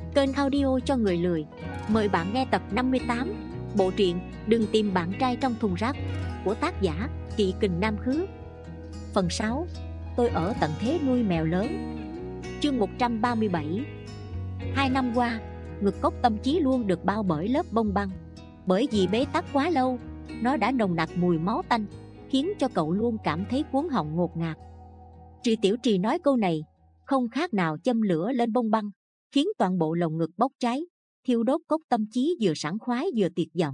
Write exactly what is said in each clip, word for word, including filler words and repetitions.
kênh audio cho người lười. Mời bạn nghe tập năm mươi tám, bộ truyện Đừng tìm bạn trai trong thùng rác của tác giả Kỵ Kình Nam Khứ. Phần sáu, tôi ở tận thế nuôi mèo lớn. Chương một trăm ba mươi bảy. Hai năm qua, ngực Cốc Tâm Chí luôn được bao bởi lớp bông băng. Bởi vì bế tắc quá lâu, nó đã nồng nặc mùi máu tanh, khiến cho cậu luôn cảm thấy cuống họng ngột ngạt. Trì Tiểu Trì nói câu này không khác nào châm lửa lên bông băng, khiến toàn bộ lồng ngực bốc cháy, thiêu đốt Cốc Tâm Chí vừa sảng khoái vừa tuyệt vọng.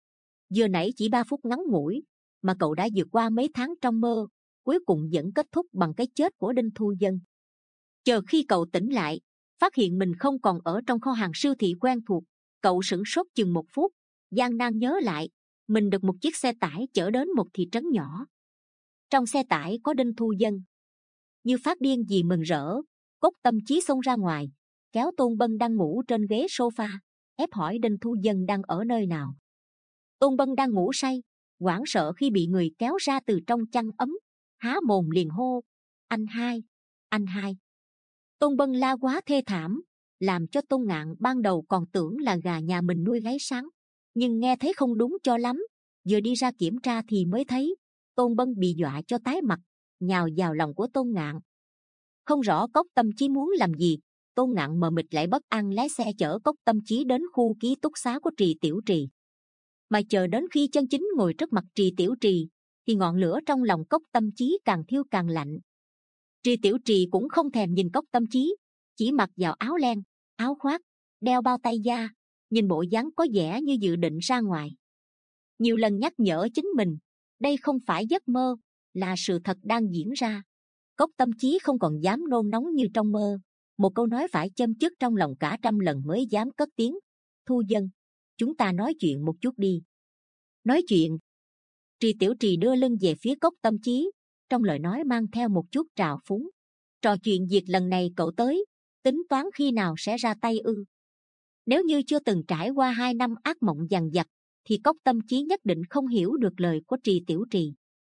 Vừa nãy chỉ ba phút ngắn ngủi mà cậu đã vượt qua mấy tháng trong mơ, cuối cùng vẫn kết thúc bằng cái chết của Đinh Thu Dân. Chờ khi cậu tỉnh lại, phát hiện mình không còn ở trong kho hàng siêu thị quen thuộc, cậu sửng sốt chừng một phút, gian nan nhớ lại mình được một chiếc xe tải chở đến một thị trấn nhỏ. Trong xe tải có Đinh Thu Dân. Như phát điên vì mừng rỡ, Cốc Tâm Chí xông ra ngoài, kéo Tôn Bân đang ngủ trên ghế sofa, ép hỏi Đinh Thu Dân đang ở nơi nào. Tôn Bân đang ngủ say, hoảng sợ khi bị người kéo ra từ trong chăn ấm, há mồm liền hô: "Anh hai, anh hai!" Tôn Bân la quá thê thảm, làm cho Tôn Ngạn ban đầu còn tưởng là gà nhà mình nuôi gáy sáng, nhưng nghe thấy không đúng cho lắm, vừa đi ra kiểm tra thì mới thấy Tôn Bân bị dọa cho tái mặt, nhào vào lòng của Tôn Ngạn. Không rõ Cốc Tâm Chí muốn làm gì, Tôn Ngạn mờ mịt lại bất an lái xe chở Cốc Tâm Chí đến khu ký túc xá của Trì Tiểu Trì. Mà chờ đến khi chân chính ngồi trước mặt Trì Tiểu Trì, thì ngọn lửa trong lòng Cốc Tâm Chí càng thiêu càng lạnh. Trì Tiểu Trì cũng không thèm nhìn Cốc Tâm Chí, chỉ mặc vào áo len, áo khoác, đeo bao tay da, nhìn bộ dáng có vẻ như dự định ra ngoài. Nhiều lần nhắc nhở chính mình, đây không phải giấc mơ, là sự thật đang diễn ra. Cốc Tâm Chí không còn dám nôn nóng như trong mơ, một câu nói phải châm chước trong lòng cả trăm lần mới dám cất tiếng: "Thu Dân, chúng ta nói chuyện một chút đi." Nói chuyện? Trì Tiểu Trì đưa lưng về phía Cốc Tâm Chí, trong lời nói mang theo một chút trào phúng. Trò chuyện việc lần này cậu tới, tính toán khi nào sẽ ra tay ư? Nếu như chưa từng trải qua hai năm ác mộng dằn vặt, thì Cốc Tâm Chí nhất định không hiểu được lời của Trì Tiểu Trì.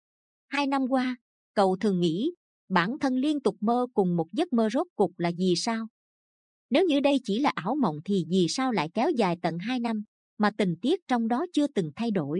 Hai năm qua, cậu thường nghĩ bản thân liên tục mơ cùng một giấc mơ rốt cục là gì sao? Nếu như đây chỉ là ảo mộng thì vì sao lại kéo dài tận hai năm, mà tình tiết trong đó chưa từng thay đổi?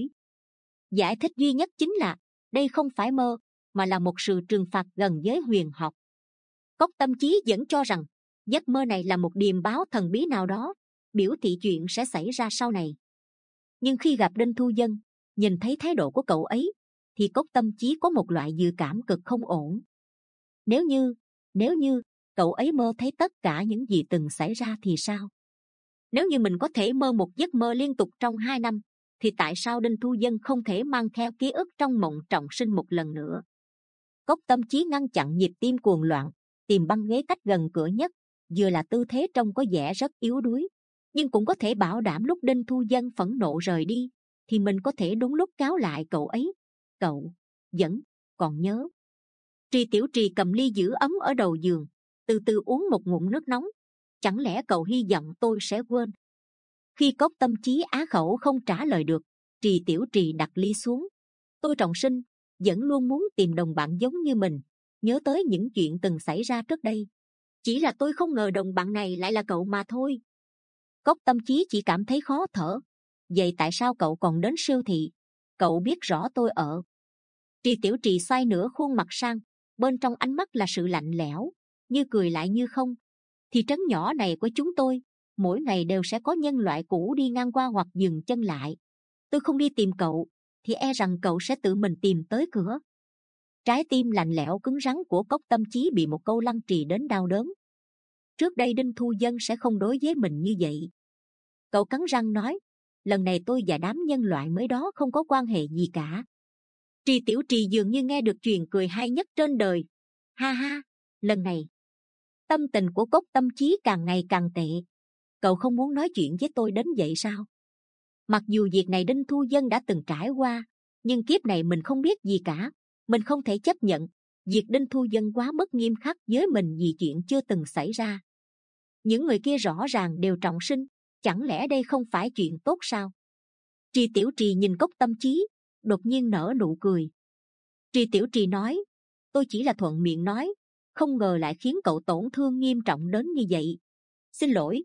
Giải thích duy nhất chính là đây không phải mơ, mà là một sự trừng phạt gần với huyền học. Cốc Tâm Chí vẫn cho rằng giấc mơ này là một điềm báo thần bí nào đó, biểu thị chuyện sẽ xảy ra sau này. Nhưng khi gặp Đinh Thu Dân, nhìn thấy thái độ của cậu ấy, thì Cốc Tâm Chí có một loại dự cảm cực không ổn. Nếu như, nếu như cậu ấy mơ thấy tất cả những gì từng xảy ra thì sao? Nếu như mình có thể mơ một giấc mơ liên tục trong hai năm, thì tại sao Đinh Thu Dân không thể mang theo ký ức trong mộng trọng sinh một lần nữa? Cốc Tâm Chí ngăn chặn nhịp tim cuồng loạn, tìm băng ghế cách gần cửa nhất, vừa là tư thế trông có vẻ rất yếu đuối, nhưng cũng có thể bảo đảm lúc Đinh Thu Dân phẫn nộ rời đi, thì mình có thể đúng lúc cáo lại cậu ấy. Cậu vẫn còn nhớ? Trì Tiểu Trì cầm ly giữ ấm ở đầu giường, từ từ uống một ngụm nước nóng. Chẳng lẽ cậu hy vọng tôi sẽ quên? Khi Cốc Tâm Chí á khẩu không trả lời được, Trì Tiểu Trì đặt ly xuống. Tôi trọng sinh, vẫn luôn muốn tìm đồng bạn giống như mình, nhớ tới những chuyện từng xảy ra trước đây. Chỉ là tôi không ngờ đồng bạn này lại là cậu mà thôi. Cốc Tâm Chí chỉ cảm thấy khó thở. Vậy tại sao cậu còn đến siêu thị? Cậu biết rõ tôi ở. Trì Tiểu Trì xoay nửa khuôn mặt sang, bên trong ánh mắt là sự lạnh lẽo, như cười lại như không. Thị trấn nhỏ này của chúng tôi, mỗi ngày đều sẽ có nhân loại cũ đi ngang qua hoặc dừng chân lại. Tôi không đi tìm cậu, thì e rằng cậu sẽ tự mình tìm tới cửa. Trái tim lạnh lẽo cứng rắn của Cốc Tâm Chí bị một câu lăng trì đến đau đớn. Trước đây Đinh Thu Dân sẽ không đối với mình như vậy. Cậu cắn răng nói, lần này tôi và đám nhân loại mới đó không có quan hệ gì cả. Trì Tiểu Trì dường như nghe được chuyện cười hay nhất trên đời. Ha ha, lần này tâm tình của Cốc Tâm Chí càng ngày càng tệ. Cậu không muốn nói chuyện với tôi đến vậy sao? Mặc dù việc này Đinh Thu Dân đã từng trải qua, nhưng kiếp này mình không biết gì cả. Mình không thể chấp nhận việc Đinh Thu Dân quá mức nghiêm khắc với mình vì chuyện chưa từng xảy ra. Những người kia rõ ràng đều trọng sinh, chẳng lẽ đây không phải chuyện tốt sao? Trì Tiểu Trì nhìn Cốc Tâm Chí, đột nhiên nở nụ cười. Trì Tiểu Trì nói, tôi chỉ là thuận miệng nói, không ngờ lại khiến cậu tổn thương nghiêm trọng đến như vậy. Xin lỗi.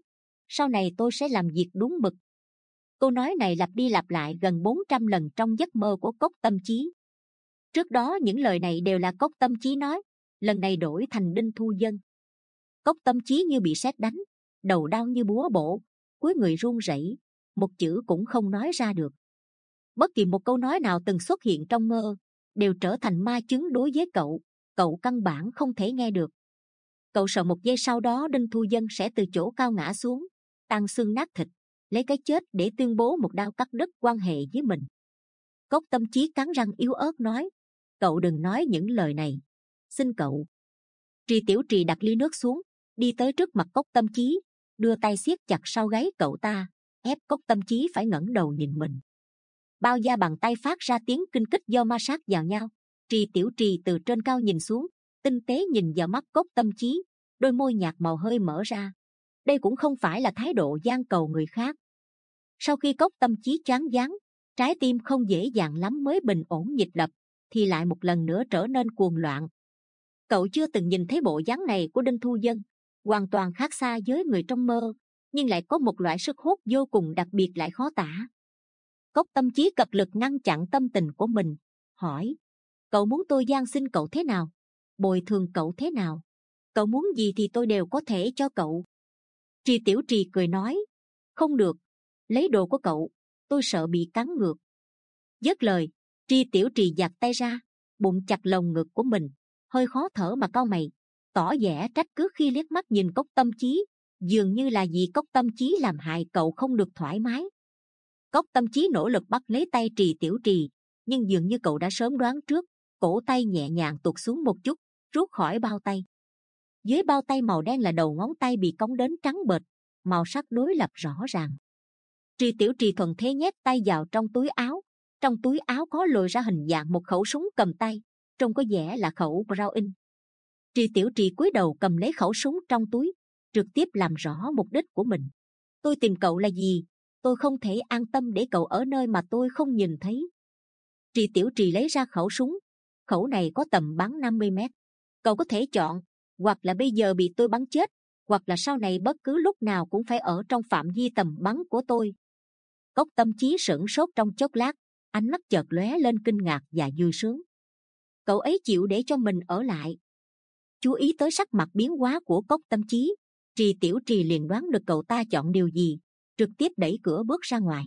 sau này tôi sẽ làm việc đúng mực. Câu nói này lặp đi lặp lại gần bốn trăm lần trong giấc mơ của Cốc Tâm Chí. Trước đó những lời này đều là Cốc Tâm Chí nói, lần này đổi thành Đinh Thu Vân. Cốc Tâm Chí như bị sét đánh, đầu đau như búa bổ, cuối người run rẩy, một chữ cũng không nói ra được. Bất kỳ một câu nói nào từng xuất hiện trong mơ đều trở thành ma chứng đối với cậu. Cậu căn bản không thể nghe được. Cậu sợ một giây sau đó Đinh Thu Vân sẽ từ chỗ cao ngã xuống, tan xương nát thịt, lấy cái chết để tuyên bố một đao cắt đứt quan hệ với mình. Cốc Tâm Chí cắn răng yếu ớt nói, cậu đừng nói những lời này, xin cậu. Trì Tiểu Trì đặt ly nước xuống, đi tới trước mặt Cốc Tâm Chí, đưa tay siết chặt sau gáy cậu ta, ép Cốc Tâm Chí phải ngẩng đầu nhìn mình. Bao da bàn tay phát ra tiếng kinh kích do ma sát vào nhau. Trì Tiểu Trì từ trên cao nhìn xuống, tinh tế nhìn vào mắt Cốc Tâm Chí, đôi môi nhạt màu hơi mở ra. Đây cũng không phải là thái độ gian cầu người khác. Sau khi Cốc Tâm Chí choáng váng, trái tim không dễ dàng lắm mới bình ổn nhịp đập, thì lại một lần nữa trở nên cuồng loạn. Cậu chưa từng nhìn thấy bộ dáng này của Đinh Thu Vân, hoàn toàn khác xa với người trong mơ, nhưng lại có một loại sức hút vô cùng đặc biệt lại khó tả. Cốc Tâm Chí cật lực ngăn chặn tâm tình của mình, hỏi, cậu muốn tôi van xin cậu thế nào, bồi thường cậu thế nào, cậu muốn gì thì tôi đều có thể cho cậu. Trì Tiểu Trì cười nói, không được, lấy đồ của cậu, tôi sợ bị cắn ngược. Dứt lời, Trì Tiểu Trì giặt tay ra, bụng chặt lồng ngực của mình, hơi khó thở mà cau mày, tỏ vẻ trách cứ khi liếc mắt nhìn Cốc Tâm Chí, dường như là vì Cốc Tâm Chí làm hại cậu không được thoải mái. Cốc Tâm Chí nỗ lực bắt lấy tay Trì Tiểu Trì, nhưng dường như cậu đã sớm đoán trước, cổ tay nhẹ nhàng tuột xuống một chút, rút khỏi bao tay. Dưới bao tay màu đen là đầu ngón tay bị cong đến trắng bệch, màu sắc đối lập rõ ràng. Trì Tiểu Trì thuận thế nhét tay vào trong túi áo, trong túi áo có lồi ra hình dạng một khẩu súng cầm tay, trông có vẻ là khẩu Browning. Trì Tiểu Trì cúi đầu cầm lấy khẩu súng trong túi, trực tiếp làm rõ mục đích của mình. Tôi tìm cậu là gì? Tôi không thể an tâm để cậu ở nơi mà tôi không nhìn thấy. Trì Tiểu Trì lấy ra khẩu súng, khẩu này có tầm bắn năm mươi mét. Cậu có thể chọn, hoặc là bây giờ bị tôi bắn chết, hoặc là sau này bất cứ lúc nào cũng phải ở trong phạm vi tầm bắn của tôi. Cốc Tâm Chí sửng sốt trong chốc lát, ánh mắt chợt lóe lên kinh ngạc và vui sướng. Cậu ấy chịu để cho mình ở lại. Chú ý tới sắc mặt biến hóa của Cốc Tâm Chí, Trì Tiểu Trì liền đoán được cậu ta chọn điều gì, trực tiếp đẩy cửa bước ra ngoài.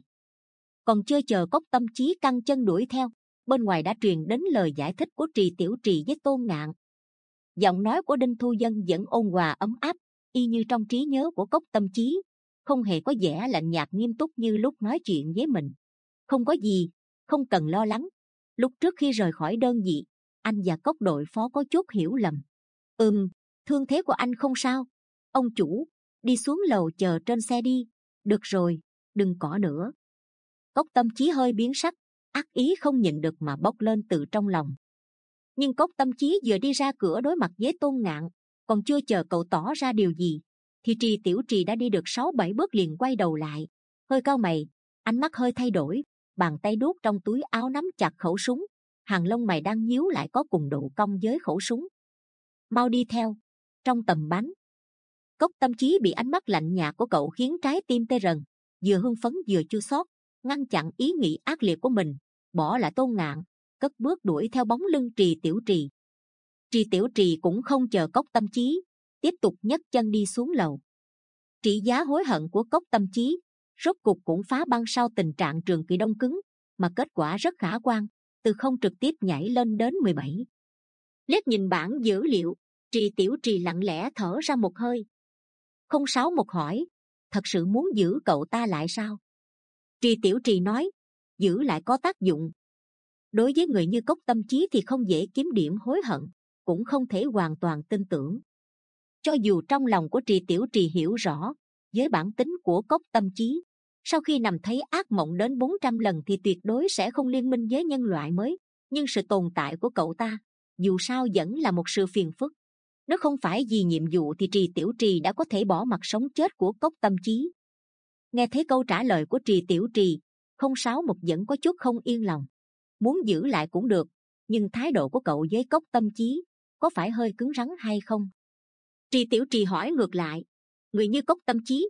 Còn chưa chờ Cốc Tâm Chí căng chân đuổi theo, bên ngoài đã truyền đến lời giải thích của Trì Tiểu Trì với Tôn Ngạn. Giọng nói của Đinh Thu Vân vẫn ôn hòa ấm áp, y như trong trí nhớ của Cốc Tâm Chí, không hề có vẻ lạnh nhạt nghiêm túc như lúc nói chuyện với mình. Không có gì, không cần lo lắng. Lúc trước khi rời khỏi đơn vị, anh và Cốc đội phó có chút hiểu lầm. Ừm, thương thế của anh không sao. Ông chủ, đi xuống lầu chờ trên xe đi. Được rồi, đừng cỏ nữa. Cốc Tâm Chí hơi biến sắc, ác ý không nhịn được mà bốc lên từ trong lòng. Nhưng Cốc Tâm Chí vừa đi ra cửa đối mặt với Tôn Ngạn, còn chưa chờ cậu tỏ ra điều gì, thì Trì Tiểu Trì đã đi được sáu bảy bước liền quay đầu lại, hơi cau mày, ánh mắt hơi thay đổi, bàn tay đút trong túi áo nắm chặt khẩu súng, hàng lông mày đang nhíu lại có cùng độ cong với khẩu súng. Mau đi theo, trong tầm bắn. Cốc Tâm Chí bị ánh mắt lạnh nhạt của cậu khiến trái tim tê rần, vừa hưng phấn vừa chua xót, ngăn chặn ý nghĩ ác liệt của mình, bỏ lại Tôn Ngạn, cất bước đuổi theo bóng lưng Trì Tiểu Trì. Trì Tiểu Trì cũng không chờ Cốc Tâm Chí, tiếp tục nhấc chân đi xuống lầu. Trị giá hối hận của Cốc Tâm Chí rốt cục cũng phá băng sau tình trạng trường kỳ đông cứng, mà kết quả rất khả quan, từ không trực tiếp nhảy lên đến mười bảy. Liếc nhìn bảng dữ liệu, Trì Tiểu Trì lặng lẽ thở ra một hơi. Không sáu một hỏi, thật sự muốn giữ cậu ta lại sao? Trì Tiểu Trì nói, giữ lại có tác dụng. Đối với người như Cốc Tâm Chí thì không dễ kiếm điểm hối hận, cũng không thể hoàn toàn tin tưởng. Cho dù trong lòng của Trì Tiểu Trì hiểu rõ, với bản tính của Cốc Tâm Chí, sau khi nằm thấy ác mộng đến bốn trăm lần thì tuyệt đối sẽ không liên minh với nhân loại mới. Nhưng sự tồn tại của cậu ta, dù sao vẫn là một sự phiền phức. Nếu không phải vì nhiệm vụ thì Trì Tiểu Trì đã có thể bỏ mặc sống chết của Cốc Tâm Chí. Nghe thấy câu trả lời của Trì Tiểu Trì, không sáu một vẫn có chút không yên lòng. Muốn giữ lại cũng được, nhưng thái độ của cậu với Cốc Tâm Chí có phải hơi cứng rắn hay không? Trì Tiểu Trì hỏi ngược lại, người như Cốc Tâm Chí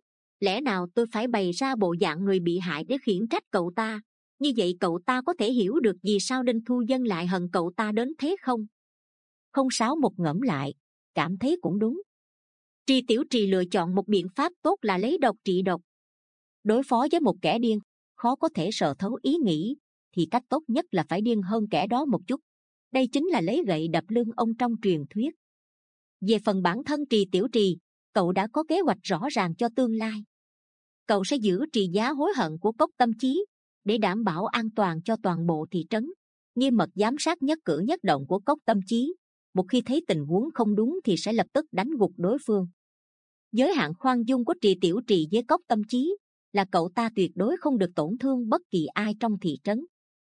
Lẽ nào tôi phải bày ra bộ dạng người bị hại để khiển trách cậu ta? Như vậy cậu ta có thể hiểu được vì sao Đinh Thu Dân lại hận cậu ta đến thế không? Không Sáu một ngẫm lại, cảm thấy cũng đúng. Tri Tiểu Trì lựa chọn một biện pháp tốt là lấy độc trị độc. Đối phó với một kẻ điên, khó có thể sờ thấu ý nghĩ, thì cách tốt nhất là phải điên hơn kẻ đó một chút. Đây chính là lấy gậy đập lưng ông trong truyền thuyết. Về phần bản thân Trì Tiểu Trì, cậu đã có kế hoạch rõ ràng cho tương lai. Cậu sẽ giữ trì giá hối hận của Cốc Tâm Chí để đảm bảo an toàn cho toàn bộ thị trấn, nghiêm mật giám sát nhất cử nhất động của Cốc Tâm Chí. Một khi thấy tình huống không đúng thì sẽ lập tức đánh gục đối phương. Giới hạn khoan dung của Trì Tiểu Trì với Cốc Tâm Chí là cậu ta tuyệt đối không được tổn thương bất kỳ ai trong thị trấn.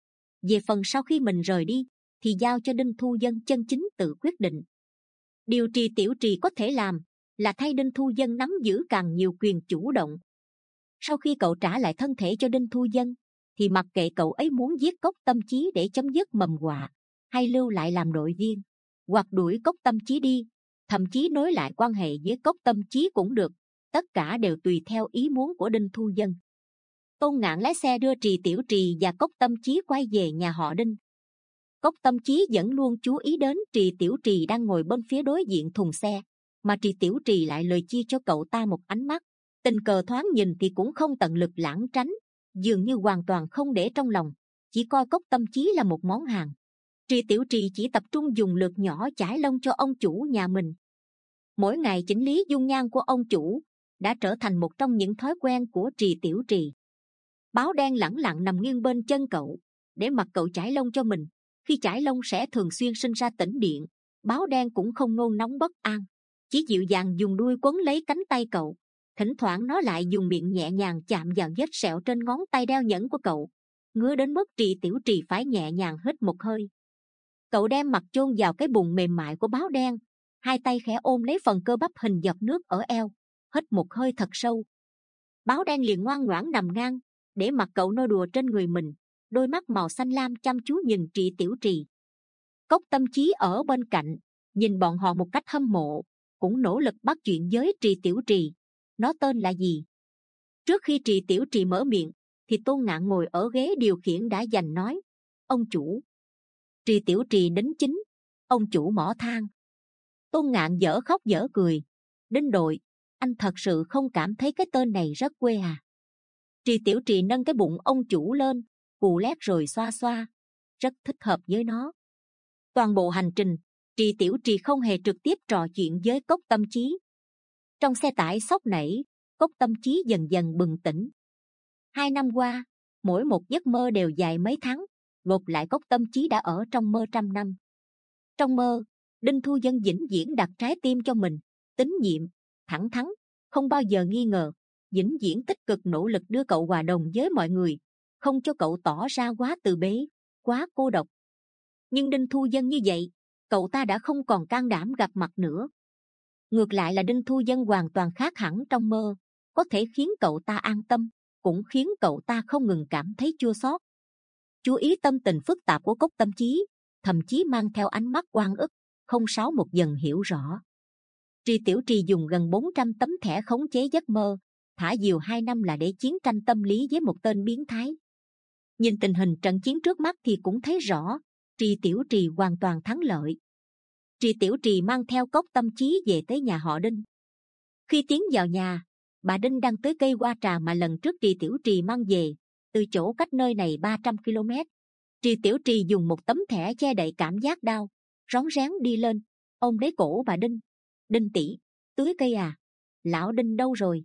Về phần sau khi mình rời đi thì giao cho Đinh Thu Dân chân chính tự quyết định. Điều Trì Tiểu Trì có thể làm là thay Đinh Thu Dân nắm giữ càng nhiều quyền chủ động. Sau khi cậu trả lại thân thể cho Đinh Thu Dân thì mặc kệ cậu ấy muốn giết Cốc Tâm Chí để chấm dứt mầm họa, hay lưu lại làm đội viên, hoặc đuổi Cốc Tâm Chí đi, thậm chí nối lại quan hệ với Cốc Tâm Chí cũng được. Tất cả đều tùy theo ý muốn của Đinh Thu Dân. Tôn Ngạn lái xe đưa Trì Tiểu Trì và Cốc Tâm Chí quay về nhà họ Đinh. Cốc Tâm Chí vẫn luôn chú ý đến Trì Tiểu Trì đang ngồi bên phía đối diện thùng xe, mà Trì Tiểu Trì lại lời chia cho cậu ta một ánh mắt, tình cờ thoáng nhìn thì cũng không tận lực lãng tránh, dường như hoàn toàn không để trong lòng, chỉ coi Cốc Tâm Chí là một món hàng. Trì Tiểu Trì chỉ tập trung dùng lược nhỏ chải lông cho ông chủ nhà mình. Mỗi ngày chỉnh lý dung nhan của ông chủ đã trở thành một trong những thói quen của Trì Tiểu Trì. Báo đen lẳng lặng nằm nghiêng bên chân cậu để mặc cậu chải lông cho mình. Khi chải lông sẽ thường xuyên sinh ra tĩnh điện. Báo đen cũng không nôn nóng bất an, chỉ dịu dàng dùng đuôi quấn lấy cánh tay cậu. Thỉnh thoảng nó lại dùng miệng nhẹ nhàng chạm vào vết sẹo trên ngón tay đeo nhẫn của cậu, ngứa đến mức Trì Tiểu Trì phải nhẹ nhàng hít một hơi. Cậu đem mặt chôn vào cái bụng mềm mại của báo đen, hai tay khẽ ôm lấy phần cơ bắp hình giọt nước ở eo, hít một hơi thật sâu. Báo đen liền ngoan ngoãn nằm ngang để mặc cậu nô đùa trên người mình, đôi mắt màu xanh lam chăm chú nhìn Trì Tiểu Trì. Cốc Tâm Chí ở bên cạnh nhìn bọn họ một cách hâm mộ, cũng nỗ lực bắt chuyện với Trì Tiểu Trì. Nó tên là gì? Trước khi Trì Tiểu Trì mở miệng thì Tôn Ngạn ngồi ở ghế điều khiển đã dành nói: ông chủ. Trì Tiểu Trì đính chính: ông chủ mỏ than. Tôn Ngạn dở khóc dở cười: Đinh đội, anh thật sự không cảm thấy cái tên này rất quê à? Trì Tiểu Trì nâng cái bụng ông chủ lên, cù lét rồi xoa xoa: rất thích hợp với nó. Toàn bộ hành trình Trì Tiểu Trì không hề trực tiếp trò chuyện với Cốc Tâm Chí. Trong xe tải xốc nảy, Cốc Tâm Chí dần dần bừng tỉnh. Hai năm qua, mỗi một giấc mơ đều dài mấy tháng, gộp lại Cốc Tâm Chí đã ở trong mơ trăm năm. Trong mơ, Đinh Thu Dân vĩnh viễn đặt trái tim cho mình, tín nhiệm, thẳng thắn, không bao giờ nghi ngờ, vĩnh viễn tích cực nỗ lực đưa cậu hòa đồng với mọi người, không cho cậu tỏ ra quá từ bế, quá cô độc. Nhưng Đinh Thu Dân như vậy, cậu ta đã không còn can đảm gặp mặt nữa. Ngược lại là Đinh Thu Dân hoàn toàn khác hẳn trong mơ, có thể khiến cậu ta an tâm, cũng khiến cậu ta không ngừng cảm thấy chua xót. Chú ý tâm tình phức tạp của Cốc Tâm Chí, thậm chí mang theo ánh mắt oan ức. Không Sáu một dần hiểu rõ. Trì Tiểu Trì dùng gần bốn trăm tấm thẻ khống chế giấc mơ, thả diều hai năm là để chiến tranh tâm lý với một tên biến thái. Nhìn tình hình trận chiến trước mắt thì cũng thấy rõ, Trì Tiểu Trì hoàn toàn thắng lợi. Trì Tiểu Trì mang theo Cốc Tâm Chí về tới nhà họ Đinh. Khi tiến vào nhà, bà Đinh đang tới cây hoa trà mà lần trước Trì Tiểu Trì mang về, từ chỗ cách nơi này ba trăm ki lô mét. Trì Tiểu Trì dùng một tấm thẻ che đậy cảm giác đau, rón rén đi lên, ôm lấy cổ bà Đinh. Đinh tỷ, tưới cây à? Lão Đinh đâu rồi?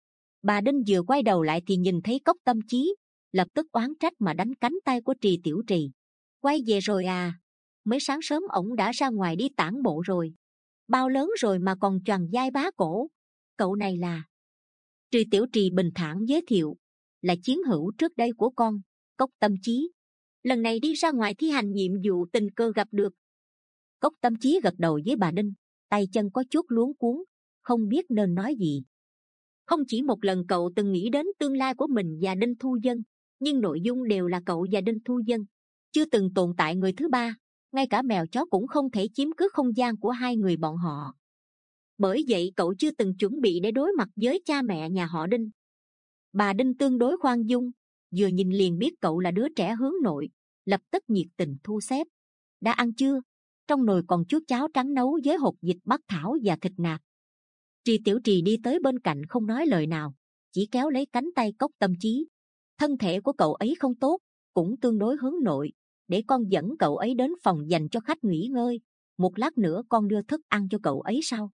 Bà Đinh vừa quay đầu lại thì nhìn thấy Cốc Tâm Chí, lập tức oán trách mà đánh cánh tay của Trì Tiểu Trì. Quay về rồi à? Mới sáng sớm ổng đã ra ngoài đi tản bộ rồi. Bao lớn rồi mà còn choàng vai bá cổ. Cậu này là... Trì Tiểu Trì bình thản giới thiệu, là chiến hữu trước đây của con, Cốc Tâm Chí. Lần này đi ra ngoài thi hành nhiệm vụ tình cờ gặp được. Cốc Tâm Chí gật đầu với bà Đinh, tay chân có chút luống cuống, không biết nên nói gì. Không chỉ một lần cậu từng nghĩ đến tương lai của mình và Đinh Thu Dân, nhưng nội dung đều là cậu và Đinh Thu Dân, chưa từng tồn tại người thứ ba, ngay cả mèo chó cũng không thể chiếm cứ không gian của hai người bọn họ. Bởi vậy cậu chưa từng chuẩn bị để đối mặt với cha mẹ nhà họ Đinh, Bà Đinh tương đối khoan dung, vừa nhìn liền biết cậu là đứa trẻ hướng nội, lập tức nhiệt tình thu xếp. Đã ăn chưa? Trong nồi còn chút cháo trắng nấu với hột vịt bắc thảo và thịt nạc. Tri Tiểu Trì đi tới bên cạnh không nói lời nào, chỉ kéo lấy cánh tay Cốc Tâm Chí. Thân thể của cậu ấy không tốt, cũng tương đối hướng nội, để con dẫn cậu ấy đến phòng dành cho khách nghỉ ngơi, một lát nữa con đưa thức ăn cho cậu ấy sau.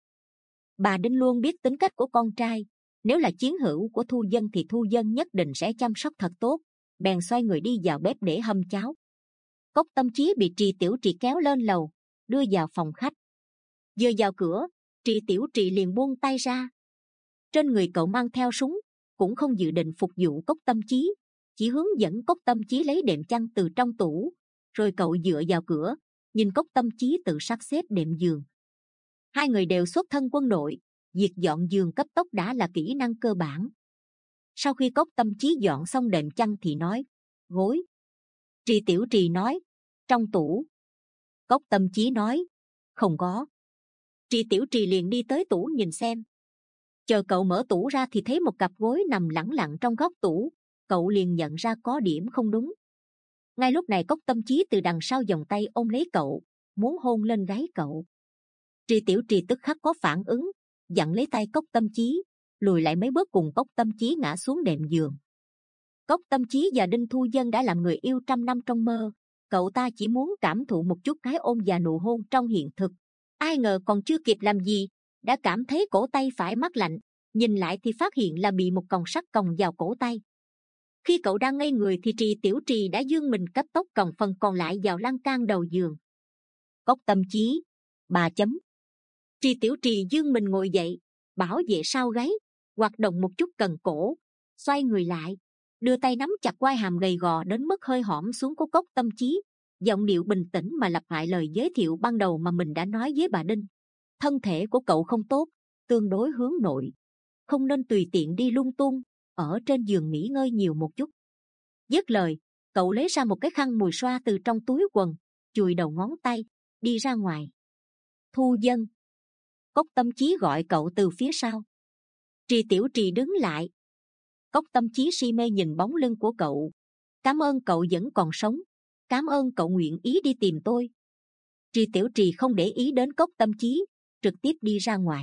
Bà Đinh luôn biết tính cách của con trai, nếu là chiến hữu của Thu Dân thì Thu Dân nhất định sẽ chăm sóc thật tốt, bèn xoay người đi vào bếp để hâm cháo. Cốc Tâm Chí bị Tri Tiểu Trì kéo lên lầu, đưa vào phòng khách. Vừa vào cửa, Tri Tiểu Trì liền buông tay ra. Trên người cậu mang theo súng, cũng không dự định phục vụ Cốc Tâm Chí, chỉ hướng dẫn Cốc Tâm Chí lấy đệm chăn từ trong tủ, rồi cậu dựa vào cửa, nhìn Cốc Tâm Chí tự sắp xếp đệm giường. Hai người đều xuất thân quân đội, việc dọn giường cấp tốc đã là kỹ năng cơ bản. Sau khi Cốc Tâm Chí dọn xong đệm chăn thì nói, gối. Tri Tiểu Trì nói, trong tủ. Cốc Tâm Chí nói, không có. Tri Tiểu Trì liền đi tới tủ nhìn xem. Chờ cậu mở tủ ra thì thấy một cặp gối nằm lẳng lặng trong góc tủ, cậu liền nhận ra có điểm không đúng. Ngay lúc này Cốc Tâm Chí từ đằng sau vòng tay ôm lấy cậu, muốn hôn lên gáy cậu. Tri Tiểu Trì tức khắc có phản ứng, dặn lấy tay Cốc Tâm Chí, lùi lại mấy bước cùng Cốc Tâm Chí ngã xuống đệm giường. Cốc Tâm Chí và Đinh Thu Dân đã làm người yêu trăm năm trong mơ, cậu ta chỉ muốn cảm thụ một chút cái ôm và nụ hôn trong hiện thực. Ai ngờ còn chưa kịp làm gì, đã cảm thấy cổ tay phải mát lạnh, nhìn lại thì phát hiện là bị một còng sắt còng vào cổ tay. Khi cậu đang ngây người thì Tri Tiểu Trì đã giương mình cấp tốc còng phần còn lại vào lan can đầu giường. Cốc Tâm Chí, bà chấm. Tri Tiểu Trì giương mình ngồi dậy, bảo vệ sau gáy, hoạt động một chút cần cổ, xoay người lại, đưa tay nắm chặt quai hàm gầy gò đến mức hơi hõm xuống của Cốc Tâm Chí, giọng điệu bình tĩnh mà lặp lại lời giới thiệu ban đầu mà mình đã nói với bà Đinh. Thân thể của cậu không tốt, tương đối hướng nội, không nên tùy tiện đi lung tung, ở trên giường nghỉ ngơi nhiều một chút. Dứt lời, cậu lấy ra một cái khăn mùi xoa từ trong túi quần, chùi đầu ngón tay, đi ra ngoài. Thu Dân. Cốc Tâm Chí gọi cậu từ phía sau. Tri Tiểu Trì đứng lại. Cốc Tâm Chí si mê nhìn bóng lưng của cậu. Cảm ơn cậu vẫn còn sống, cảm ơn cậu nguyện ý đi tìm tôi. Tri Tiểu Trì không để ý đến Cốc Tâm Chí, trực tiếp đi ra ngoài.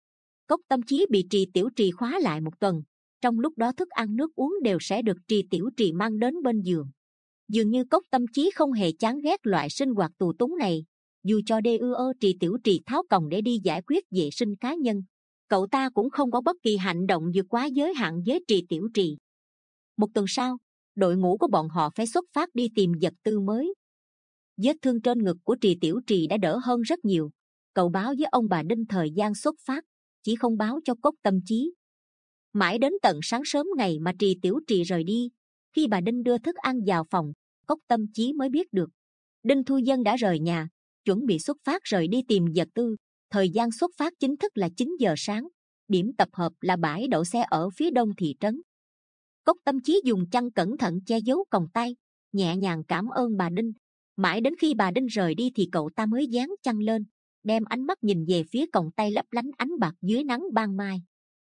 Cốc Tâm Chí bị Tri Tiểu Trì khóa lại một tuần, trong lúc đó thức ăn nước uống đều sẽ được Tri Tiểu Trì mang đến bên giường. Dường như Cốc Tâm Chí không hề chán ghét loại sinh hoạt tù túng này, dù cho đê ư ơ Tri Tiểu Trì tháo còng để đi giải quyết vệ sinh cá nhân, cậu ta cũng không có bất kỳ hành động vượt quá giới hạn với Tri Tiểu Trì. Một tuần sau, đội ngũ của bọn họ phải xuất phát đi tìm vật tư mới. Vết thương trên ngực của Tri Tiểu Trì đã đỡ hơn rất nhiều. Cậu báo với ông bà Đinh thời gian xuất phát, chỉ không báo cho Cốc Tâm Chí. Mãi đến tận sáng sớm ngày mà Tri Tiểu Trì rời đi, khi bà Đinh đưa thức ăn vào phòng, Cốc Tâm Chí mới biết được Đinh Thu Dân đã rời nhà, chuẩn bị xuất phát rời đi tìm vật tư. Thời gian xuất phát chính thức là chín giờ sáng, điểm tập hợp là bãi đậu xe ở phía đông thị trấn. Cốc Tâm Chí dùng chăn cẩn thận che giấu còng tay, nhẹ nhàng cảm ơn bà Đinh. Mãi đến khi bà Đinh rời đi thì cậu ta mới dán chăn lên, đem ánh mắt nhìn về phía còng tay lấp lánh ánh bạc dưới nắng ban mai.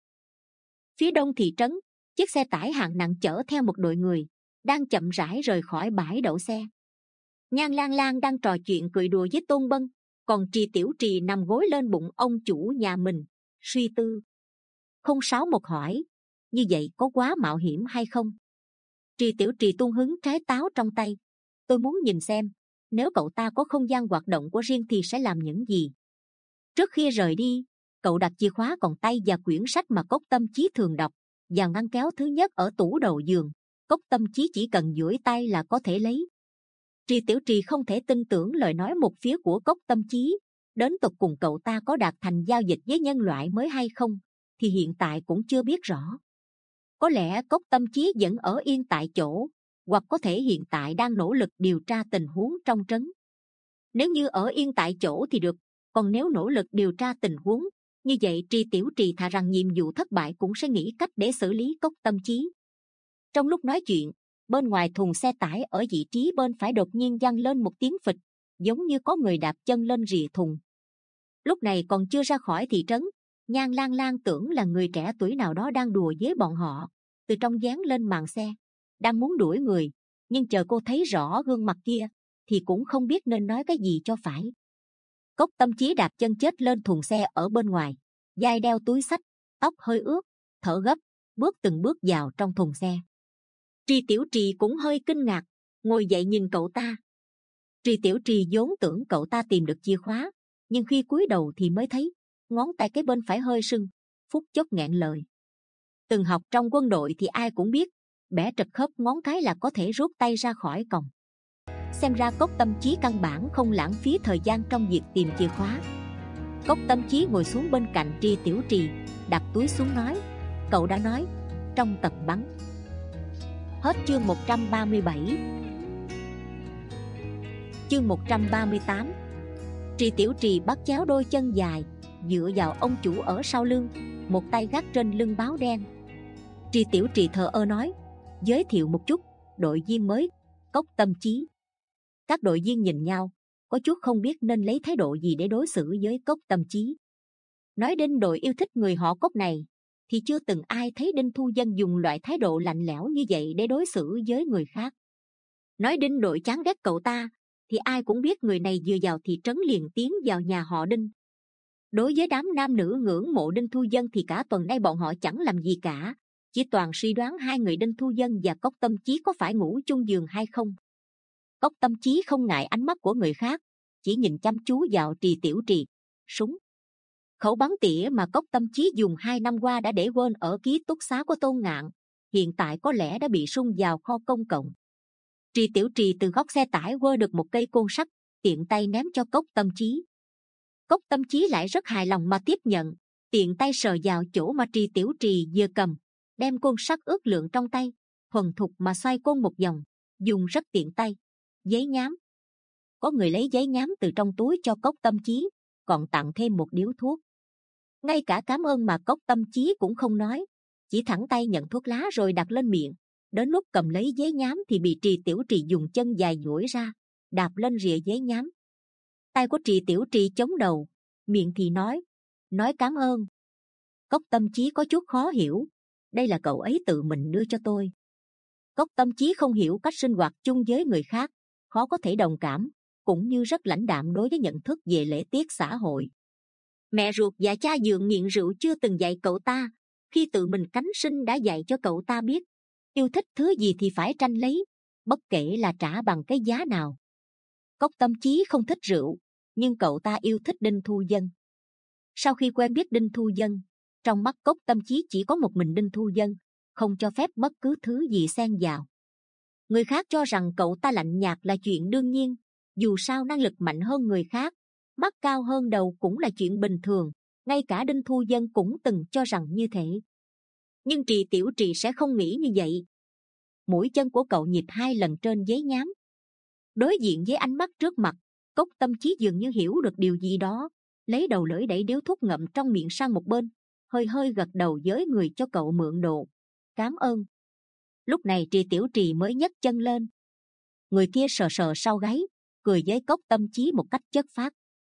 Phía đông thị trấn, chiếc xe tải hạng nặng chở theo một đội người đang chậm rãi rời khỏi bãi đậu xe. Nhan Lang Lang đang trò chuyện cười đùa với Tôn Bân, còn Tri Tiểu Trì nằm gối lên bụng ông chủ nhà mình, suy tư. Không sáu một hỏi, như vậy có quá mạo hiểm hay không? Tri Tiểu Trì tung hứng trái táo trong tay. Tôi muốn nhìn xem, nếu cậu ta có không gian hoạt động của riêng thì sẽ làm những gì. Trước khi rời đi, cậu đặt chìa khóa còn tay và quyển sách mà Cốc Tâm Chí thường đọc vào ngăn kéo thứ nhất ở tủ đầu giường. Cốc Tâm Chí chỉ cần duỗi tay là có thể lấy. Tri Tiểu Trì không thể tin tưởng lời nói một phía của Cốc Tâm Chí. Đến tột cùng cậu ta có đạt thành giao dịch với nhân loại mới hay không thì hiện tại cũng chưa biết rõ. Có lẽ Cốc Tâm Chí vẫn ở yên tại chỗ, hoặc có thể hiện tại đang nỗ lực điều tra tình huống trong trấn. Nếu như ở yên tại chỗ thì được, còn nếu nỗ lực điều tra tình huống, như vậy Tri Tiểu Trì thà rằng nhiệm vụ thất bại cũng sẽ nghĩ cách để xử lý Cốc Tâm Chí. Trong lúc nói chuyện, bên ngoài thùng xe tải ở vị trí bên phải đột nhiên vang lên một tiếng phịch, giống như có người đạp chân lên rìa thùng. Lúc này còn chưa ra khỏi thị trấn, Nhan Lang Lang tưởng là người trẻ tuổi nào đó đang đùa với bọn họ, từ trong dán lên màn xe, đang muốn đuổi người, nhưng chờ cô thấy rõ gương mặt kia thì cũng không biết nên nói cái gì cho phải. Cốc Tâm Chí đạp chân chết lên thùng xe ở bên ngoài, vai đeo túi xách, tóc hơi ướt, thở gấp, bước từng bước vào trong thùng xe. Tri Tiểu Trì cũng hơi kinh ngạc, ngồi dậy nhìn cậu ta. Tri Tiểu Trì vốn tưởng cậu ta tìm được chìa khóa, nhưng khi cúi đầu thì mới thấy ngón tay cái bên phải hơi sưng, phút chốc nghẹn lời. Từng học trong quân đội thì ai cũng biết, bẻ trật khớp ngón cái là có thể rút tay ra khỏi còng. Xem ra Cốc Tâm Chí căn bản không lãng phí thời gian trong việc tìm chìa khóa. Cốc Tâm Chí ngồi xuống bên cạnh Tri Tiểu Trì, đặt túi xuống nói: cậu đã nói trong tập bắn. Hết chương một trăm ba mươi bảy. Chương một trăm ba mươi tám. Tri Tiểu Trì bắt chéo đôi chân dài, dựa vào ông chủ ở sau lưng, một tay gác trên lưng báo đen. Tri Tiểu Trì thờ ơ nói: giới thiệu một chút, đội viên mới, Cốc Tâm Chí. Các đội viên nhìn nhau, có chút không biết nên lấy thái độ gì để đối xử với Cốc Tâm Chí. Nói đến đội yêu thích người họ Cốc này, thì chưa từng ai thấy Đinh Thu Dân dùng loại thái độ lạnh lẽo như vậy để đối xử với người khác. Nói đến đội chán ghét cậu ta, thì ai cũng biết người này vừa vào thị trấn liền tiến vào nhà họ Đinh. Đối với đám nam nữ ngưỡng mộ Đinh Thu Dân thì cả tuần nay bọn họ chẳng làm gì cả, chỉ toàn suy đoán hai người Đinh Thu Dân và Cốc Tâm Chí có phải ngủ chung giường hay không. Cốc Tâm Chí không ngại ánh mắt của người khác, chỉ nhìn chăm chú vào Tri Tiểu Trì. Súng, khẩu bắn tỉa mà Cốc Tâm Chí dùng hai năm qua đã để quên ở ký túc xá của Tôn Ngạn, hiện tại có lẽ đã bị sung vào kho công cộng. Tri Tiểu Trì từ góc xe tải quơ được một cây côn sắt, tiện tay ném cho Cốc Tâm Chí. Cốc Tâm Chí lại rất hài lòng mà tiếp nhận, tiện tay sờ vào chỗ mà Tri Tiểu Trì vừa cầm, đem côn sắt ước lượng trong tay, thuần thục mà xoay côn một vòng, dùng rất tiện tay. Giấy nhám. Có người lấy giấy nhám từ trong túi cho Cốc Tâm Chí, còn tặng thêm một điếu thuốc. Ngay cả cảm ơn mà Cốc Tâm Chí cũng không nói, chỉ thẳng tay nhận thuốc lá rồi đặt lên miệng. Đến lúc cầm lấy giấy nhám thì bị Tri Tiểu Trì dùng chân dài duỗi ra, đạp lên rìa giấy nhám. Tay của Tri Tiểu Trì chống đầu, miệng thì nói: nói cảm ơn. Cốc Tâm Chí có chút khó hiểu, đây là cậu ấy tự mình đưa cho tôi. Cốc Tâm Chí không hiểu cách sinh hoạt chung với người khác, khó có thể đồng cảm, cũng như rất lãnh đạm đối với nhận thức về lễ tiết xã hội. Mẹ ruột và cha dượng nghiện rượu chưa từng dạy cậu ta, khi tự mình cánh sinh đã dạy cho cậu ta biết, yêu thích thứ gì thì phải tranh lấy, bất kể là trả bằng cái giá nào. Cốc Tâm Chí không thích rượu, nhưng cậu ta yêu thích Đinh Thu Dân. Sau khi quen biết Đinh Thu Dân, trong mắt Cốc Tâm Chí chỉ có một mình Đinh Thu Dân, không cho phép bất cứ thứ gì xen vào. Người khác cho rằng cậu ta lạnh nhạt là chuyện đương nhiên, dù sao năng lực mạnh hơn người khác, mắt cao hơn đầu cũng là chuyện bình thường, ngay cả Đinh Thu Dân cũng từng cho rằng như thế. Nhưng Tri Tiểu Trì sẽ không nghĩ như vậy. Mũi chân của cậu nhịp hai lần trên giấy nhám. Đối diện với ánh mắt trước mặt, Cốc Tâm Chí dường như hiểu được điều gì đó, lấy đầu lưỡi đẩy điếu thuốc ngậm trong miệng sang một bên, hơi hơi gật đầu với người cho cậu mượn đồ. Cảm ơn. Lúc này Tri Tiểu Trì mới nhấc chân lên. Người kia sờ sờ sau gáy, cười với Cốc Tâm Chí một cách chất phác.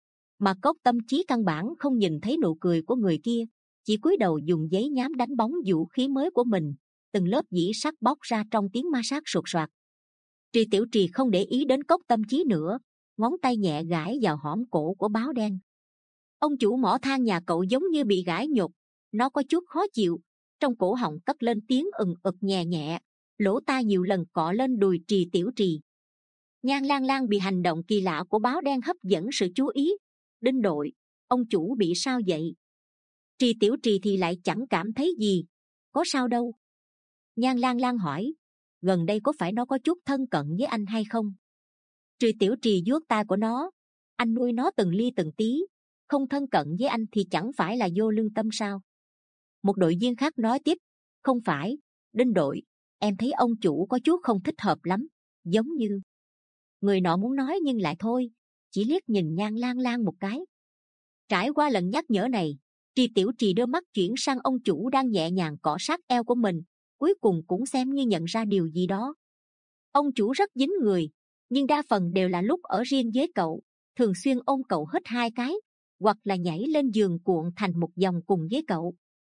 Mà Cốc Tâm Chí căn bản không nhìn thấy nụ cười của người kia, chỉ cúi đầu dùng giấy nhám đánh bóng vũ khí mới của mình, từng lớp dĩ sắt bóc ra trong tiếng ma sát sột soạt. Tri Tiểu Trì không để ý đến Cốc Tâm Chí nữa, ngón tay nhẹ gãi vào hõm cổ của báo đen. Ông chủ mỏ than nhà cậu giống như bị gãi nhột, nó có chút khó chịu, trong cổ họng cất lên tiếng ừng ực nhẹ nhẹ, lỗ tai nhiều lần cọ lên đùi Tri Tiểu Trì. Nhan Lang Lang bị hành động kỳ lạ của báo đen hấp dẫn sự chú ý. Đinh đội, ông chủ bị sao vậy? Tri Tiểu Trì thì lại chẳng cảm thấy gì. Có sao đâu. Nhan Lang Lang hỏi, gần đây có phải nó có chút thân cận với anh hay không? Tri Tiểu Trì vuốt tai của nó. Anh nuôi nó từng ly từng tí, không thân cận với anh thì chẳng phải là vô lương tâm sao? Một đội viên khác nói tiếp, không phải, Đinh đội, em thấy ông chủ có chút không thích hợp lắm, giống như... Người nọ muốn nói nhưng lại thôi, chỉ liếc nhìn Nhan Lang Lang một cái. Trải qua lần nhắc nhở này, Tri Tiểu Trì đưa mắt chuyển sang ông chủ đang nhẹ nhàng cọ sát eo của mình, cuối cùng cũng xem như nhận ra điều gì đó. Ông chủ rất dính người, nhưng đa phần đều là lúc ở riêng với cậu, thường xuyên ôm cậu hít hai cái, hoặc là nhảy lên giường cuộn thành một vòng cùng với cậu.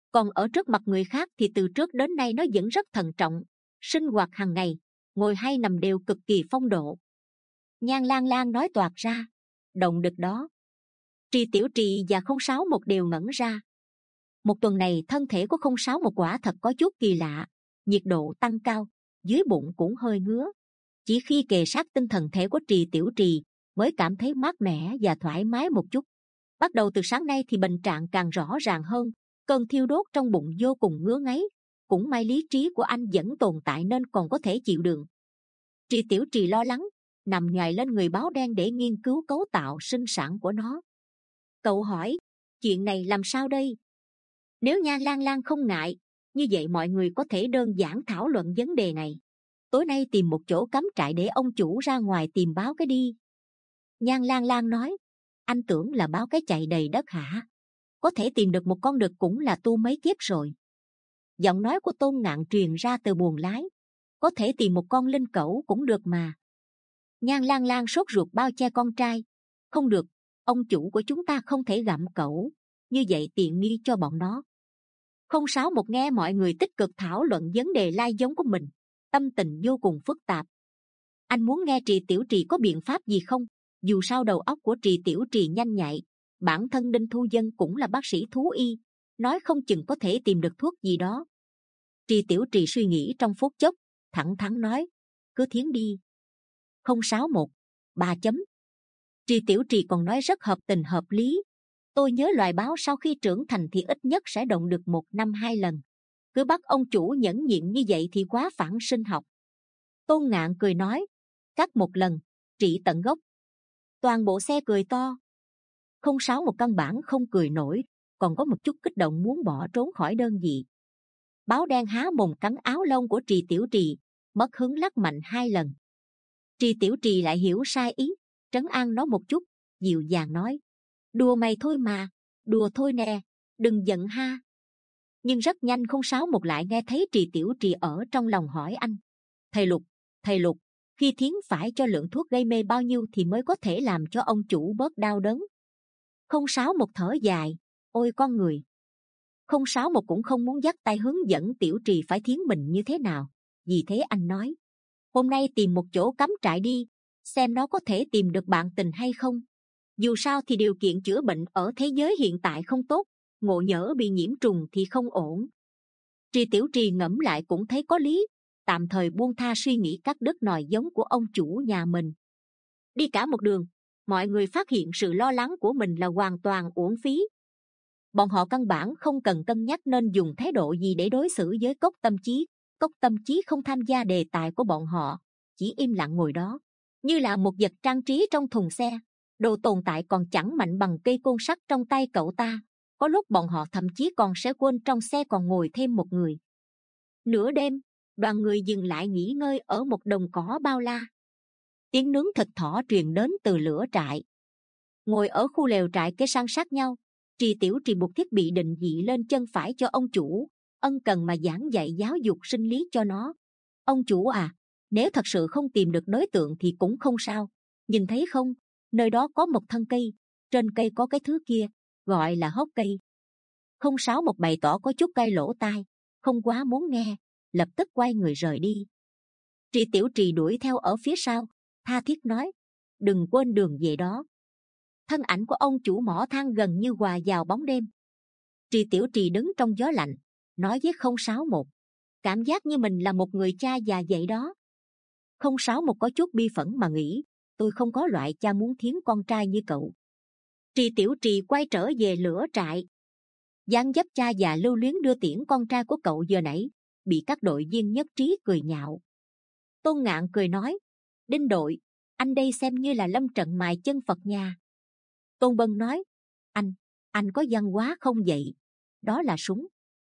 Còn ở trước mặt người khác thì từ trước đến nay nó vẫn rất thận trọng, sinh hoạt hàng ngày, ngồi hay nằm đều cực kỳ phong độ. Nhan Lang Lang nói toạc ra. Động đực đó. Trì Tiểu Trì và Không Sáu Một đều ngẩn ra. Một tuần này thân thể của Không Sáu Một quả thật có chút kỳ lạ, nhiệt độ tăng cao, dưới bụng cũng hơi ngứa. Chỉ khi kề sát tinh thần thể của Trì Tiểu Trì mới cảm thấy mát mẻ và thoải mái một chút. Bắt đầu từ sáng nay thì bệnh trạng càng rõ ràng hơn, cơn thiêu đốt trong bụng vô cùng ngứa ngáy. Cũng may lý trí của anh vẫn tồn tại nên còn có thể chịu đựng. Trì Tiểu Trì lo lắng, nằm nhòi lên người báo đen để nghiên cứu cấu tạo sinh sản của nó. Cậu hỏi, chuyện này làm sao đây? Nếu Nhan Lang Lang không ngại, như vậy mọi người có thể đơn giản thảo luận vấn đề này. Tối nay tìm một chỗ cắm trại để ông chủ ra ngoài tìm báo cái đi. Nhan Lang Lang nói, anh tưởng là báo cái chạy đầy đất hả? Có thể tìm được một con đực cũng là tu mấy kiếp rồi. Giọng nói của Tôn Ngạn truyền ra từ buồng lái. Có thể tìm một con linh cẩu cũng được mà. Nhan Lang Lang sốt ruột bao che con trai. Không được, ông chủ của chúng ta không thể gặm cẩu, như vậy tiện nghi cho bọn nó. Không Sáu Một nghe mọi người tích cực thảo luận vấn đề lai giống của mình, tâm tình vô cùng phức tạp. Anh muốn nghe Trì Tiểu Trì có biện pháp gì không? Dù sao đầu óc của Trì Tiểu Trì nhanh nhạy, bản thân Đinh Thu Dân cũng là bác sĩ thú y, nói không chừng có thể tìm được thuốc gì đó. Trì Tiểu Trì suy nghĩ trong phút chốc, thẳng thắn nói, cứ thiến đi. Không Sáu Một, ba chấm. Trì Tiểu Trì còn nói rất hợp tình hợp lý. Tôi nhớ loài báo sau khi trưởng thành thì ít nhất sẽ động được một năm hai lần. Cứ bắt ông chủ nhẫn nhịn như vậy thì quá phản sinh học. Tôn Ngạn cười nói, cắt một lần, trị tận gốc. Toàn bộ xe cười to. Không Sáu Một căn bản không cười nổi, còn có một chút kích động muốn bỏ trốn khỏi đơn vị. Báo đen há mồm cắn áo lông của Trì Tiểu Trì, mất hứng lắc mạnh hai lần. Trì Tiểu Trì lại hiểu sai ý, trấn an nó một chút, dịu dàng nói, đùa mày thôi mà, đùa thôi nè, đừng giận ha. Nhưng rất nhanh Không Sáu Một lại nghe thấy Trì Tiểu Trì ở trong lòng hỏi anh, thầy Lục, thầy Lục, khi thiến phải cho lượng thuốc gây mê bao nhiêu thì mới có thể làm cho ông chủ bớt đau đớn? Không Sáu Một thở dài, ôi con người. Không Sáu Một cũng không muốn dắt tay hướng dẫn Tiểu Trì phải thiến mình như thế nào, vì thế anh nói, hôm nay tìm một chỗ cắm trại đi, xem nó có thể tìm được bạn tình hay không. Dù sao thì điều kiện chữa bệnh ở thế giới hiện tại không tốt, ngộ nhỡ bị nhiễm trùng thì không ổn. Trì Tiểu Trì ngẫm lại cũng thấy có lý, tạm thời buông tha suy nghĩ cắt đứt nòi giống của ông chủ nhà mình. Đi cả một đường, mọi người phát hiện sự lo lắng của mình là hoàn toàn uổng phí. Bọn họ căn bản không cần cân nhắc nên dùng thái độ gì để đối xử với Cốc Tâm Chí. Cốc Tâm Chí không tham gia đề tài của bọn họ, chỉ im lặng ngồi đó, như là một vật trang trí trong thùng xe. Đồ tồn tại còn chẳng mạnh bằng cây côn sắt trong tay cậu ta. Có lúc bọn họ thậm chí còn sẽ quên trong xe còn ngồi thêm một người. Nửa đêm, đoàn người dừng lại nghỉ ngơi ở một đồng cỏ bao la. Tiếng nướng thịt thỏ truyền đến từ lửa trại. Ngồi ở khu lều trại kê san sát nhau, Trì Tiểu Trì buộc thiết bị định vị lên chân phải cho ông chủ, ân cần mà giảng dạy giáo dục sinh lý cho nó. Ông chủ à, nếu thật sự không tìm được đối tượng thì cũng không sao. Nhìn thấy không, nơi đó có một thân cây, trên cây có cái thứ kia, gọi là hốc cây. Không Sáu Một bày tỏ có chút cay lỗ tai, không quá muốn nghe, lập tức quay người rời đi. Trì Tiểu Trì đuổi theo ở phía sau, tha thiết nói, đừng quên đường về đó. Thân ảnh của ông chủ mỏ than gần như hòa vào bóng đêm. Trì Tiểu Trì đứng trong gió lạnh, nói với Không Sáu Một, cảm giác như mình là một người cha già vậy đó. Không Sáu Một có chút bi phẫn mà nghĩ, tôi không có loại cha muốn thiến con trai như cậu. Trì Tiểu Trì quay trở về lửa trại. Dáng dấp cha già lưu luyến đưa tiễn con trai của cậu giờ nãy bị các đội viên nhất trí cười nhạo. Tôn Ngạn cười nói, Đinh đội, anh đây xem như là lâm trận mài chân Phật nhà. Tôn Bân nói, anh, anh có văn hóa không vậy? Đó là súng.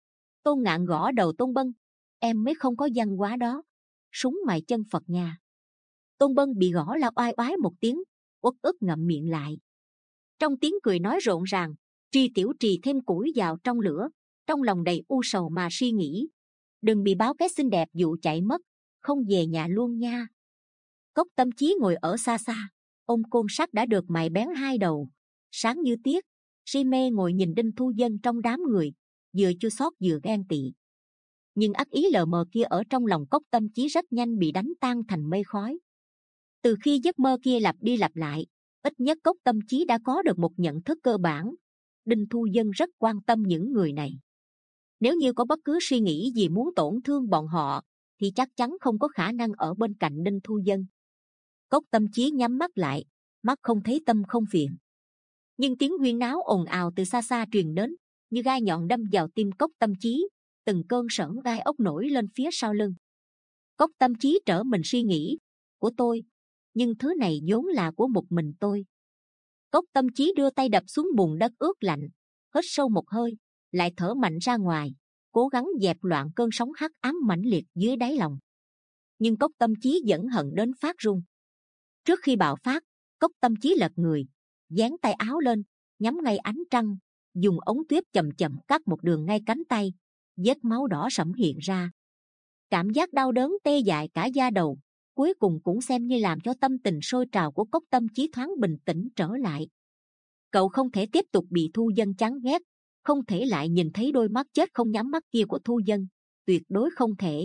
Tôn Ngạn gõ đầu Tôn Bân, em mới không có văn hóa đó. Súng mài chân Phật nhà. Tôn Bân bị gõ la oai oái một tiếng, uất ức ngậm miệng lại. Trong tiếng cười nói rộn ràng, Trì Tiểu Trì thêm củi vào trong lửa, trong lòng đầy u sầu mà suy nghĩ, đừng bị báo cái xinh đẹp dụ chạy mất, không về nhà luôn nha. Cốc Tâm Chí ngồi ở xa xa, ôm côn sắt đã được mài bén hai đầu, sáng như tiết. Si mê ngồi nhìn Đinh Thu Dân trong đám người, vừa chua xót vừa ghen tị. Nhưng ác ý lờ mờ kia ở trong lòng Cốc Tâm Chí rất nhanh bị đánh tan thành mây khói. Từ khi giấc mơ kia lặp đi lặp lại, ít nhất Cốc Tâm Chí đã có được một nhận thức cơ bản. Đinh Thu Dân rất quan tâm những người này. Nếu như có bất cứ suy nghĩ gì muốn tổn thương bọn họ, thì chắc chắn không có khả năng ở bên cạnh Đinh Thu Dân. Cốc Tâm Chí nhắm mắt lại, mắt không thấy tâm không phiền. Nhưng tiếng huyên náo ồn ào từ xa xa truyền đến, như gai nhọn đâm vào tim Cốc Tâm Chí, từng cơn sởn gai ốc nổi lên phía sau lưng. Cốc Tâm Chí trở mình suy nghĩ, của tôi, nhưng thứ này vốn là của một mình tôi. Cốc Tâm Chí đưa tay đập xuống bùn đất ướt lạnh, hít sâu một hơi, lại thở mạnh ra ngoài, cố gắng dẹp loạn cơn sóng hắc ám mãnh liệt dưới đáy lòng. Nhưng Cốc Tâm Chí vẫn hận đến phát run. Trước khi bạo phát, Cốc Tâm Chí lật người, dán tay áo lên, nhắm ngay ánh trăng, dùng ống tuyếp chậm chậm cắt một đường ngay cánh tay, vết máu đỏ sẫm hiện ra. Cảm giác đau đớn tê dại cả da đầu, cuối cùng cũng xem như làm cho tâm tình sôi trào của Cốc Tâm Chí thoáng bình tĩnh trở lại. Cậu không thể tiếp tục bị Thu Dân chán ghét, không thể lại nhìn thấy đôi mắt chết không nhắm mắt kia của Thu Dân, tuyệt đối không thể.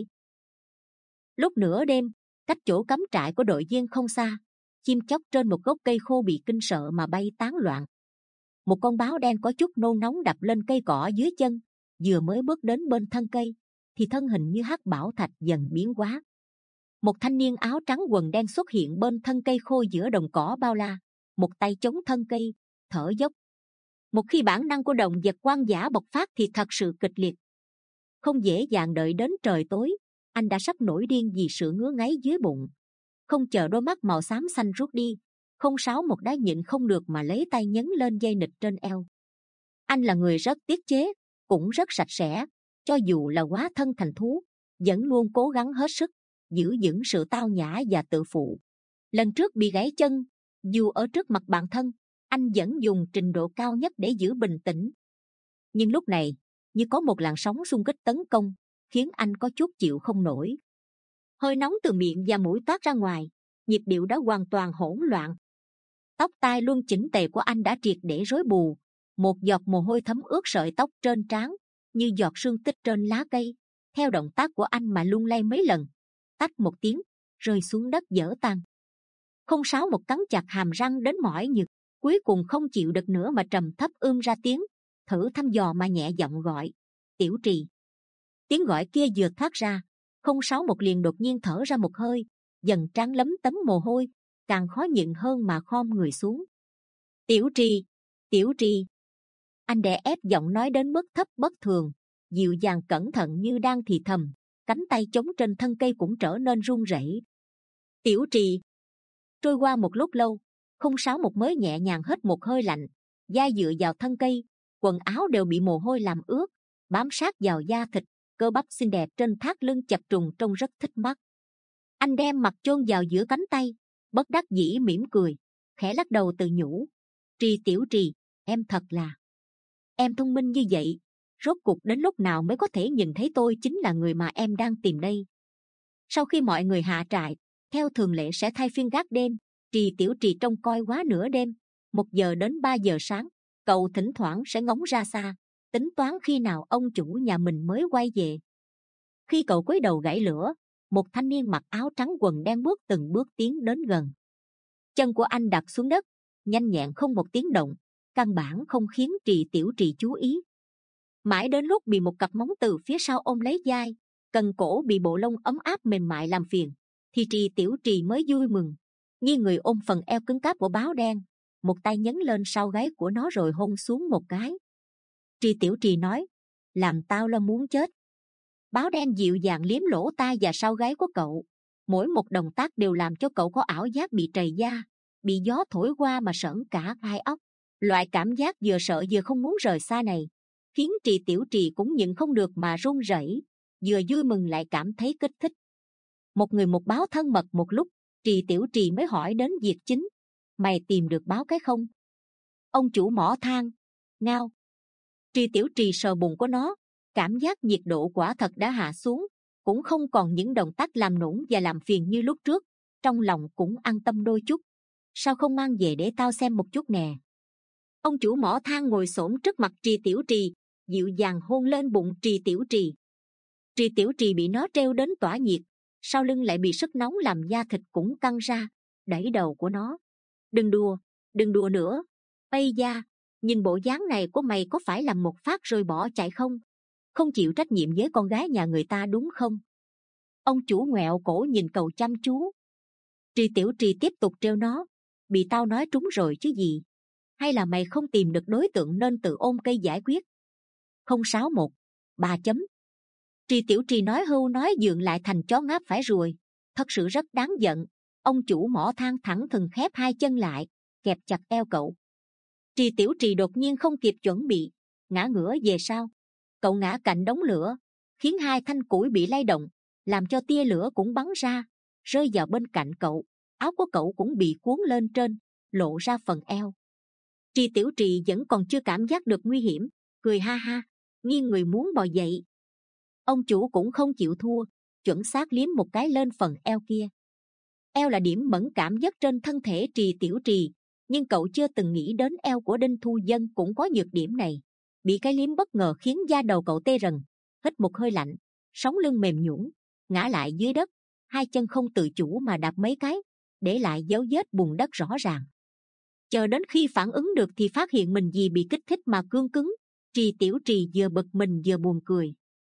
Lúc nửa đêm, cách chỗ cắm trại của đội viên không xa, chim chóc trên một gốc cây khô bị kinh sợ mà bay tán loạn. Một con báo đen có chút nôn nóng đập lên cây cỏ dưới chân, vừa mới bước đến bên thân cây, thì thân hình như hắc bảo thạch dần biến hóa. Một thanh niên áo trắng quần đen xuất hiện bên thân cây khô giữa đồng cỏ bao la, một tay chống thân cây, thở dốc. Một khi bản năng của động vật hoang dã bộc phát thì thật sự kịch liệt. Không dễ dàng đợi đến trời tối, anh đã sắp nổi điên vì sự ngứa ngáy dưới bụng. Không chờ đôi mắt màu xám xanh rút đi, không sáu một đá nhịn không được mà lấy tay nhấn lên dây nịt trên eo. Anh là người rất tiết chế, cũng rất sạch sẽ, cho dù là hóa thân thành thú, vẫn luôn cố gắng hết sức giữ vững sự tao nhã và tự phụ. Lần trước bị gãy chân, dù ở trước mặt bạn thân, anh vẫn dùng trình độ cao nhất để giữ bình tĩnh. Nhưng lúc này, như có một làn sóng xung kích tấn công, khiến anh có chút chịu không nổi. Hơi nóng từ miệng và mũi toát ra ngoài, nhịp điệu đã hoàn toàn hỗn loạn. Tóc tai luôn chỉnh tề của anh đã triệt để rối bù, một giọt mồ hôi thấm ướt sợi tóc trên trán, như giọt sương tích trên lá cây, theo động tác của anh mà lung lay mấy lần, tách một tiếng, rơi xuống đất dở tan. Không sáu một cắn chặt hàm răng đến mỏi nhức, cuối cùng không chịu được nữa mà trầm thấp ưm ra tiếng, thử thăm dò mà nhẹ giọng gọi, Tiểu Trì. Tiếng gọi kia vừa thoát ra, không sáu một liền đột nhiên thở ra một hơi, dần trán lấm tấm mồ hôi, càng khó nhịn hơn mà khom người xuống. Tiểu Trì, Tiểu Trì. Anh đè ép giọng nói đến mức thấp bất thường, dịu dàng cẩn thận như đang thì thầm, cánh tay chống trên thân cây cũng trở nên run rẩy. Tiểu Trì. Trôi qua một lúc lâu, không sáu một mới nhẹ nhàng hít một hơi lạnh, da dựa vào thân cây, quần áo đều bị mồ hôi làm ướt, bám sát vào da thịt, cơ bắp xinh đẹp trên thắt lưng chập trùng trông rất thích mắt. Anh đem mặt chôn vào giữa cánh tay, bất đắc dĩ mỉm cười, khẽ lắc đầu tự nhủ, Trì Tiểu Trì, em thật là, em thông minh như vậy, rốt cuộc đến lúc nào mới có thể nhìn thấy tôi chính là người mà em đang tìm đây. Sau khi mọi người hạ trại, theo thường lệ sẽ thay phiên gác đêm. Trì Tiểu Trì trông coi quá nửa đêm, một giờ đến ba giờ sáng, cậu thỉnh thoảng sẽ ngóng ra xa, tính toán khi nào ông chủ nhà mình mới quay về. Khi cậu cúi đầu gãy lửa, một thanh niên mặc áo trắng quần đen bước từng bước tiến đến gần. Chân của anh đặt xuống đất, nhanh nhẹn không một tiếng động, căn bản không khiến Trì Tiểu Trì chú ý. Mãi đến lúc bị một cặp móng từ phía sau ôm lấy vai, cần cổ bị bộ lông ấm áp mềm mại làm phiền, thì Trì Tiểu Trì mới vui mừng, nghiêng người ôm phần eo cứng cáp của báo đen, một tay nhấn lên sau gáy của nó rồi hôn xuống một cái. Trì Tiểu Trì nói, làm tao là muốn chết. Báo đen dịu dàng liếm lỗ tai và sau gáy của cậu, mỗi một động tác đều làm cho cậu có ảo giác bị trầy da, bị gió thổi qua mà sởn cả gai ốc. Loại cảm giác vừa sợ vừa không muốn rời xa này khiến Trì Tiểu Trì cũng nhịn không được mà run rẩy, vừa vui mừng lại cảm thấy kích thích. Một người một báo thân mật một lúc, Trì Tiểu Trì mới hỏi đến việc chính, mày tìm được báo cái không? Ông chủ mỏ than, ngao. Trì Tiểu Trì sờ bụng của nó, cảm giác nhiệt độ quả thật đã hạ xuống, cũng không còn những động tác làm nũng và làm phiền như lúc trước, trong lòng cũng an tâm đôi chút. Sao không mang về để tao xem một chút nè? Ông chủ mỏ than ngồi xổm trước mặt Trì Tiểu Trì, dịu dàng hôn lên bụng Trì Tiểu Trì. Trì Tiểu Trì bị nó treo đến tỏa nhiệt, sau lưng lại bị sức nóng làm da thịt cũng căng ra, đẩy đầu của nó. Đừng đùa, đừng đùa nữa. Ây da, nhìn bộ dáng này của mày có phải làm một phát rồi bỏ chạy không? Không chịu trách nhiệm với con gái nhà người ta đúng không? Ông chủ ngoẹo cổ nhìn cậu chăm chú. Trì Tiểu Trì tiếp tục trêu nó. Bị tao nói trúng rồi chứ gì? Hay là mày không tìm được đối tượng nên tự ôm cây giải quyết? Không sáu một, ba chấm. Trì Tiểu Trì nói hưu nói dượng lại thành chó ngáp phải ruồi. Thật sự rất đáng giận. Ông chủ mỏ than thẳng thừng khép hai chân lại, kẹp chặt eo cậu. Trì Tiểu Trì đột nhiên không kịp chuẩn bị, ngã ngửa về sau. Cậu ngã cạnh đống lửa, khiến hai thanh củi bị lay động, làm cho tia lửa cũng bắn ra, rơi vào bên cạnh cậu. Áo của cậu cũng bị cuốn lên trên, lộ ra phần eo. Trì Tiểu Trì vẫn còn chưa cảm giác được nguy hiểm, cười ha ha, nghiêng người muốn bò dậy. Ông chủ cũng không chịu thua, chuẩn xác liếm một cái lên phần eo kia. Eo là điểm mẫn cảm nhất trên thân thể Trì Tiểu Trì, nhưng cậu chưa từng nghĩ đến eo của Đinh Thu Dân cũng có nhược điểm này. Bị cái liếm bất ngờ khiến da đầu cậu tê rần, hít một hơi lạnh, sống lưng mềm nhũn, ngã lại dưới đất, hai chân không tự chủ mà đạp mấy cái, để lại dấu vết bùn đất rõ ràng. Chờ đến khi phản ứng được thì phát hiện mình vì bị kích thích mà cương cứng. Trì Tiểu Trì vừa bực mình vừa buồn cười.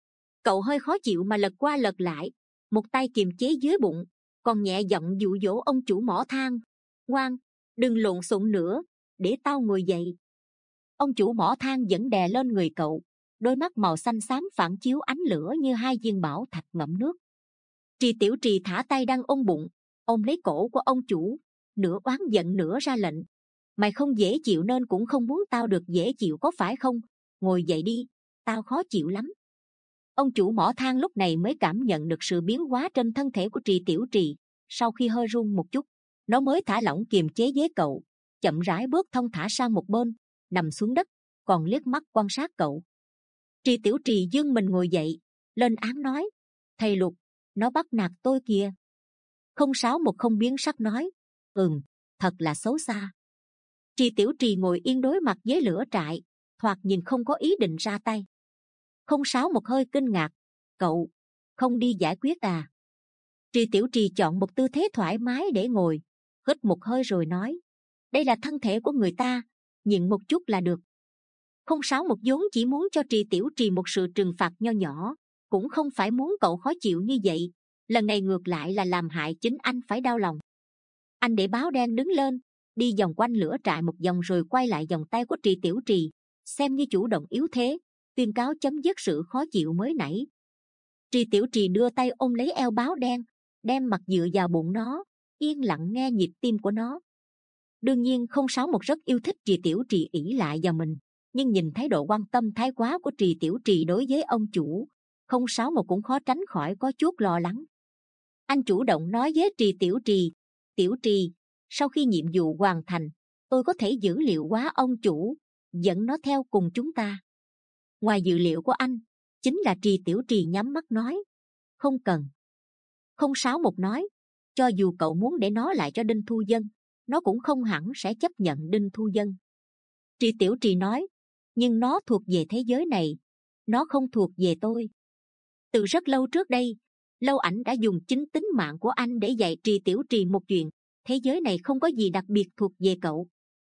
Cậu hơi khó chịu mà lật qua lật lại, một tay kiềm chế dưới bụng, còn nhẹ giọng dụ dỗ ông chủ mỏ than. Ngoan, đừng lộn xộn nữa, để tao ngồi dậy. Ông chủ mỏ than vẫn đè lên người cậu, đôi mắt màu xanh xám phản chiếu ánh lửa như hai viên bảo thạch ngậm nước. Trì Tiểu Trì thả tay đang ôm bụng, ôm lấy cổ của ông chủ, nửa oán giận nửa ra lệnh. Mày không dễ chịu nên cũng không muốn tao được dễ chịu có phải không? Ngồi dậy đi, tao khó chịu lắm. Ông chủ mỏ than lúc này mới cảm nhận được sự biến hóa trên thân thể của Trì Tiểu Trì. Sau khi hơi run một chút, nó mới thả lỏng kiềm chế với cậu, chậm rãi bước thong thả sang một bên, nằm xuống đất, còn liếc mắt quan sát cậu. Trì Tiểu Trì giương mình ngồi dậy, lên án nói: Thầy Lục, nó bắt nạt tôi kìa. Không sáu một không biến sắc nói: Ừm, thật là xấu xa. Trì Tiểu Trì ngồi yên đối mặt với lửa trại, thoạt nhìn không có ý định ra tay. Không sáu một hơi kinh ngạc: Cậu không đi giải quyết à? Trì Tiểu Trì chọn một tư thế thoải mái để ngồi, hít một hơi rồi nói: Đây là thân thể của người ta, nhịn một chút là được. Không sáu một vốn chỉ muốn cho Trì Tiểu Trì một sự trừng phạt nho nhỏ, cũng không phải muốn cậu khó chịu như vậy. Lần này ngược lại là làm hại chính anh phải đau lòng. Anh để báo đen đứng lên, đi vòng quanh lửa trại một vòng rồi quay lại vòng tay của Trì Tiểu Trì, xem như chủ động yếu thế, tuyên cáo chấm dứt sự khó chịu mới nãy. Trì Tiểu Trì đưa tay ôm lấy eo báo đen, đem mặt dựa vào bụng nó, yên lặng nghe nhịp tim của nó. Đương nhiên không sáu một rất yêu thích Trì Tiểu Trì ỷ lại vào mình, nhưng nhìn thái độ quan tâm thái quá của Trì Tiểu Trì đối với ông chủ, không sáu một cũng khó tránh khỏi có chút lo lắng. Anh chủ động nói với Trì Tiểu Trì: Tiểu Trì, sau khi nhiệm vụ hoàn thành, tôi có thể giữ liệu quá ông chủ, dẫn nó theo cùng chúng ta. Ngoài dự liệu của anh, chính là Trì Tiểu Trì nhắm mắt nói: Không cần. Không sáu một nói: Cho dù cậu muốn để nó lại cho Đinh Thu Dân, nó cũng không hẳn sẽ chấp nhận Đinh Thu Dân. Trì Tiểu Trì nói: Nhưng nó thuộc về thế giới này, nó không thuộc về tôi. Từ rất lâu trước đây, Lâu Ảnh đã dùng chính tính mạng của anh để dạy Trì Tiểu Trì một chuyện: thế giới này không có gì đặc biệt thuộc về cậu.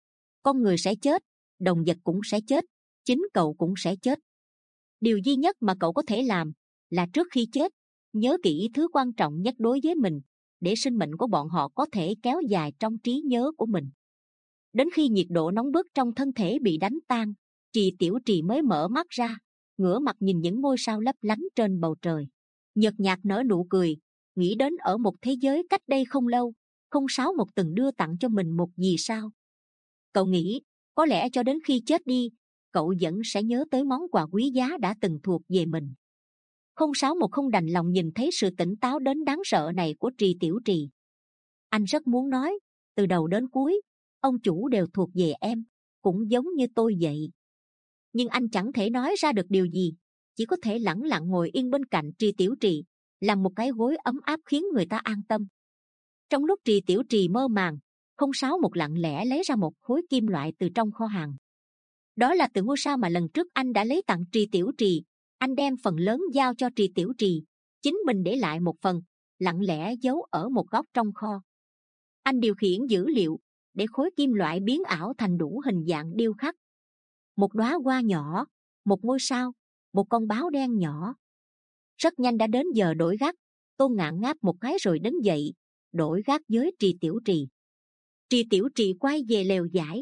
Con người sẽ chết, động vật cũng sẽ chết, chính cậu cũng sẽ chết. Điều duy nhất mà cậu có thể làm là trước khi chết, nhớ kỹ thứ quan trọng nhất đối với mình, để sinh mệnh của bọn họ có thể kéo dài trong trí nhớ của mình. Đến khi nhiệt độ nóng bức trong thân thể bị đánh tan, Trì Tiểu Trì mới mở mắt ra, ngửa mặt nhìn những ngôi sao lấp lánh trên bầu trời, nhợt nhạt nở nụ cười, nghĩ đến ở một thế giới cách đây không lâu, không sáu một từng đưa tặng cho mình một vì sao. Cậu nghĩ, có lẽ cho đến khi chết đi, cậu vẫn sẽ nhớ tới món quà quý giá đã từng thuộc về mình. Không sáu một không đành lòng nhìn thấy sự tỉnh táo đến đáng sợ này của Trì Tiểu Trì. Anh rất muốn nói, từ đầu đến cuối, ông chủ đều thuộc về em, cũng giống như tôi vậy. Nhưng anh chẳng thể nói ra được điều gì, chỉ có thể lẳng lặng ngồi yên bên cạnh Trì Tiểu Trì, làm một cái gối ấm áp khiến người ta an tâm. Trong lúc Trì Tiểu Trì mơ màng, không sáu một lặng lẽ lấy ra một khối kim loại từ trong kho hàng. Đó là từ ngôi sao mà lần trước anh đã lấy tặng Trì Tiểu Trì. Anh đem phần lớn giao cho Trì Tiểu Trì, chính mình để lại một phần, lặng lẽ giấu ở một góc trong kho. Anh điều khiển dữ liệu để khối kim loại biến ảo thành đủ hình dạng điêu khắc. Một đóa hoa nhỏ, một ngôi sao, một con báo đen nhỏ. Rất nhanh đã đến giờ đổi gác. Tôn Ngạn ngáp một cái rồi đứng dậy, đổi gác với Trì Tiểu Trì. Trì Tiểu Trì quay về lều vải.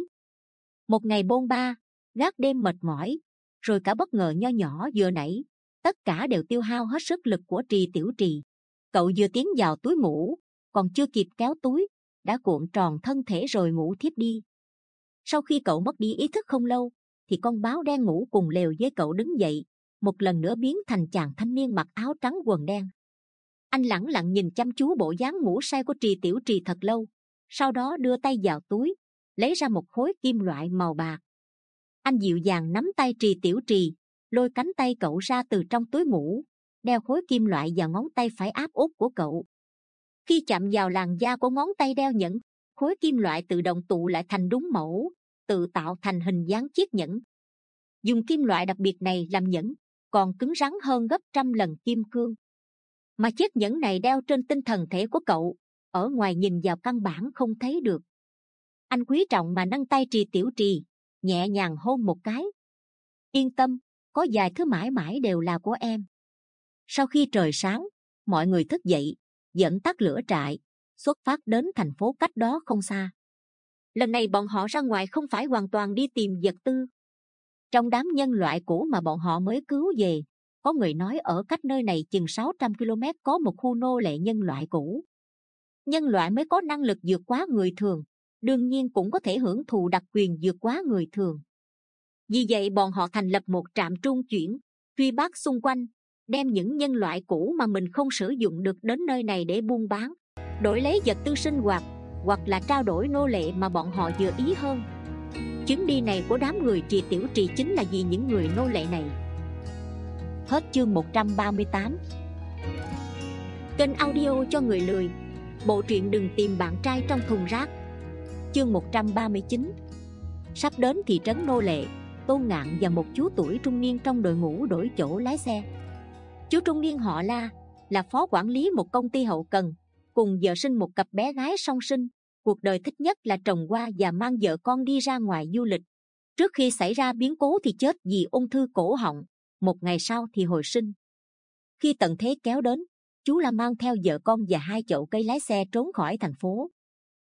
Một ngày bôn ba, gác đêm mệt mỏi, rồi cả bất ngờ nho nhỏ vừa nãy, tất cả đều tiêu hao hết sức lực của Trì Tiểu Trì. Cậu vừa tiến vào túi ngủ, còn chưa kịp kéo túi, đã cuộn tròn thân thể rồi ngủ thiếp đi. Sau khi cậu mất đi ý thức không lâu, thì con báo đen ngủ cùng lều với cậu đứng dậy, một lần nữa biến thành chàng thanh niên mặc áo trắng quần đen. Anh lẳng lặng nhìn chăm chú bộ dáng ngủ say của Trì Tiểu Trì thật lâu, sau đó đưa tay vào túi, lấy ra một khối kim loại màu bạc. Anh dịu dàng nắm tay Trì Tiểu Trì, lôi cánh tay cậu ra từ trong túi ngủ, đeo khối kim loại vào ngón tay phải áp út của cậu. Khi chạm vào làn da của ngón tay đeo nhẫn, khối kim loại tự động tụ lại thành đúng mẫu, tự tạo thành hình dáng chiếc nhẫn. Dùng kim loại đặc biệt này làm nhẫn, còn cứng rắn hơn gấp trăm lần kim cương. Mà chiếc nhẫn này đeo trên tinh thần thể của cậu, ở ngoài nhìn vào căn bản không thấy được. Anh quý trọng mà nâng tay Trì Tiểu Trì, nhẹ nhàng hôn một cái. Yên tâm, có vài thứ mãi mãi đều là của em. Sau khi trời sáng, mọi người thức dậy, dẫn tắt lửa trại, xuất phát đến thành phố cách đó không xa. Lần này bọn họ ra ngoài không phải hoàn toàn đi tìm vật tư. Trong đám nhân loại cũ mà bọn họ mới cứu về, có người nói ở cách nơi này chừng sáu trăm ki lô mét có một khu nô lệ nhân loại cũ. Nhân loại mới có năng lực vượt quá người thường, đương nhiên cũng có thể hưởng thụ đặc quyền vượt quá người thường. Vì vậy bọn họ thành lập một trạm trung chuyển, truy bắt xung quanh, đem những nhân loại cũ mà mình không sử dụng được đến nơi này để buôn bán, đổi lấy vật tư sinh hoạt, hoặc là trao đổi nô lệ mà bọn họ vừa ý hơn. Chuyến đi này của đám người Trì Tiểu Trì chính là vì những người nô lệ này. Hết chương một trăm ba mươi tám. Kênh audio cho người lười. Bộ truyện Đừng Tìm Bạn Trai Trong Thùng Rác. Chương một trăm ba mươi chín. Sắp đến thị trấn nô lệ, Tôn Ngạn và một chú tuổi trung niên trong đội ngũ đổi chỗ lái xe. Chú trung niên họ La, là phó quản lý một công ty hậu cần, cùng vợ sinh một cặp bé gái song sinh. Cuộc đời thích nhất là trồng hoa và mang vợ con đi ra ngoài du lịch. Trước khi xảy ra biến cố thì chết vì ung thư cổ họng, một ngày sau thì hồi sinh. Khi tận thế kéo đến, chú La mang theo vợ con và hai chậu cây lái xe trốn khỏi thành phố.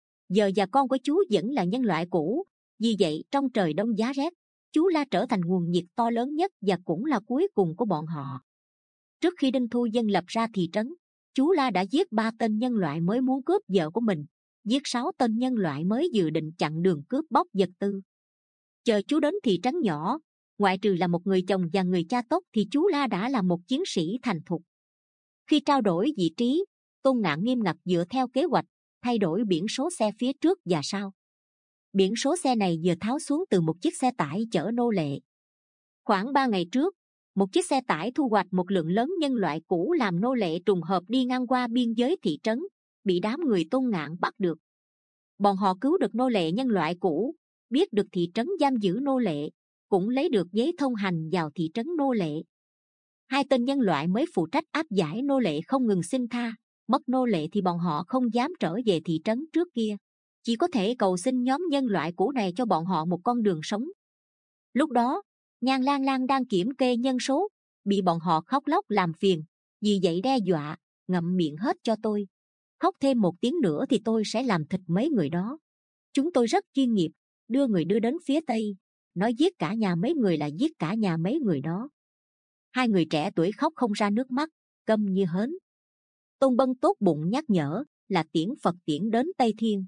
Vợ và con của chú vẫn là nhân loại cũ, vì vậy trong trời đông giá rét, chú La trở thành nguồn nhiệt to lớn nhất và cũng là cuối cùng của bọn họ. Trước khi Đinh Thu Dân lập ra thị trấn, chú La đã giết ba tên nhân loại mới muốn cướp vợ của mình, giết sáu tên nhân loại mới dự định chặn đường cướp bóc vật tư. Chờ chú đến thị trấn nhỏ, ngoại trừ là một người chồng và người cha tốt thì chú La đã là một chiến sĩ thành thục. Khi trao đổi vị trí, Tôn Ngạn nghiêm ngặt dựa theo kế hoạch, thay đổi biển số xe phía trước và sau. Biển số xe này vừa tháo xuống từ một chiếc xe tải chở nô lệ. Khoảng ba ngày trước, một chiếc xe tải thu hoạch một lượng lớn nhân loại cũ làm nô lệ trùng hợp đi ngang qua biên giới thị trấn, bị đám người Tôn Ngạn bắt được. Bọn họ cứu được nô lệ nhân loại cũ, biết được thị trấn giam giữ nô lệ, cũng lấy được giấy thông hành vào thị trấn nô lệ. Hai tên nhân loại mới phụ trách áp giải nô lệ không ngừng xin tha, mất nô lệ thì bọn họ không dám trở về thị trấn trước kia, chỉ có thể cầu xin nhóm nhân loại cũ này cho bọn họ một con đường sống. Lúc đó, Nhan Lang Lang đang kiểm kê nhân số, bị bọn họ khóc lóc làm phiền, vì vậy đe dọa, ngậm miệng hết cho tôi. Khóc thêm một tiếng nữa thì tôi sẽ làm thịt mấy người đó. Chúng tôi rất chuyên nghiệp, đưa người đưa đến phía Tây, nói giết cả nhà mấy người là giết cả nhà mấy người đó. Hai người trẻ tuổi khóc không ra nước mắt, câm như hến. Tôn Bân tốt bụng nhắc nhở là tiễn Phật tiễn đến Tây Thiên.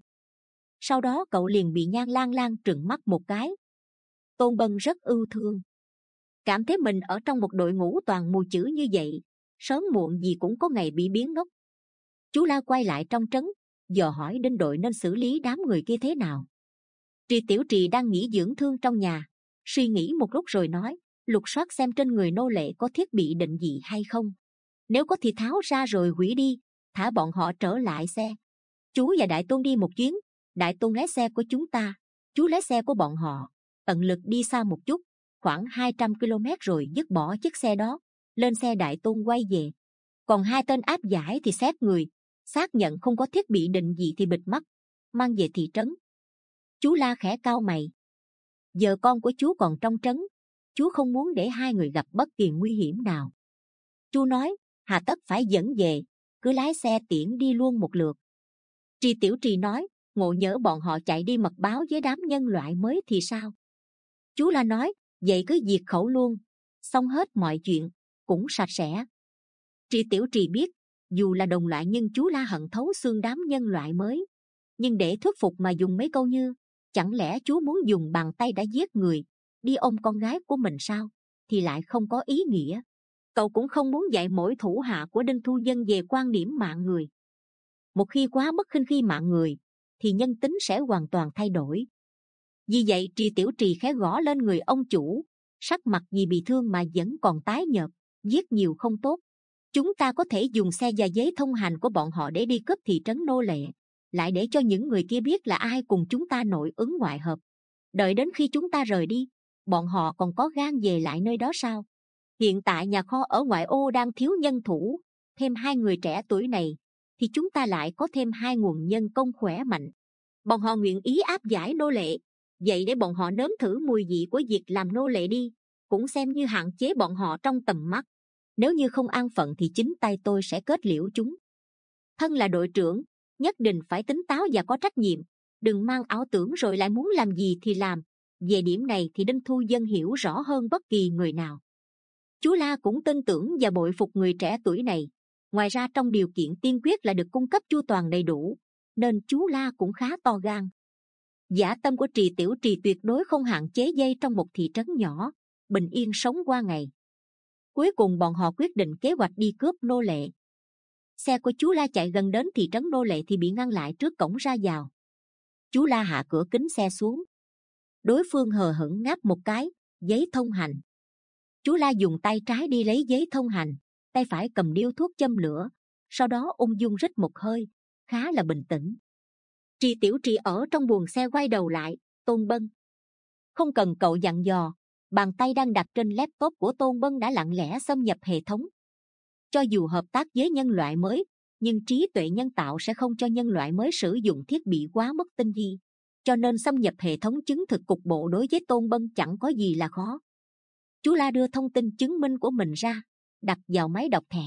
Sau đó cậu liền bị Nhan Lang Lang trừng mắt một cái. Tôn Bân rất ưu thương, cảm thấy mình ở trong một đội ngũ toàn mù chữ như vậy, sớm muộn gì cũng có ngày bị biến ngốc. Chú La quay lại trong trấn, dò hỏi Đinh đội nên xử lý đám người kia thế nào. Trì Tiểu Trì đang nghỉ dưỡng thương trong nhà, suy nghĩ một lúc rồi nói, lục soát xem trên người nô lệ có thiết bị định vị hay không. Nếu có thì tháo ra rồi hủy đi, thả bọn họ trở lại xe. Chú và Đại Tôn đi một chuyến, Đại Tôn lái xe của chúng ta, chú lái xe của bọn họ. tận lực đi xa một chút, khoảng hai trăm ki lô mét rồi dứt bỏ chiếc xe đó, lên xe Đại Tôn quay về. Còn hai tên áp giải thì xét người, xác nhận không có thiết bị định vị thì bịt mắt, mang về thị trấn. Chú La khẽ cau mày. Giờ con của chú còn trong trấn, chú không muốn để hai người gặp bất kỳ nguy hiểm nào. Chú nói, hà tất phải dẫn về, cứ lái xe tiễn đi luôn một lượt. Tri Tiểu Trì nói, ngộ nhỡ bọn họ chạy đi mật báo với đám nhân loại mới thì sao? Chú La nói, vậy cứ diệt khẩu luôn, xong hết mọi chuyện, cũng sạch sẽ. Tri Tiểu Trì biết, dù là đồng loại nhưng chú La hận thấu xương đám nhân loại mới. Nhưng để thuyết phục mà dùng mấy câu như, chẳng lẽ chú muốn dùng bàn tay đã giết người, đi ôm con gái của mình sao? Thì lại không có ý nghĩa. Cậu cũng không muốn dạy mỗi thủ hạ của Đinh Thu Vân về quan điểm mạng người. Một khi quá mất khinh khi mạng người, thì nhân tính sẽ hoàn toàn thay đổi. Vì vậy Tri Tiểu Trì khẽ gõ lên người ông chủ, sắc mặt vì bị thương mà vẫn còn tái nhợt, giết nhiều không tốt. Chúng ta có thể dùng xe và giấy thông hành của bọn họ để đi cướp thị trấn nô lệ, lại để cho những người kia biết là ai cùng chúng ta nội ứng ngoại hợp. Đợi đến khi chúng ta rời đi, bọn họ còn có gan về lại nơi đó sao? Hiện tại nhà kho ở ngoại ô đang thiếu nhân thủ, thêm hai người trẻ tuổi này, thì chúng ta lại có thêm hai nguồn nhân công khỏe mạnh. Bọn họ nguyện ý áp giải nô lệ, vậy để bọn họ nếm thử mùi vị của việc làm nô lệ đi, cũng xem như hạn chế bọn họ trong tầm mắt. Nếu như không an phận thì chính tay tôi sẽ kết liễu chúng. Thân là đội trưởng, nhất định phải tính táo và có trách nhiệm, đừng mang ảo tưởng rồi lại muốn làm gì thì làm. Về điểm này thì Đinh Thu Vân hiểu rõ hơn bất kỳ người nào. Chú La cũng tin tưởng và bội phục người trẻ tuổi này. Ngoài ra trong điều kiện tiên quyết là được cung cấp chu toàn đầy đủ, nên chú La cũng khá to gan. Dã tâm của Trì Tiểu Trì tuyệt đối không hạn chế dây trong một thị trấn nhỏ, bình yên sống qua ngày. Cuối cùng bọn họ quyết định kế hoạch đi cướp nô lệ. Xe của chú La chạy gần đến thị trấn nô lệ thì bị ngăn lại trước cổng ra vào. Chú La hạ cửa kính xe xuống. Đối phương hờ hững ngáp một cái, giấy thông hành. Chú La dùng tay trái đi lấy giấy thông hành, tay phải cầm điếu thuốc châm lửa, sau đó ung dung rít một hơi, khá là bình tĩnh. Tri Tiểu Trì ở trong buồng xe quay đầu lại, Tôn Bân. Không cần cậu dặn dò, bàn tay đang đặt trên laptop của Tôn Bân đã lặng lẽ xâm nhập hệ thống. Cho dù hợp tác với nhân loại mới, nhưng trí tuệ nhân tạo sẽ không cho nhân loại mới sử dụng thiết bị quá mức tinh vi, cho nên xâm nhập hệ thống chứng thực cục bộ đối với Tôn Bân chẳng có gì là khó. Chú La đưa thông tin chứng minh của mình ra, đặt vào máy đọc thẻ.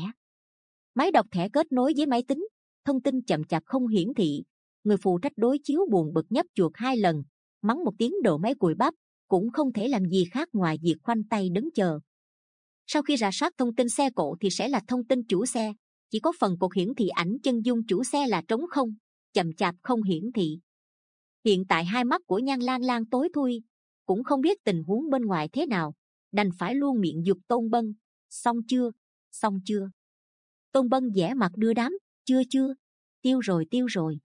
Máy đọc thẻ kết nối với máy tính, thông tin chậm chạp không hiển thị. Người phụ trách đối chiếu buồn bực nhấp chuột hai lần, mắng một tiếng đồ máy cùi bắp, cũng không thể làm gì khác ngoài việc khoanh tay đứng chờ. Sau khi rà soát thông tin xe cộ thì sẽ là thông tin chủ xe, chỉ có phần cột hiển thị ảnh chân dung chủ xe là trống không, chậm chạp không hiển thị. Hiện tại hai mắt của Nhan Lan Lan tối thui, cũng không biết tình huống bên ngoài thế nào, đành phải luôn miệng giục Tôn Bân, xong chưa, xong chưa. Tôn Bân vẻ mặt đưa đám, chưa chưa, tiêu rồi tiêu rồi.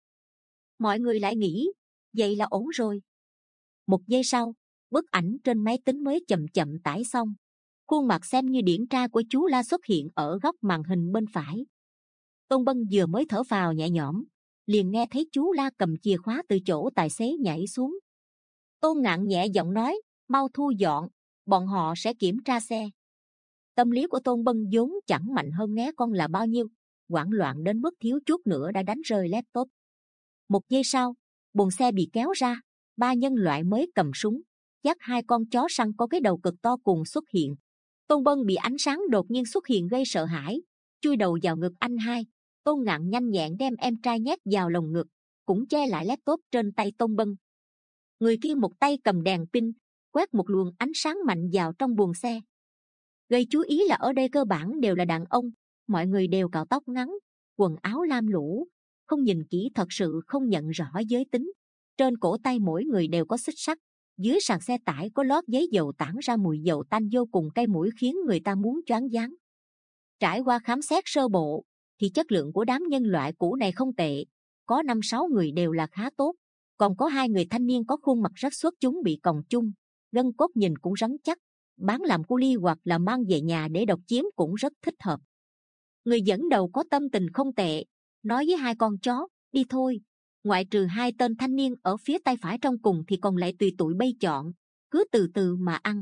Mọi người lại nghĩ, vậy là ổn rồi. Một giây sau, bức ảnh trên máy tính mới chậm chậm tải xong. Khuôn mặt xem như điển tra của chú La xuất hiện ở góc màn hình bên phải. Tôn Bân vừa mới thở phào nhẹ nhõm, liền nghe thấy chú La cầm chìa khóa từ chỗ tài xế nhảy xuống. Tôn Ngạn nhẹ giọng nói, mau thu dọn, bọn họ sẽ kiểm tra xe. Tâm lý của Tôn Bân vốn chẳng mạnh hơn nghe con là bao nhiêu, hoảng loạn đến mức thiếu chút nữa đã đánh rơi laptop. Một giây sau, buồng xe bị kéo ra, ba nhân loại mới cầm súng, dắt hai con chó săn có cái đầu cực to cùng xuất hiện. Tôn Bân bị ánh sáng đột nhiên xuất hiện gây sợ hãi, chui đầu vào ngực anh hai. Tôn Ngạn nhanh nhẹn đem em trai nhét vào lồng ngực, cũng che lại laptop trên tay Tôn Bân. Người kia một tay cầm đèn pin, quét một luồng ánh sáng mạnh vào trong buồng xe. Gây chú ý là ở đây cơ bản đều là đàn ông, mọi người đều cạo tóc ngắn, quần áo lam lũ, không nhìn kỹ thật sự không nhận rõ giới tính. Trên cổ tay mỗi người đều có xích sắt, dưới sàn xe tải có lót giấy dầu tản ra mùi dầu tanh vô cùng cay mũi khiến người ta muốn choáng váng. Trải qua khám xét sơ bộ thì chất lượng của đám nhân loại cũ này không tệ, có năm sáu người đều là khá tốt, còn có hai người thanh niên có khuôn mặt rất xuất chúng bị còng chung, gân cốt nhìn cũng rắn chắc, bán làm cu li hoặc là mang về nhà để độc chiếm cũng rất thích hợp. Người dẫn đầu có tâm tình không tệ, nói với hai con chó, đi thôi. Ngoại trừ hai tên thanh niên ở phía tay phải trong cùng thì còn lại tùy tụi bay chọn, cứ từ từ mà ăn.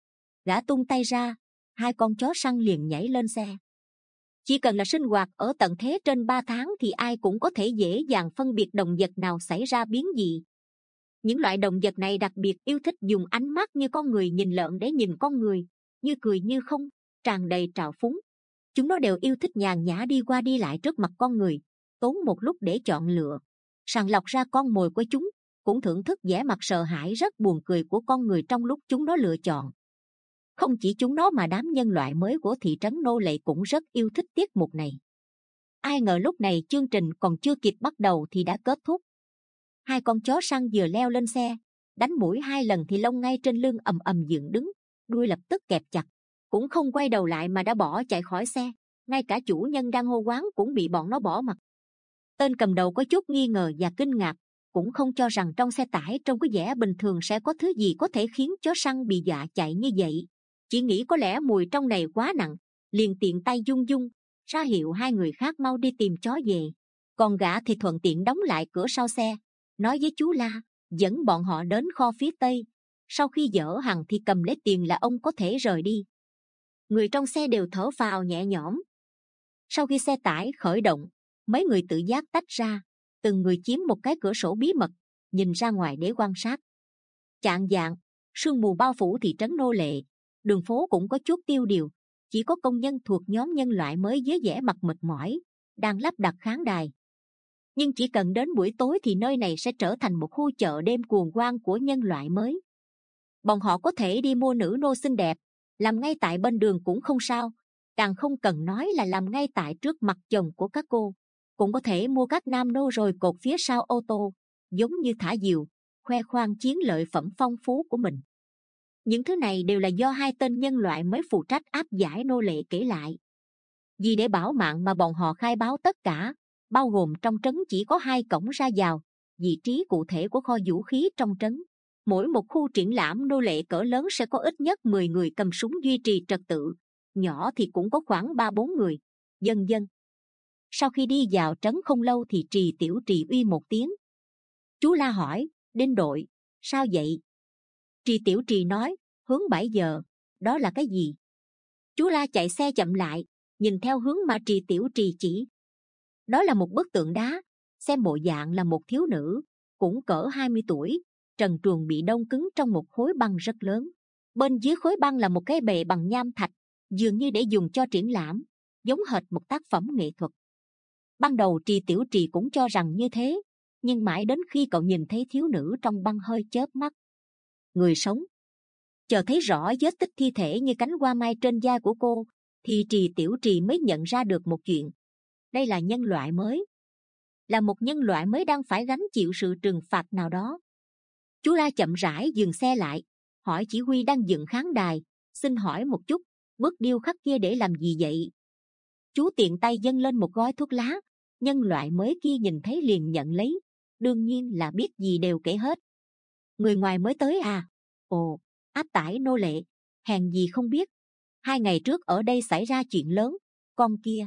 Gã tung tay ra, hai con chó săn liền nhảy lên xe. Chỉ cần là sinh hoạt ở tận thế trên ba tháng thì ai cũng có thể dễ dàng phân biệt động vật nào xảy ra biến dị. Những loại động vật này đặc biệt yêu thích dùng ánh mắt như con người nhìn lợn để nhìn con người, như cười như không, tràn đầy trào phúng. Chúng nó đều yêu thích nhàn nhã đi qua đi lại trước mặt con người, tốn một lúc để chọn lựa, sàng lọc ra con mồi của chúng, cũng thưởng thức vẻ mặt sợ hãi rất buồn cười của con người trong lúc chúng nó lựa chọn. Không chỉ chúng nó mà đám nhân loại mới của thị trấn nô lệ cũng rất yêu thích tiết mục này. Ai ngờ lúc này chương trình còn chưa kịp bắt đầu thì đã kết thúc. Hai con chó săn vừa leo lên xe, đánh mũi hai lần thì lông ngay trên lưng ầm ầm dựng đứng, đuôi lập tức kẹp chặt, cũng không quay đầu lại mà đã bỏ chạy khỏi xe. Ngay cả chủ nhân đang hô hoán cũng bị bọn nó bỏ mặc. Tên cầm đầu có chút nghi ngờ và kinh ngạc, cũng không cho rằng trong xe tải trông có vẻ bình thường sẽ có thứ gì có thể khiến chó săn bị dọa chạy như vậy. Chỉ nghĩ có lẽ mùi trong này quá nặng, liền tiện tay dung dung ra hiệu hai người khác mau đi tìm chó về. Còn gã thì thuận tiện đóng lại cửa sau xe, nói với chú La dẫn bọn họ đến kho phía tây. Sau khi dỡ hàng thì cầm lấy tiền là ông có thể rời đi. Người trong xe đều thở phào nhẹ nhõm. Sau khi xe tải khởi động, mấy người tự giác tách ra, từng người chiếm một cái cửa sổ bí mật, nhìn ra ngoài để quan sát. Chạng vạng, sương mù bao phủ thị trấn nô lệ, đường phố cũng có chút tiêu điều, chỉ có công nhân thuộc nhóm nhân loại mới với vẻ mặt mệt mỏi, đang lắp đặt khán đài. Nhưng chỉ cần đến buổi tối thì nơi này sẽ trở thành một khu chợ đêm cuồng hoan của nhân loại mới. Bọn họ có thể đi mua nữ nô xinh đẹp, làm ngay tại bên đường cũng không sao, càng không cần nói là làm ngay tại trước mặt chồng của các cô. Cũng có thể mua các nam nô rồi cột phía sau ô tô, giống như thả diều, khoe khoang chiến lợi phẩm phong phú của mình. Những thứ này đều là do hai tên nhân loại mới phụ trách áp giải nô lệ kể lại. Vì để bảo mạng mà bọn họ khai báo tất cả, bao gồm trong trấn chỉ có hai cổng ra vào, vị trí cụ thể của kho vũ khí trong trấn. Mỗi một khu triển lãm nô lệ cỡ lớn sẽ có ít nhất mười người cầm súng duy trì trật tự, nhỏ thì cũng có khoảng ba bốn người, dần dần. Sau khi đi vào trấn không lâu thì Trì Tiểu Trì uy một tiếng. Chú La hỏi, đến đội, sao vậy? Trì Tiểu Trì nói, hướng bảy giờ, đó là cái gì? Chú La chạy xe chậm lại, nhìn theo hướng mà Trì Tiểu Trì chỉ. Đó là một bức tượng đá, xem bộ dạng là một thiếu nữ, cũng cỡ hai mươi tuổi, trần truồng bị đông cứng trong một khối băng rất lớn. Bên dưới khối băng là một cái bệ bằng nham thạch, dường như để dùng cho triển lãm, giống hệt một tác phẩm nghệ thuật. Ban đầu Trì Tiểu Trì cũng cho rằng như thế, nhưng mãi đến khi cậu nhìn thấy thiếu nữ trong băng hơi chớp mắt. Người sống. Chờ thấy rõ vết tích thi thể như cánh hoa mai trên da của cô, thì Trì Tiểu Trì mới nhận ra được một chuyện. Đây là nhân loại mới. Là một nhân loại mới đang phải gánh chịu sự trừng phạt nào đó. Chú La chậm rãi dừng xe lại, hỏi chỉ huy đang dựng khán đài, xin hỏi một chút, bức điêu khắc kia để làm gì vậy? Chú tiện tay dâng lên một gói thuốc lá. Nhân loại mới kia nhìn thấy liền nhận lấy, đương nhiên là biết gì đều kể hết. Người ngoài mới tới à? Ồ, áp tải nô lệ, hèn gì không biết. Hai ngày trước ở đây xảy ra chuyện lớn, con kia.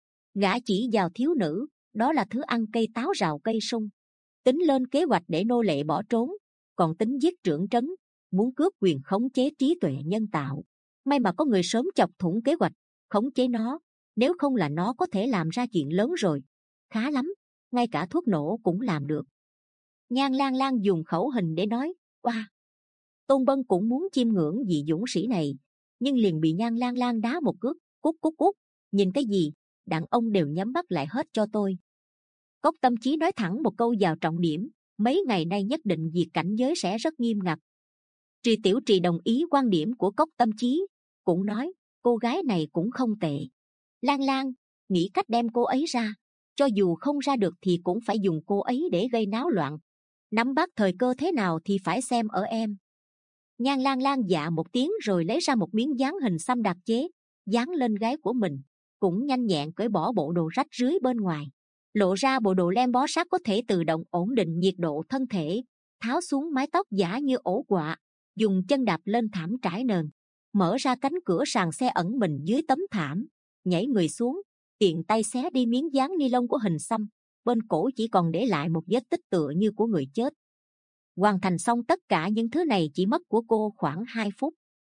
Gã chỉ vào thiếu nữ, đó là thứ ăn cây táo rào cây sung. Tính lên kế hoạch để nô lệ bỏ trốn, còn tính giết trưởng trấn, muốn cướp quyền khống chế trí tuệ nhân tạo. May mà có người sớm chọc thủng kế hoạch, khống chế nó, nếu không là nó có thể làm ra chuyện lớn rồi. Khá lắm, ngay cả thuốc nổ cũng làm được. Nhan Lang Lang dùng khẩu hình để nói, wow. Tôn Bân cũng muốn chiêm ngưỡng vị dũng sĩ này, nhưng liền bị Nhan Lang Lang đá một cước, cút cút cút, nhìn cái gì, đàn ông đều nhắm mắt lại hết cho tôi. Cốc Tâm Chí nói thẳng một câu vào trọng điểm, mấy ngày nay nhất định việc cảnh giới sẽ rất nghiêm ngặt. Trì Tiểu Trì đồng ý quan điểm của Cốc Tâm Chí, cũng nói, cô gái này cũng không tệ. Lang Lang, nghĩ cách đem cô ấy ra, cho dù không ra được thì cũng phải dùng cô ấy để gây náo loạn. Nắm bắt thời cơ thế nào thì phải xem ở em. Nhan Lang Lang dạ một tiếng rồi lấy ra một miếng dán hình xăm đặc chế, dán lên gáy của mình, cũng nhanh nhẹn cởi bỏ bộ đồ rách rưới bên ngoài, lộ ra bộ đồ lem bó sát có thể tự động ổn định nhiệt độ thân thể, tháo xuống mái tóc giả như ổ quạ, dùng chân đạp lên thảm trải nền, mở ra cánh cửa sàn xe ẩn mình dưới tấm thảm, nhảy người xuống, tiện tay xé đi miếng dán ni lông của hình xăm, bên cổ chỉ còn để lại một vết tích tựa như của người chết. Hoàn thành xong tất cả những thứ này chỉ mất của cô khoảng hai phút.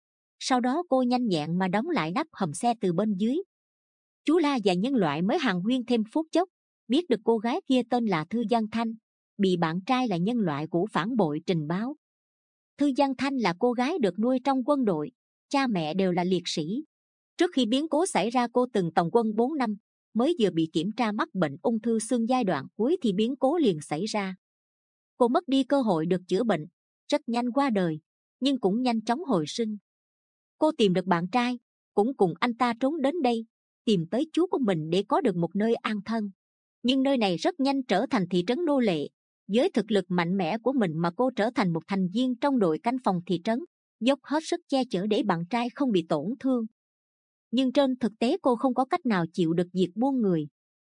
Sau đó cô nhanh nhẹn mà đóng lại nắp hầm xe từ bên dưới. Chú La và nhân loại mới hàn huyên thêm phút chốc, biết được cô gái kia tên là Thư Giang Thanh, bị bạn trai là nhân loại của phản bội trình báo. Thư Giang Thanh là cô gái được nuôi trong quân đội, cha mẹ đều là liệt sĩ. Trước khi biến cố xảy ra cô từng tòng quân bốn năm, mới vừa bị kiểm tra mắc bệnh ung thư xương giai đoạn cuối thì biến cố liền xảy ra. Cô mất đi cơ hội được chữa bệnh, rất nhanh qua đời, nhưng cũng nhanh chóng hồi sinh. Cô tìm được bạn trai, cũng cùng anh ta trốn đến đây, tìm tới chú của mình để có được một nơi an thân. Nhưng nơi này rất nhanh trở thành thị trấn nô lệ. Với thực lực mạnh mẽ của mình mà cô trở thành một thành viên trong đội canh phòng thị trấn, dốc hết sức che chở để bạn trai không bị tổn thương. Nhưng trên thực tế cô không có cách nào chịu được việc buôn người.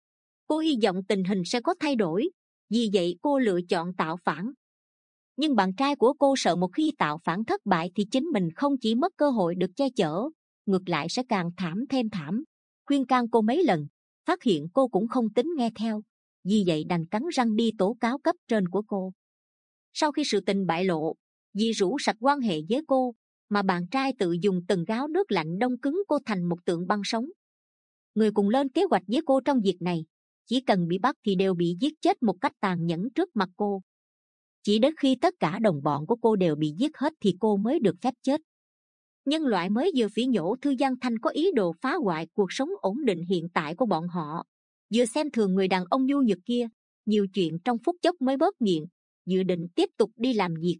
Cô hy vọng tình hình sẽ có thay đổi, vì vậy cô lựa chọn tạo phản. Nhưng bạn trai của cô sợ một khi tạo phản thất bại thì chính mình không chỉ mất cơ hội được che chở, ngược lại sẽ càng thảm thêm thảm. Khuyên can cô mấy lần, phát hiện cô cũng không tính nghe theo, vì vậy đành cắn răng đi tố cáo cấp trên của cô. Sau khi sự tình bại lộ, vì rũ sạch quan hệ với cô, mà bạn trai tự dùng từng gáo nước lạnh đông cứng cô thành một tượng băng sống. Người cùng lên kế hoạch với cô trong việc này, chỉ cần bị bắt thì đều bị giết chết một cách tàn nhẫn trước mặt cô. Chỉ đến khi tất cả đồng bọn của cô đều bị giết hết thì cô mới được phép chết. Nhân loại mới vừa phỉ nhổ Thư Giang Thanh có ý đồ phá hoại cuộc sống ổn định hiện tại của bọn họ, vừa xem thường người đàn ông nhu nhược kia, nhiều chuyện trong phút chốc mới bớt nghiện, dự định tiếp tục đi làm việc.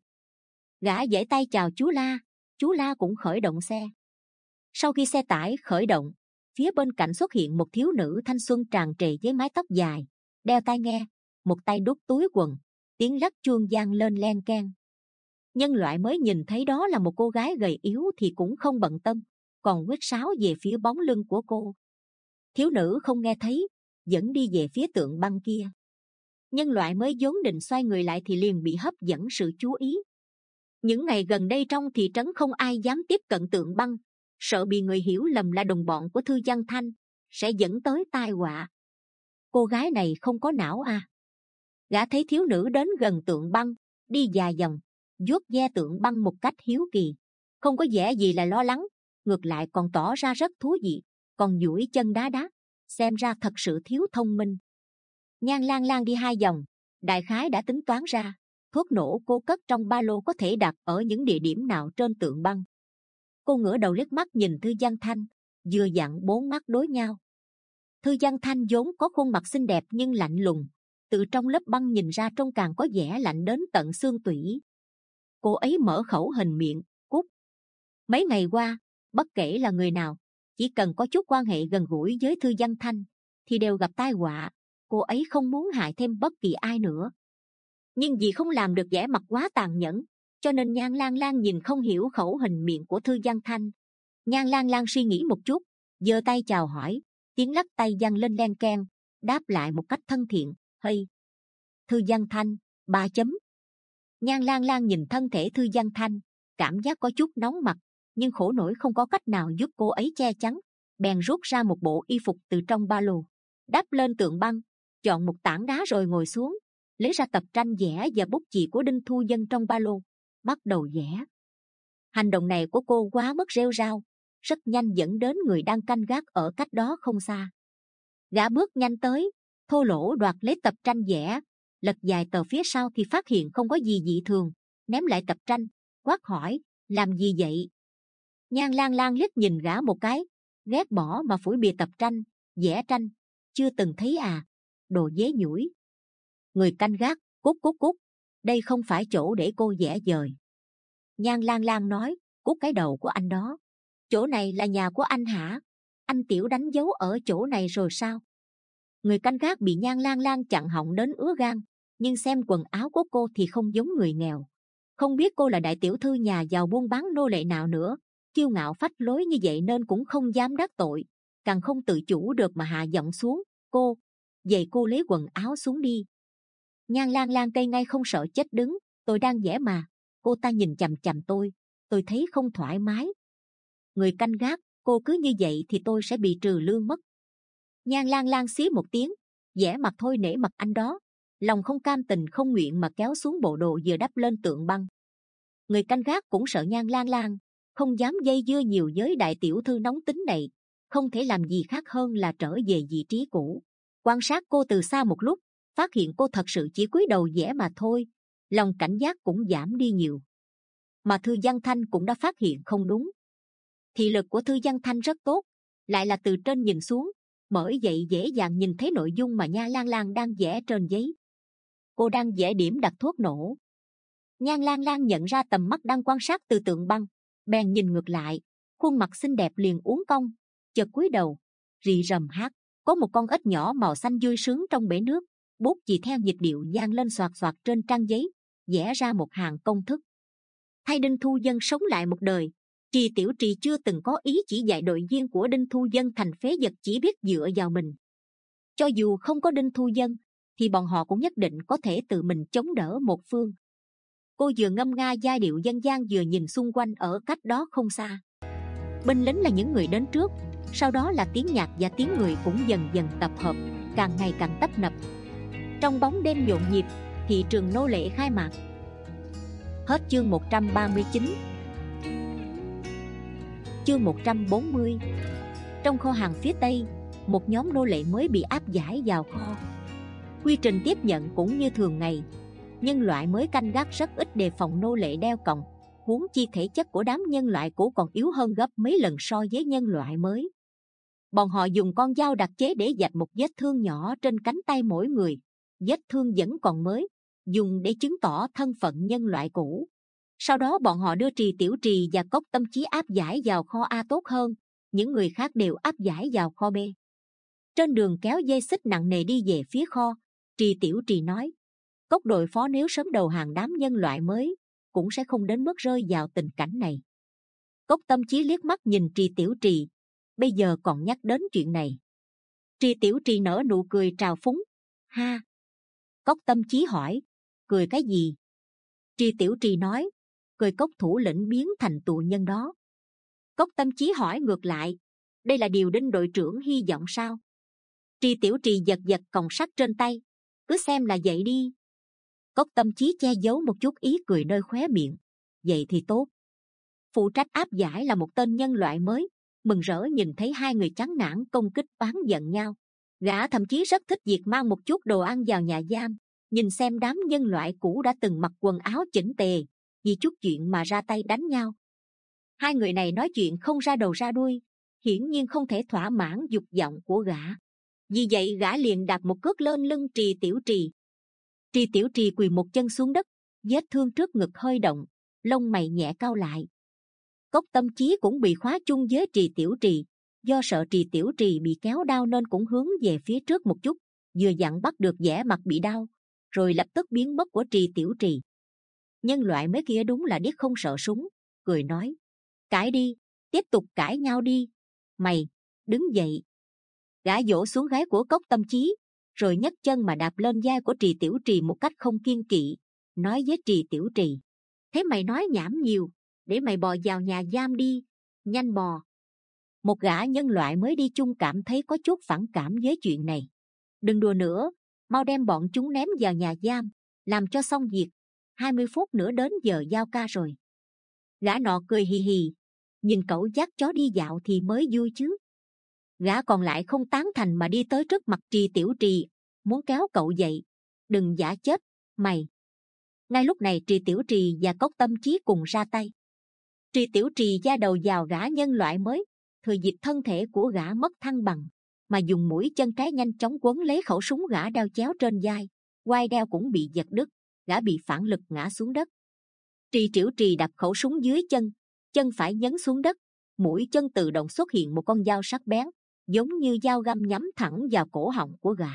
Gã giãy tay chào chú La, chú La cũng khởi động xe. Sau khi xe tải khởi động, phía bên cạnh xuất hiện một thiếu nữ thanh xuân tràn trề với mái tóc dài, đeo tai nghe, một tay đút túi quần, tiếng lắc chuông vang lên len keng. Nhân loại mới nhìn thấy đó là một cô gái gầy yếu thì cũng không bận tâm, còn huýt sáo về phía bóng lưng của cô. Thiếu nữ không nghe thấy, dẫn đi về phía tượng băng kia. Nhân loại mới vốn định xoay người lại thì liền bị hấp dẫn sự chú ý. Những ngày gần đây trong thị trấn không ai dám tiếp cận tượng băng, sợ bị người hiểu lầm là đồng bọn của Thư Giang Thanh, sẽ dẫn tới tai họa. Cô gái này không có não à? Gã thấy thiếu nữ đến gần tượng băng, đi dài vòng, vuốt ve tượng băng một cách hiếu kỳ, không có vẻ gì là lo lắng, ngược lại còn tỏ ra rất thú vị, còn duỗi chân đá đá, xem ra thật sự thiếu thông minh. Nhan Lang Lang đi hai vòng, đại khái đã tính toán ra thuốc nổ cô cất trong ba lô có thể đặt ở những địa điểm nào trên tượng băng. Cô ngửa đầu liếc mắt nhìn Thư Giang Thanh, vừa dặn bốn mắt đối nhau. Thư Giang Thanh vốn có khuôn mặt xinh đẹp nhưng lạnh lùng, từ trong lớp băng nhìn ra trông càng có vẻ lạnh đến tận xương tủy. Cô ấy mở khẩu hình miệng, cút. Mấy ngày qua, bất kể là người nào, chỉ cần có chút quan hệ gần gũi với Thư Giang Thanh, thì đều gặp tai họa. Cô ấy không muốn hại thêm bất kỳ ai nữa. Nhưng vì không làm được vẻ mặt quá tàn nhẫn, cho nên Nhan Lang Lang nhìn không hiểu khẩu hình miệng của Thư Giang Thanh. Nhan Lang Lang suy nghĩ một chút, giơ tay chào hỏi, tiếng lắc tay vang lên len keng, đáp lại một cách thân thiện, hey. Thư Giang Thanh, ba chấm. Nhan Lang Lang nhìn thân thể Thư Giang Thanh, cảm giác có chút nóng mặt, nhưng khổ nổi không có cách nào giúp cô ấy che chắn, bèn rút ra một bộ y phục từ trong ba lô, đắp lên tượng băng, chọn một tảng đá rồi ngồi xuống, lấy ra tập tranh vẽ và bút chì của Đinh Thu Dân trong ba lô, bắt đầu vẽ. Hành động này của cô quá mức rêu rao, rất nhanh dẫn đến người đang canh gác ở cách đó không xa. Gã bước nhanh tới, thô lỗ đoạt lấy tập tranh vẽ, lật dài tờ phía sau thì phát hiện không có gì dị thường, ném lại tập tranh, quát hỏi, làm gì vậy? Nhan Lang Lang liếc nhìn gã một cái, ghét bỏ mà phủi bìa tập tranh, vẽ tranh, chưa từng thấy à, đồ dế nhủi. Người canh gác, cút cút cút, đây không phải chỗ để cô vẽ vời. Nhan Lang Lang nói, cút cái đầu của anh đó. Chỗ này là nhà của anh hả? Anh Tiểu đánh dấu ở chỗ này rồi sao? Người canh gác bị Nhan Lang Lang chặn họng đến ứa gan, nhưng xem quần áo của cô thì không giống người nghèo. Không biết cô là đại tiểu thư nhà giàu buôn bán nô lệ nào nữa, kiêu ngạo phách lối như vậy nên cũng không dám đắc tội, càng không tự chủ được mà hạ giọng xuống, cô, vậy cô lấy quần áo xuống đi. Nhan Lang Lang cây ngay không sợ chết đứng, tôi đang vẽ mà. Cô ta nhìn chằm chằm tôi, tôi thấy không thoải mái. Người canh gác, cô cứ như vậy thì tôi sẽ bị trừ lương mất. Nhan Lang Lang xí một tiếng, vẽ mặt thôi nể mặt anh đó, lòng không cam tình không nguyện mà kéo xuống bộ đồ vừa đắp lên tượng băng. Người canh gác cũng sợ Nhan Lang Lang, không dám dây dưa nhiều với đại tiểu thư nóng tính này, không thể làm gì khác hơn là trở về vị trí cũ. Quan sát cô từ xa một lúc, phát hiện cô thật sự chỉ cúi đầu vẽ mà thôi, lòng cảnh giác cũng giảm đi nhiều. Mà Thư Văn Thanh cũng đã phát hiện không đúng. Thị lực của Thư Văn Thanh rất tốt, lại là từ trên nhìn xuống, bởi vậy dễ dàng nhìn thấy nội dung mà Nhan Lang Lang đang vẽ trên giấy. Cô đang vẽ điểm đặt thuốc nổ. Nhan Lang Lang nhận ra tầm mắt đang quan sát từ tượng băng, bèn nhìn ngược lại, khuôn mặt xinh đẹp liền uốn cong, chợt cúi đầu, rì rầm hát. Có một con ếch nhỏ màu xanh vui sướng trong bể nước, bút chì theo nhịp điệu vang lên xoạt xoạt trên trang giấy, vẽ ra một hàng công thức. Thay Đinh Thu Vân sống lại một đời, Trì Tiểu Trì chưa từng có ý chỉ dạy đội viên của Đinh Thu Vân thành phế vật chỉ biết dựa vào mình. Cho dù không có Đinh Thu Vân, thì bọn họ cũng nhất định có thể tự mình chống đỡ một phương. Cô vừa ngâm nga giai điệu dân gian vừa nhìn xung quanh ở cách đó không xa. Binh lính là những người đến trước, sau đó là tiếng nhạc và tiếng người cũng dần dần tập hợp, càng ngày càng tấp nập. Trong bóng đêm nhộn nhịp, thị trường nô lệ khai mạc. Hết chương một trăm ba mươi chín. Chương một trăm bốn mươi. Trong kho hàng phía tây, một nhóm nô lệ mới bị áp giải vào kho. Quy trình tiếp nhận cũng như thường ngày. Nhân loại mới canh gác rất ít đề phòng nô lệ đeo còng, huống chi thể chất của đám nhân loại cũ còn yếu hơn gấp mấy lần so với nhân loại mới. Bọn họ dùng con dao đặc chế để vạch một vết thương nhỏ trên cánh tay mỗi người. Vết thương vẫn còn mới, dùng để chứng tỏ thân phận nhân loại cũ. Sau đó bọn họ đưa Trì Tiểu Trì và Cốc Tâm Chí áp giải vào kho A tốt hơn, những người khác đều áp giải vào kho B. Trên đường kéo dây xích nặng nề đi về phía kho, Trì Tiểu Trì nói: Cốc đội phó nếu sớm đầu hàng đám nhân loại mới, cũng sẽ không đến mức rơi vào tình cảnh này. Cốc Tâm Chí liếc mắt nhìn Trì Tiểu Trì, bây giờ còn nhắc đến chuyện này. Trì Tiểu Trì nở nụ cười trào phúng: Ha! Cốc Tâm Chí hỏi: Cười cái gì? Trì Tiểu Trì nói: Cười Cốc thủ lĩnh biến thành tù nhân đó. Cốc Tâm Chí hỏi ngược lại: Đây là điều Đinh đội trưởng hy vọng sao? Trì Tiểu Trì giật giật còng sắt trên tay: Cứ xem là vậy đi. Cốc Tâm Chí che giấu một chút ý cười nơi khóe miệng: Vậy thì tốt. Phụ trách áp giải là một tên nhân loại mới, mừng rỡ nhìn thấy hai người chán nản công kích oán giận nhau. Gã thậm chí rất thích việc mang một chút đồ ăn vào nhà giam, nhìn xem đám nhân loại cũ đã từng mặc quần áo chỉnh tề, vì chút chuyện mà ra tay đánh nhau. Hai người này nói chuyện không ra đầu ra đuôi, hiển nhiên không thể thỏa mãn dục vọng của gã. Vì vậy gã liền đặt một cước lên lưng Trì Tiểu Trì. Trì Tiểu Trì quỳ một chân xuống đất, vết thương trước ngực hơi động, lông mày nhẹ cau lại. Cốc Tâm Chí cũng bị khóa chung với Trì Tiểu Trì, do sợ Trì Tiểu Trì bị kéo đau nên cũng hướng về phía trước một chút, vừa dặn bắt được vẻ mặt bị đau, rồi lập tức biến mất của Trì Tiểu Trì. Nhân loại mấy kia đúng là điếc không sợ súng, cười nói: Cãi đi, tiếp tục cãi nhau đi. Mày, đứng dậy. Gã vỗ xuống gáy của Cốc Tâm Chí, rồi nhấc chân mà đạp lên vai của Trì Tiểu Trì một cách không kiêng kỵ, nói với Trì Tiểu Trì: Thế mày nói nhảm nhiều, để mày bò vào nhà giam đi, nhanh bò. Một gã nhân loại mới đi chung cảm thấy có chút phản cảm với chuyện này. Đừng đùa nữa, mau đem bọn chúng ném vào nhà giam, làm cho xong việc. Hai mươi phút nữa đến giờ giao ca rồi. Gã nọ cười hì hì, nhìn cậu dắt chó đi dạo thì mới vui chứ. Gã còn lại không tán thành mà đi tới trước mặt Trì Tiểu Trì, muốn kéo cậu dậy. Đừng giả chết, mày. Ngay lúc này Trì Tiểu Trì và Cốc Tâm Chí cùng ra tay. Trì Tiểu Trì da đầu vào gã nhân loại mới, thừa dịp thân thể của gã mất thăng bằng, mà dùng mũi chân trái nhanh chóng quấn lấy khẩu súng gã đeo chéo trên vai. Quai đeo cũng bị giật đứt, gã bị phản lực ngã xuống đất. Trì Tiểu Trì đập khẩu súng dưới chân, chân phải nhấn xuống đất, mũi chân tự động xuất hiện một con dao sắc bén, giống như dao găm nhắm thẳng vào cổ họng của gã.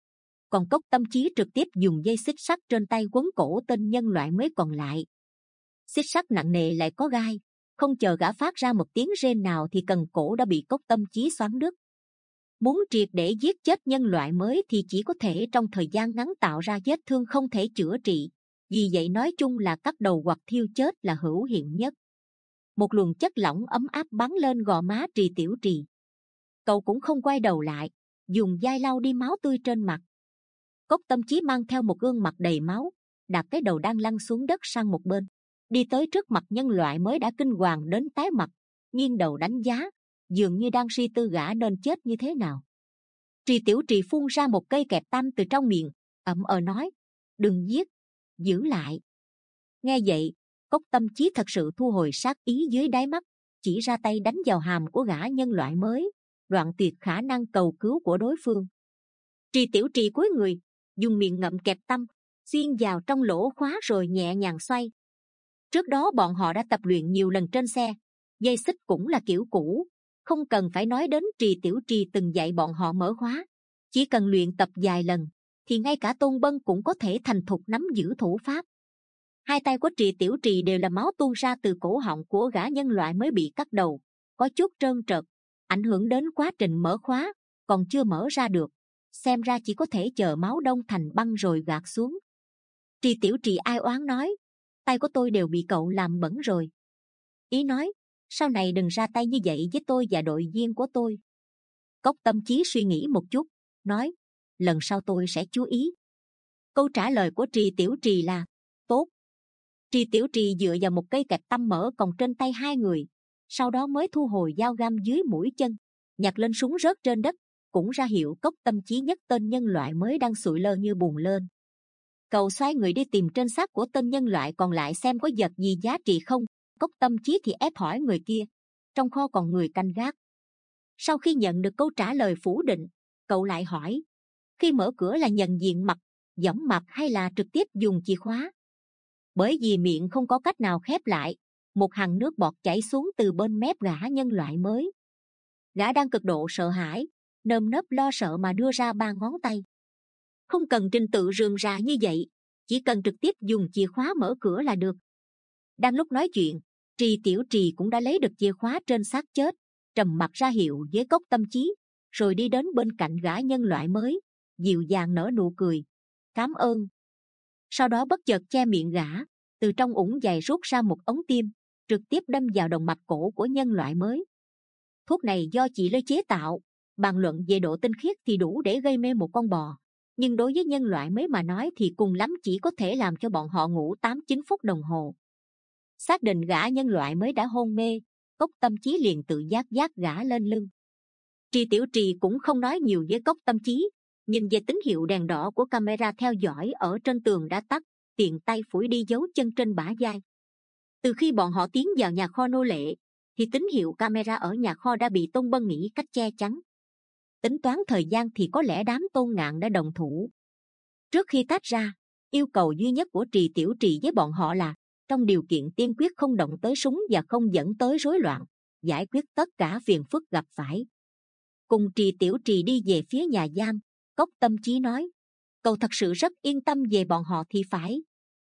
Còn Cốc Tâm Chí trực tiếp dùng dây xích sắt trên tay quấn cổ tên nhân loại mới còn lại. Xích sắt nặng nề lại có gai, không chờ gã phát ra một tiếng rên nào thì cần cổ đã bị Cốc Tâm Chí xoắn đứt. Muốn triệt để giết chết nhân loại mới thì chỉ có thể trong thời gian ngắn tạo ra vết thương không thể chữa trị. Vì vậy nói chung là cắt đầu hoặc thiêu chết là hữu hiệu nhất. Một luồng chất lỏng ấm áp bắn lên gò má Trì Tiểu Trì. Cậu cũng không quay đầu lại, dùng dai lau đi máu tươi trên mặt. Cốc Tâm Chí mang theo một gương mặt đầy máu, đặt cái đầu đang lăn xuống đất sang một bên, đi tới trước mặt nhân loại mới đã kinh hoàng đến tái mặt, nghiêng đầu đánh giá, dường như đang suy tư gã nên chết như thế nào. Trì Tiểu Trì phun ra một cây kẹp tăm từ trong miệng, ậm ờ nói: đừng giết, giữ lại. Nghe vậy, Cốc Tâm Chí thật sự thu hồi sát ý dưới đáy mắt, chỉ ra tay đánh vào hàm của gã nhân loại mới, đoạn tuyệt khả năng cầu cứu của đối phương. Trì Tiểu Trì cúi người, dùng miệng ngậm kẹp tăm, xuyên vào trong lỗ khóa rồi nhẹ nhàng xoay. Trước đó bọn họ đã tập luyện nhiều lần trên xe, dây xích cũng là kiểu cũ, không cần phải nói đến Trì Tiểu Trì từng dạy bọn họ mở khóa. Chỉ cần luyện tập vài lần, thì ngay cả Tôn Bân cũng có thể thành thục nắm giữ thủ pháp. Hai tay của Trì Tiểu Trì đều là máu tuôn ra từ cổ họng của gã nhân loại mới bị cắt đầu, có chút trơn trượt, ảnh hưởng đến quá trình mở khóa, còn chưa mở ra được. Xem ra chỉ có thể chờ máu đông thành băng rồi gạt xuống. Trì Tiểu Trì ai oán nói: tay của tôi đều bị cậu làm bẩn rồi. Ý nói, sau này đừng ra tay như vậy với tôi và đội viên của tôi. Cốc Tâm Chí suy nghĩ một chút, nói: lần sau tôi sẽ chú ý. Câu trả lời của Trì Tiểu Trì là: tốt. Trì Tiểu Trì dựa vào một cây kẹp tăm mở còng trên tay hai người, sau đó mới thu hồi dao găm dưới mũi chân, nhặt lên súng rớt trên đất, cũng ra hiệu Cốc Tâm Chí nhấc tên nhân loại mới đang sụi lơ như bùn lên. Cậu xoay người đi tìm trên xác của tên nhân loại còn lại xem có vật gì giá trị không. Cốc Tâm Chí thì ép hỏi người kia: trong kho còn người canh gác? Sau khi nhận được câu trả lời phủ định, cậu lại hỏi: khi mở cửa là nhận diện mặt, giẫm mặt hay là trực tiếp dùng chìa khóa? Bởi vì miệng không có cách nào khép lại, một hằng nước bọt chảy xuống từ bên mép gã nhân loại mới. Gã đang cực độ sợ hãi, nơm nớp lo sợ mà đưa ra ba ngón tay. Không cần trình tự rườm rà như vậy, chỉ cần trực tiếp dùng chìa khóa mở cửa là được. Đang lúc nói chuyện, Trì Tiểu Trì cũng đã lấy được chìa khóa trên xác chết, trầm mặt ra hiệu với Cốc Tâm Chí, rồi đi đến bên cạnh gã nhân loại mới, dịu dàng nở nụ cười: cảm ơn. Sau đó bất chợt che miệng gã, từ trong ủng giày rút ra một ống tiêm, trực tiếp đâm vào động mạch cổ của nhân loại mới. Thuốc này do chị Lê chế tạo, bàn luận về độ tinh khiết thì đủ để gây mê một con bò, nhưng đối với nhân loại mới mà nói thì cùng lắm chỉ có thể làm cho bọn họ ngủ tám chín phút đồng hồ. Xác định gã nhân loại mới đã hôn mê, Cốc Tâm Chí liền tự giác giác gã lên lưng. Trì Tiểu Trì cũng không nói nhiều với Cốc Tâm Chí, nhìn về tín hiệu đèn đỏ của camera theo dõi ở trên tường đã tắt, tiện tay phủi đi dấu chân trên bả vai. Từ khi bọn họ tiến vào nhà kho nô lệ, thì tín hiệu camera ở nhà kho đã bị Tôn Bân nghĩ cách che chắn. Tính toán thời gian thì có lẽ đám Tôn Ngạn đã đồng thủ. Trước khi tách ra, yêu cầu duy nhất của Trì Tiểu Trì với bọn họ là trong điều kiện tiên quyết không động tới súng và không dẫn tới rối loạn, giải quyết tất cả phiền phức gặp phải. Cùng Trì Tiểu Trì đi về phía nhà giam, Cốc Tâm Chí nói: cậu thật sự rất yên tâm về bọn họ thì phải.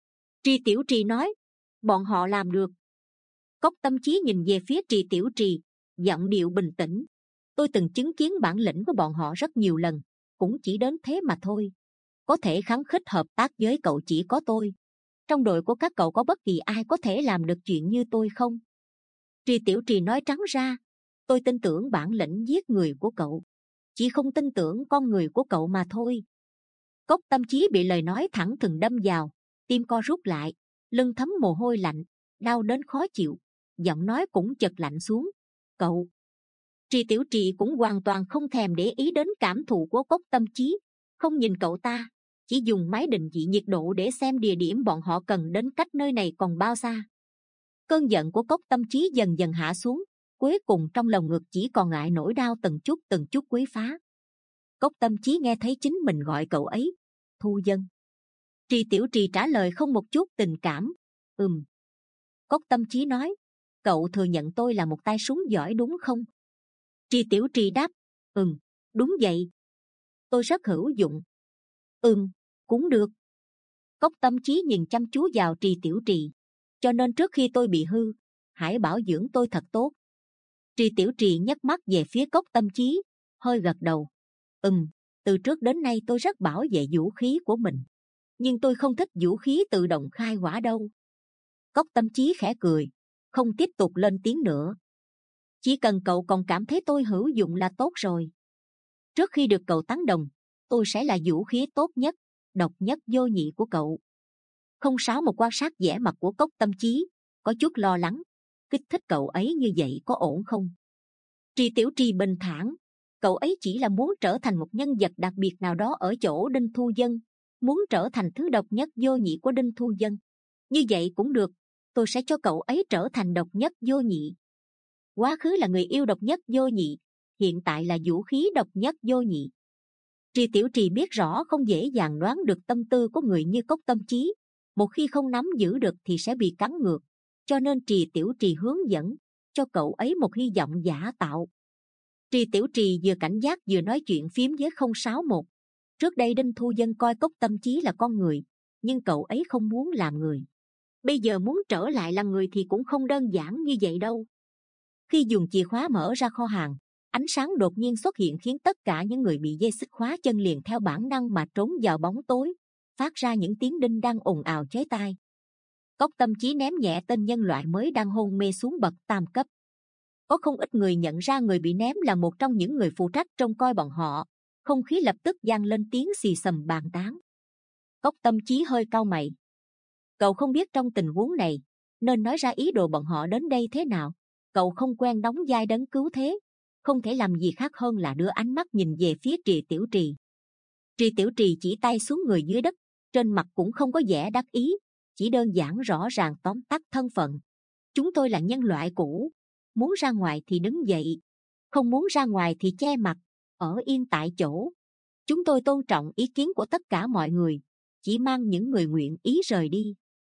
Trì Tiểu Trì nói: bọn họ làm được. Cốc Tâm Chí nhìn về phía Trì Tiểu Trì, giọng điệu bình tĩnh: tôi từng chứng kiến bản lĩnh của bọn họ rất nhiều lần, cũng chỉ đến thế mà thôi. Có thể khăng khít hợp tác với cậu chỉ có tôi. Trong đội của các cậu có bất kỳ ai có thể làm được chuyện như tôi không? Trì Tiểu Trì nói trắng ra: tôi tin tưởng bản lĩnh giết người của cậu, chỉ không tin tưởng con người của cậu mà thôi. Cốc Tâm Chí bị lời nói thẳng thừng đâm vào, tim co rút lại, lưng thấm mồ hôi lạnh, đau đến khó chịu, giọng nói cũng chật lạnh xuống: cậu. Trì Tiểu Trì cũng hoàn toàn không thèm để ý đến cảm thụ của Cốc Tâm Chí, không nhìn cậu ta, chỉ dùng máy định vị nhiệt độ để xem địa điểm bọn họ cần đến cách nơi này còn bao xa. Cơn giận của Cốc Tâm Chí dần dần hạ xuống, cuối cùng trong lòng ngực chỉ còn lại nỗi đau từng chút từng chút quấy phá. Cốc Tâm Chí nghe thấy chính mình gọi cậu ấy thu dân. Trì Tiểu Trì trả lời không một chút tình cảm: ừm. Cốc Tâm Chí nói: cậu thừa nhận tôi là một tay súng giỏi đúng không? Trì Tiểu Trì đáp: ừm, đúng vậy. Tôi rất hữu dụng. Ừm, cũng được. Cốc Tâm Chí nhìn chăm chú vào Trì Tiểu Trì: cho nên trước khi tôi bị hư, hãy bảo dưỡng tôi thật tốt. Trì Tiểu Trì nhấc mắt về phía Cốc Tâm Chí, hơi gật đầu: ừm, từ trước đến nay tôi rất bảo vệ vũ khí của mình, nhưng tôi không thích vũ khí tự động khai hỏa đâu. Cốc Tâm Chí khẽ cười, không tiếp tục lên tiếng nữa. Chỉ cần cậu còn cảm thấy tôi hữu dụng là tốt rồi. Trước khi được cậu tán đồng, tôi sẽ là vũ khí tốt nhất. độc nhất vô nhị của cậu. Không sáu một quan sát vẻ mặt của Cốc Tâm Chí, có chút lo lắng. Kích thích cậu ấy như vậy có ổn không? Trì Tiểu Trì bình thản, cậu ấy chỉ là muốn trở thành một nhân vật đặc biệt nào đó ở chỗ Đinh Thu Dân, muốn trở thành thứ độc nhất vô nhị của Đinh Thu Dân. Như vậy cũng được, tôi sẽ cho cậu ấy trở thành độc nhất vô nhị. Quá khứ là người yêu độc nhất vô nhị, hiện tại là vũ khí độc nhất vô nhị. Trì Tiểu Trì biết rõ không dễ dàng đoán được tâm tư của người như Cốc Tâm Chí, một khi không nắm giữ được thì sẽ bị cắn ngược, cho nên Trì Tiểu Trì hướng dẫn cho cậu ấy một hy vọng giả tạo. Trì Tiểu Trì vừa cảnh giác vừa nói chuyện phím với không sáu một. Trước đây Đinh Thu Dân coi Cốc Tâm Chí là con người, nhưng cậu ấy không muốn làm người. Bây giờ muốn trở lại làm người thì cũng không đơn giản như vậy đâu. Khi dùng chìa khóa mở ra kho hàng, ánh sáng đột nhiên xuất hiện khiến tất cả những người bị dây xích khóa chân liền theo bản năng mà trốn vào bóng tối, phát ra những tiếng đinh đang ồn ào chói tai. Cốc Tâm Chí ném nhẹ tên nhân loại mới đang hôn mê xuống bậc tam cấp. Có không ít người nhận ra người bị ném là một trong những người phụ trách trông coi bọn họ. Không khí lập tức vang lên tiếng xì xầm bàn tán. Cốc Tâm Chí hơi cau mày. Cậu không biết trong tình huống này nên nói ra ý đồ bọn họ đến đây thế nào. Cậu không quen đóng vai đấng cứu thế, không thể làm gì khác hơn là đưa ánh mắt nhìn về phía Trì Tiểu Trì. Trì Tiểu Trì chỉ tay xuống người dưới đất, trên mặt cũng không có vẻ đắc ý, chỉ đơn giản rõ ràng tóm tắt thân phận. Chúng tôi là nhân loại cũ, muốn ra ngoài thì đứng dậy, không muốn ra ngoài thì che mặt, ở yên tại chỗ. Chúng tôi tôn trọng ý kiến của tất cả mọi người, chỉ mang những người nguyện ý rời đi.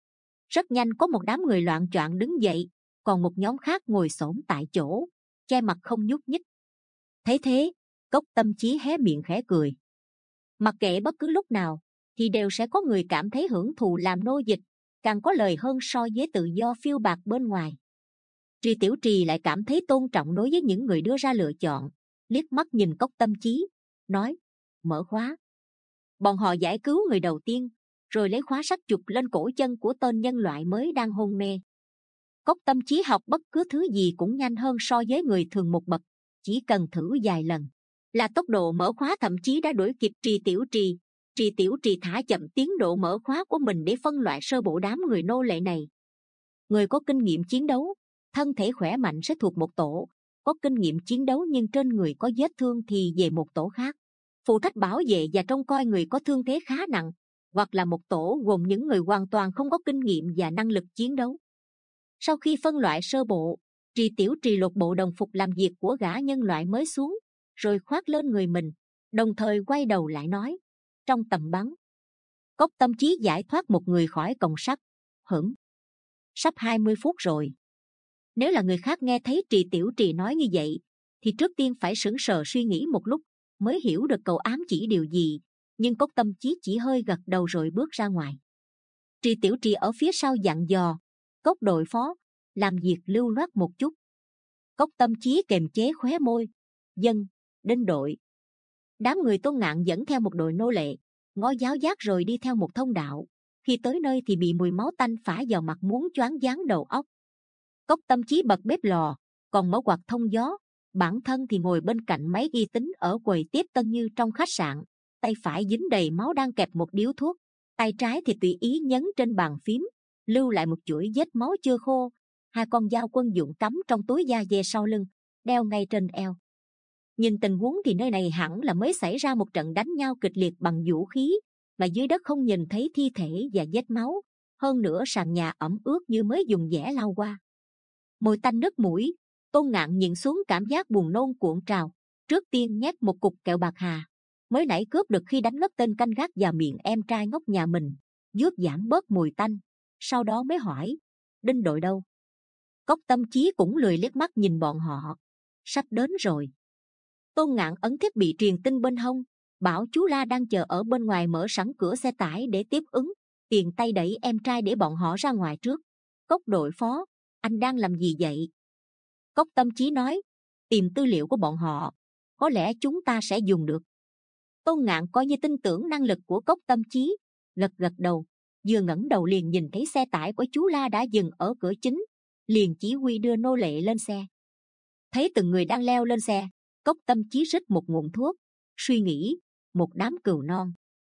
Rất nhanh có một đám người loạn choạng đứng dậy, còn một nhóm khác ngồi xổm tại chỗ, che mặt không nhúc nhích. Thấy thế, Cốc Tâm Chí hé miệng khẽ cười. Mặc kệ bất cứ lúc nào thì đều sẽ có người cảm thấy hưởng thụ làm nô dịch, càng có lời hơn so với tự do phiêu bạt bên ngoài. Trì Tiểu Trì lại cảm thấy tôn trọng đối với những người đưa ra lựa chọn, liếc mắt nhìn Cốc Tâm Chí, nói: mở khóa. Bọn họ giải cứu người đầu tiên, rồi lấy khóa sắt chụp lên cổ chân của tên nhân loại mới đang hôn mê. Cốc Tâm Chí học bất cứ thứ gì cũng nhanh hơn so với người thường một bậc, chỉ cần thử vài lần là tốc độ mở khóa thậm chí đã đuổi kịp Trì Tiểu Trì. Trì Tiểu Trì thả chậm tiến độ mở khóa của mình để phân loại sơ bộ đám người nô lệ này. Người có kinh nghiệm chiến đấu, thân thể khỏe mạnh sẽ thuộc một tổ, có kinh nghiệm chiến đấu nhưng trên người có vết thương thì về một tổ khác, phụ trách bảo vệ và trông coi người có thương thế khá nặng, hoặc là một tổ gồm những người hoàn toàn không có kinh nghiệm và năng lực chiến đấu. Sau khi phân loại sơ bộ, Trì Tiểu Trì lột bộ đồng phục làm việc của gã nhân loại mới xuống, rồi khoác lên người mình, đồng thời quay đầu lại nói: trong tầm bắn. Cốc Tâm Chí giải thoát một người khỏi còng sắt. Hửng, sắp hai mươi phút rồi. Nếu là người khác nghe thấy Trì Tiểu Trì nói như vậy thì trước tiên phải sững sờ suy nghĩ một lúc mới hiểu được cậu ám chỉ điều gì, nhưng Cốc Tâm Chí chỉ hơi gật đầu rồi bước ra ngoài. Trì Tiểu Trì ở phía sau dặn dò: Cốc đội phó, làm việc lưu loát một chút. Cốc Tâm Chí kềm chế khóe môi: dân, Đinh đội. Đám người Tôn Ngạn dẫn theo một đội nô lệ, ngó giáo giác rồi đi theo một thông đạo. Khi tới nơi thì bị mùi máu tanh phả vào mặt muốn choáng váng đầu óc. Cốc Tâm Chí bật bếp lò, còn mở quạt thông gió. Bản thân thì ngồi bên cạnh máy ghi tính ở quầy tiếp tân như trong khách sạn. Tay phải dính đầy máu đang kẹp một điếu thuốc, tay trái thì tùy ý nhấn trên bàn phím, lưu lại một chuỗi vết máu chưa khô. Hai con dao quân dụng cắm trong túi da dê sau lưng, đeo ngay trên eo. Nhìn tình huống thì nơi này hẳn là mới xảy ra một trận đánh nhau kịch liệt bằng vũ khí, mà dưới đất không nhìn thấy thi thể và vết máu. Hơn nữa sàn nhà ẩm ướt như mới dùng dẻ lau qua. Mùi tanh nứt mũi, Tôn Ngạn nhìn xuống cảm giác buồn nôn cuộn trào. Trước tiên nhét một cục kẹo bạc hà mới nãy cướp được khi đánh ngất tên canh gác vào miệng em trai ngốc nhà mình, giúp giảm bớt mùi tanh. Sau đó mới hỏi: Đinh đội đâu? Cốc Tâm Chí cũng lười liếc mắt nhìn bọn họ. Sắp đến rồi. Tôn Ngạn ấn thiết bị truyền tin bên hông, bảo chú La đang chờ ở bên ngoài mở sẵn cửa xe tải để tiếp ứng, tiền tay đẩy em trai để bọn họ ra ngoài trước. Cốc đội phó, anh đang làm gì vậy? Cốc Tâm Chí nói: tìm tư liệu của bọn họ, có lẽ chúng ta sẽ dùng được. Tôn Ngạn coi như tin tưởng năng lực của Cốc Tâm Chí, gật gật đầu, vừa ngẩng đầu liền nhìn thấy xe tải của chú La đã dừng ở cửa chính, liền chỉ huy đưa nô lệ lên xe. Thấy từng người đang leo lên xe, Cốc Tâm Chí rít một ngụm thuốc, suy nghĩ: một đám cừu non.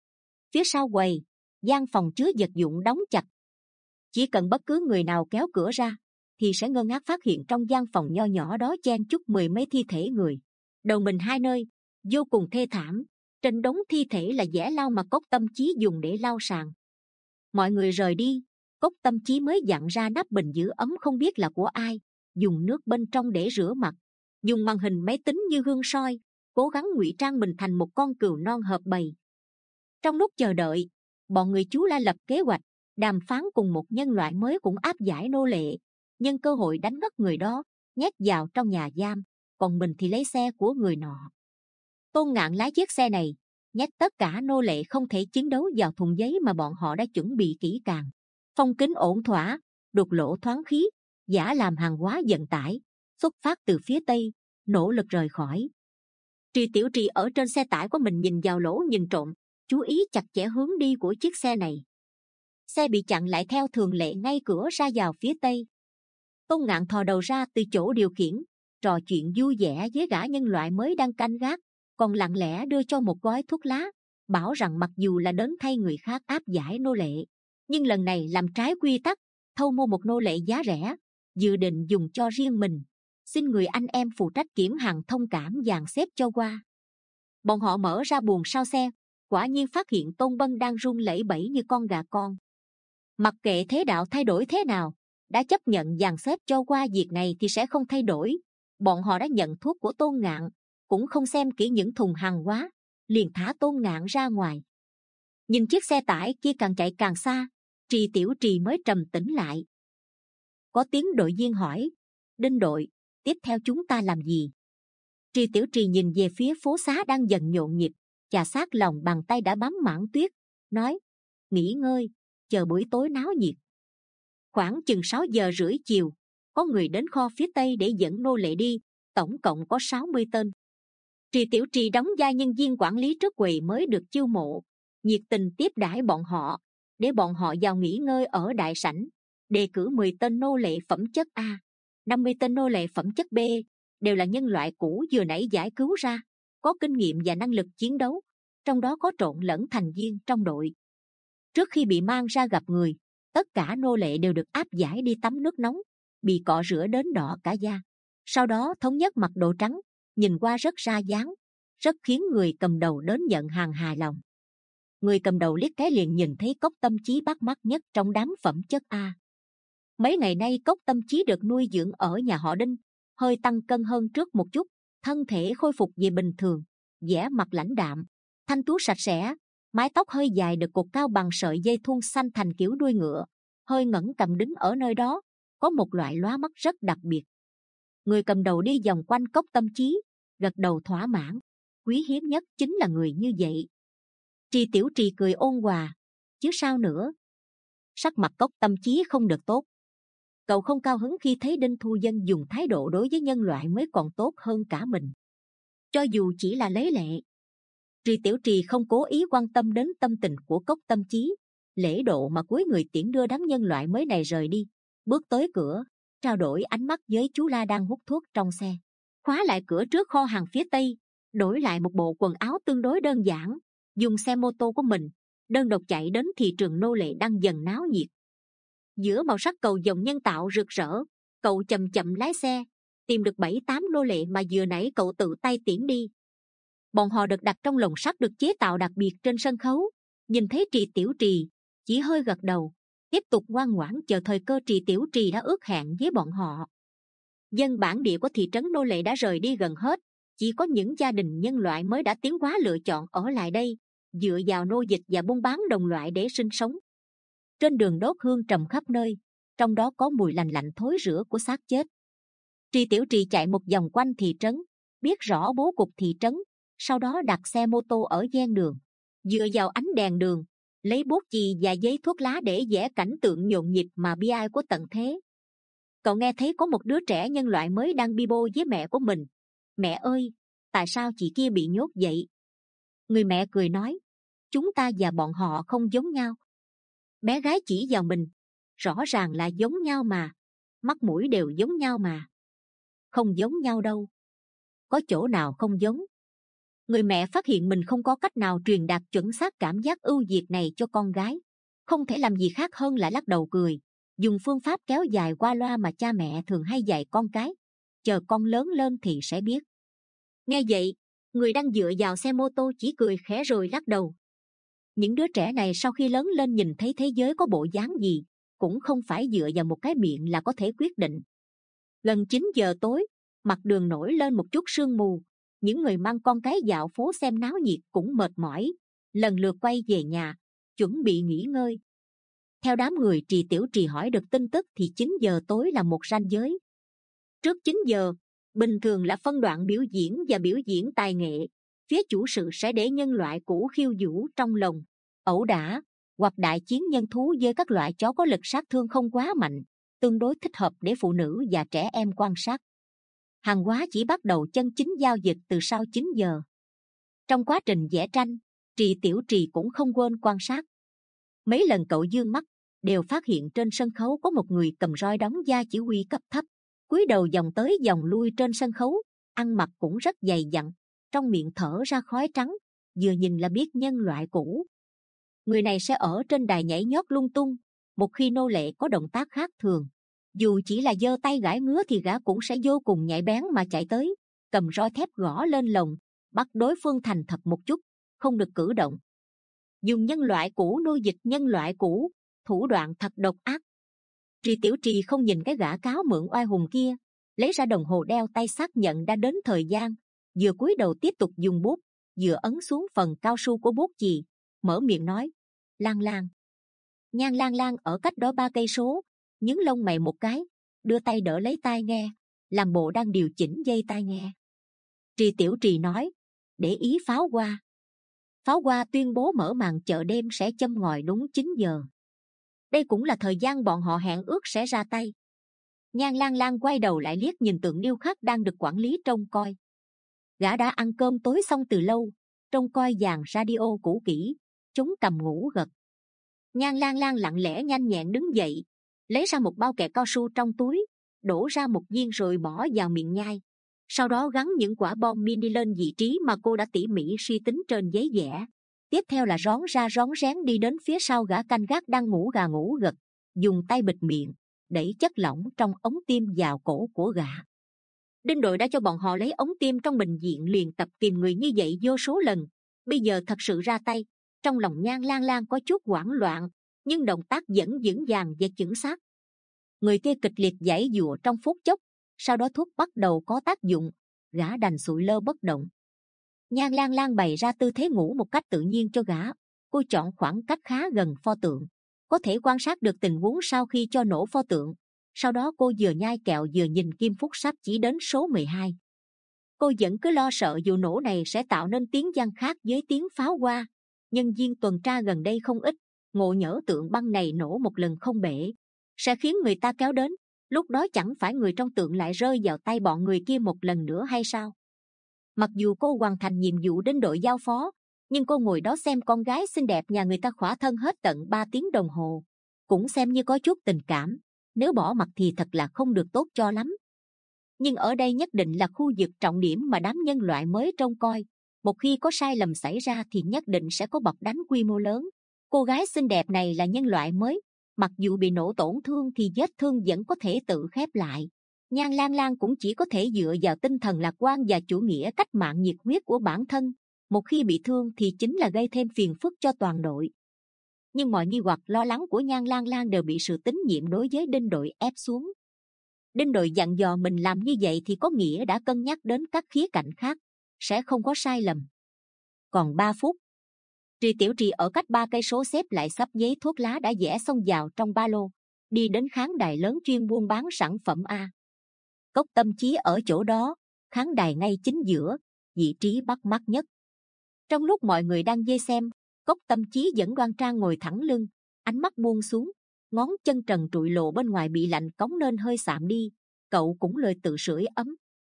Phía sau quầy, gian phòng chứa vật dụng đóng chặt. Chỉ cần bất cứ người nào kéo cửa ra thì sẽ ngơ ngác phát hiện trong gian phòng nho nhỏ đó chen chúc mười mấy thi thể người, đầu mình hai nơi, vô cùng thê thảm. Trên đống thi thể là dẻ lau mà Cốc Tâm Chí dùng để lau sàn. Mọi người rời đi, Cốc Tâm Chí mới dặn ra nắp bình giữ ấm không biết là của ai, dùng nước bên trong để rửa mặt, dùng màn hình máy tính như gương soi, cố gắng ngụy trang mình thành một con cừu non hợp bầy. Trong lúc chờ đợi, bọn người Chú La lập kế hoạch đàm phán cùng một nhân loại mới cũng áp giải nô lệ, nhân cơ hội đánh ngất người đó, nhét vào trong nhà giam, còn mình thì lấy xe của người nọ. Tôn Ngạn lái chiếc xe này, nhét tất cả nô lệ không thể chiến đấu vào thùng giấy mà bọn họ đã chuẩn bị kỹ càng, phong kín ổn thỏa, đục lỗ thoáng khí, giả làm hàng hóa vận tải, xuất phát từ phía tây, nỗ lực rời khỏi. Trì Tiểu Trì ở trên xe tải của mình nhìn vào lỗ nhìn trộm, chú ý chặt chẽ hướng đi của chiếc xe này. Xe bị chặn lại theo thường lệ ngay cửa ra vào phía tây. Tôn Ngạn thò đầu ra từ chỗ điều khiển, trò chuyện vui vẻ với gã nhân loại mới đang canh gác, còn lặng lẽ đưa cho một gói thuốc lá, bảo rằng mặc dù là đến thay người khác áp giải nô lệ, nhưng lần này làm trái quy tắc, thâu mua một nô lệ giá rẻ, dự định dùng cho riêng mình, xin người anh em phụ trách kiểm hàng thông cảm dàn xếp cho qua. Bọn họ mở ra buồng sau xe, quả nhiên phát hiện Tôn Bân đang run lẩy bẩy như con gà con. Mặc kệ thế đạo thay đổi thế nào, đã chấp nhận dàn xếp cho qua việc này thì sẽ không thay đổi. Bọn họ đã nhận thuốc của Tôn Ngạn, cũng không xem kỹ những thùng hàng hóa, liền thả Tôn Ngạn ra ngoài. Nhìn chiếc xe tải kia càng chạy càng xa, Trì Tiểu Trì mới trầm tĩnh lại. Có tiếng đội viên hỏi: Đinh đội, tiếp theo chúng ta làm gì? Trì Tiểu Trì nhìn về phía phố xá đang dần nhộn nhịp, chà sát lòng bàn tay đã bám mảng tuyết, nói: nghỉ ngơi, chờ buổi tối náo nhiệt. Khoảng chừng sáu giờ rưỡi chiều, có người đến kho phía tây để dẫn nô lệ đi, tổng cộng có sáu mươi tên. Trì Tiểu Trì đóng vai nhân viên quản lý trước quầy mới được chiêu mộ, nhiệt tình tiếp đãi bọn họ, để bọn họ vào nghỉ ngơi ở đại sảnh. Đề cử mười tên nô lệ phẩm chất A, năm mươi tên nô lệ phẩm chất B, đều là nhân loại cũ vừa nãy giải cứu ra, có kinh nghiệm và năng lực chiến đấu, trong đó có trộn lẫn thành viên trong đội. Trước khi bị mang ra gặp người, tất cả nô lệ đều được áp giải đi tắm nước nóng, bị cọ rửa đến đỏ cả da, sau đó thống nhất mặc đồ trắng, nhìn qua rất ra dáng, rất khiến người cầm đầu đến nhận hàng hài lòng. Người cầm đầu liếc cái liền nhìn thấy Cốc Tâm Chí bắt mắt nhất trong đám phẩm chất A. Mấy ngày nay Cốc Tâm Chí được nuôi dưỡng ở nhà họ Đinh, hơi tăng cân hơn trước một chút, thân thể khôi phục về bình thường, vẻ mặt lãnh đạm, thanh tú sạch sẽ, mái tóc hơi dài được cột cao bằng sợi dây thun xanh thành kiểu đuôi ngựa, hơi ngẩng cầm đứng ở nơi đó, có một loại lóa mắt rất đặc biệt. Người cầm đầu đi vòng quanh Cốc Tâm Chí, gật đầu thỏa mãn. Quý hiếm nhất chính là người như vậy. Trì Tiểu Trì cười ôn hòa: chứ sao nữa. Sắc mặt Cốc Tâm Chí không được tốt. Cậu không cao hứng khi thấy Đinh Thu Dân dùng thái độ đối với nhân loại mới còn tốt hơn cả mình, cho dù chỉ là lấy lệ. Trì Tiểu Trì không cố ý quan tâm đến tâm tình của Cốc Tâm Chí, lễ độ mà cúi người tiễn đưa đám nhân loại mới này rời đi, bước tới cửa, trao đổi ánh mắt với chú La đang hút thuốc trong xe, khóa lại cửa trước kho hàng phía tây, đổi lại một bộ quần áo tương đối đơn giản, dùng xe mô tô của mình đơn độc chạy đến thị trường nô lệ đang dần náo nhiệt. Giữa màu sắc cầu vồng nhân tạo rực rỡ, cậu chậm chậm lái xe, tìm được bảy tám nô lệ mà vừa nãy cậu tự tay tiễn đi. Bọn họ được đặt trong lồng sắt được chế tạo đặc biệt trên sân khấu. Nhìn thấy Trì Tiểu Trì, chỉ hơi gật đầu, tiếp tục ngoan ngoãn chờ thời cơ. Trì Tiểu Trì đã ước hẹn với bọn họ. Dân bản địa của thị trấn nô lệ đã rời đi gần hết, chỉ có những gia đình nhân loại mới đã tiến hóa lựa chọn ở lại đây, dựa vào nô dịch và buôn bán đồng loại để sinh sống. Trên đường đốt hương trầm khắp nơi, trong đó có mùi lành lạnh thối rữa của xác chết. Trì Tiểu Trì chạy một vòng quanh thị trấn, biết rõ bố cục thị trấn, sau đó đặt xe mô tô ở ven đường, dựa vào ánh đèn đường, lấy bút chì và giấy thuốc lá để vẽ cảnh tượng nhộn nhịp mà bi ai của tận thế. Cậu nghe thấy có một đứa trẻ nhân loại mới đang bi bô với mẹ của mình. Mẹ ơi, tại sao chị kia bị nhốt vậy? Người mẹ cười nói: chúng ta và bọn họ không giống nhau. Bé gái chỉ vào mình: rõ ràng là giống nhau mà, mắt mũi đều giống nhau mà. Không giống nhau đâu. Có chỗ nào không giống? Người mẹ phát hiện mình không có cách nào truyền đạt chuẩn xác cảm giác ưu việt này cho con gái, không thể làm gì khác hơn là lắc đầu cười, dùng phương pháp kéo dài qua loa mà cha mẹ thường hay dạy con cái: chờ con lớn lên thì sẽ biết. Nghe vậy, người đang dựa vào xe mô tô chỉ cười khẽ rồi lắc đầu. Những đứa trẻ này sau khi lớn lên nhìn thấy thế giới có bộ dáng gì, cũng không phải dựa vào một cái miệng là có thể quyết định. Gần chín giờ tối, mặt đường nổi lên một chút sương mù. Những người mang con cái dạo phố xem náo nhiệt cũng mệt mỏi, lần lượt quay về nhà, chuẩn bị nghỉ ngơi. Theo đám người Trì Tiểu Trì hỏi được tin tức thì chín giờ tối là một ranh giới. Trước chín giờ, bình thường là phân đoạn biểu diễn và biểu diễn tài nghệ. Phía chủ sự sẽ để nhân loại cũ khiêu vũ trong lồng, ẩu đả hoặc đại chiến nhân thú với các loại chó có lực sát thương không quá mạnh, tương đối thích hợp để phụ nữ và trẻ em quan sát. Hàng hóa chỉ bắt đầu chân chính giao dịch từ sau chín giờ. Trong quá trình vẽ tranh, Trì Tiểu Trì cũng không quên quan sát. Mấy lần cậu dương mắt, đều phát hiện trên sân khấu có một người cầm roi đóng vai chỉ huy cấp thấp, cúi đầu vòng tới vòng lui trên sân khấu, ăn mặc cũng rất dày dặn, trong miệng thở ra khói trắng, vừa nhìn là biết nhân loại cũ. Người này sẽ ở trên đài nhảy nhót lung tung, một khi nô lệ có động tác khác thường, dù chỉ là giơ tay gãi ngứa thì gã cũng sẽ vô cùng nhạy bén mà chạy tới, cầm roi thép gõ lên lồng, bắt đối phương thành thật một chút, không được cử động. Dùng nhân loại cũ nô dịch nhân loại cũ, thủ đoạn thật độc ác. Trì Tiểu Trì không nhìn cái gã cáo mượn oai hùng kia, lấy ra đồng hồ đeo tay xác nhận đã đến thời gian, vừa cúi đầu tiếp tục dùng bút, vừa ấn xuống phần cao su của bút chì, mở miệng nói: Lan Lan. Nhan Lan Lan ở cách đó ba cây số, nhướng lông mày một cái, đưa tay đỡ lấy tai nghe, làm bộ đang điều chỉnh dây tai nghe. Trì Tiểu Trì nói: để ý Pháo Hoa. Pháo Hoa tuyên bố mở màn chợ đêm sẽ châm ngòi đúng chín giờ. Đây cũng là thời gian bọn họ hẹn ước sẽ ra tay. Nhan Lan Lan quay đầu lại liếc nhìn tượng điêu khắc đang được quản lý trông coi. Gã đã ăn cơm tối xong từ lâu, trông coi dàn radio cũ kỹ, chống cằm ngủ gật. Nhan Lan Lan lặng lẽ nhanh nhẹn đứng dậy, lấy ra một bao kẹo cao su trong túi, đổ ra một viên rồi bỏ vào miệng nhai. Sau đó gắn những quả bom mini lên vị trí mà cô đã tỉ mỉ suy tính trên giấy vẽ. Tiếp theo là rón ra rón rén đi đến phía sau gã canh gác đang ngủ gà ngủ gật, dùng tay bịt miệng, đẩy chất lỏng trong ống tiêm vào cổ của gã. Đinh đội đã cho bọn họ lấy ống tiêm trong bệnh viện liền tập tìm người như vậy vô số lần, bây giờ thật sự ra tay. Trong lòng Nhan Lan Lan có chút hoảng loạn, nhưng động tác vẫn vững vàng và chuẩn xác. Người kia kịch liệt giãy giụa trong phút chốc, sau đó thuốc bắt đầu có tác dụng, gã đành sụi lơ bất động. Nhan Lan Lan bày ra tư thế ngủ một cách tự nhiên cho gã. Cô chọn khoảng cách khá gần pho tượng, có thể quan sát được tình huống sau khi cho nổ pho tượng. Sau đó cô vừa nhai kẹo vừa nhìn kim phút sắp chỉ đến số mười hai. Cô vẫn cứ lo sợ vụ nổ này sẽ tạo nên tiếng vang khác với tiếng pháo hoa. Nhân viên tuần tra gần đây không ít, ngộ nhỡ tượng băng này nổ một lần không bể, sẽ khiến người ta kéo đến. Lúc đó chẳng phải người trong tượng lại rơi vào tay bọn người kia một lần nữa hay sao? Mặc dù cô hoàn thành nhiệm vụ đến đội giao phó, nhưng cô ngồi đó xem con gái xinh đẹp nhà người ta khỏa thân hết tận ba tiếng đồng hồ, cũng xem như có chút tình cảm. Nếu bỏ mặt thì thật là không được tốt cho lắm. Nhưng ở đây nhất định là khu vực trọng điểm mà đám nhân loại mới trông coi. Một khi có sai lầm xảy ra thì nhất định sẽ có bật đánh quy mô lớn. Cô gái xinh đẹp này là nhân loại mới, mặc dù bị nổ tổn thương thì vết thương vẫn có thể tự khép lại. Nhan Lan Lan cũng chỉ có thể dựa vào tinh thần lạc quan và chủ nghĩa cách mạng nhiệt huyết của bản thân. Một khi bị thương thì chính là gây thêm phiền phức cho toàn đội. Nhưng mọi nghi hoặc lo lắng của Nhan Lan Lan đều bị sự tín nhiệm đối với Đinh đội ép xuống. Đinh đội dặn dò mình làm như vậy thì có nghĩa đã cân nhắc đến các khía cạnh khác, sẽ không có sai lầm. Còn ba phút, Trì Tiểu Trì ở cách ba cây số xếp lại sắp giấy thuốc lá đã vẽ xong vào trong ba lô, đi đến khán đài lớn chuyên buôn bán sản phẩm A. Cốc Tâm Chí ở chỗ đó, khán đài ngay chính giữa, vị trí bắt mắt nhất. Trong lúc mọi người đang vây xem, Cốc Tâm Chí vẫn đoan trang ngồi thẳng lưng, ánh mắt buông xuống, ngón chân trần trụi lộ bên ngoài bị lạnh cống nên hơi sạm đi. Cậu cũng lời tự sưởi ấm.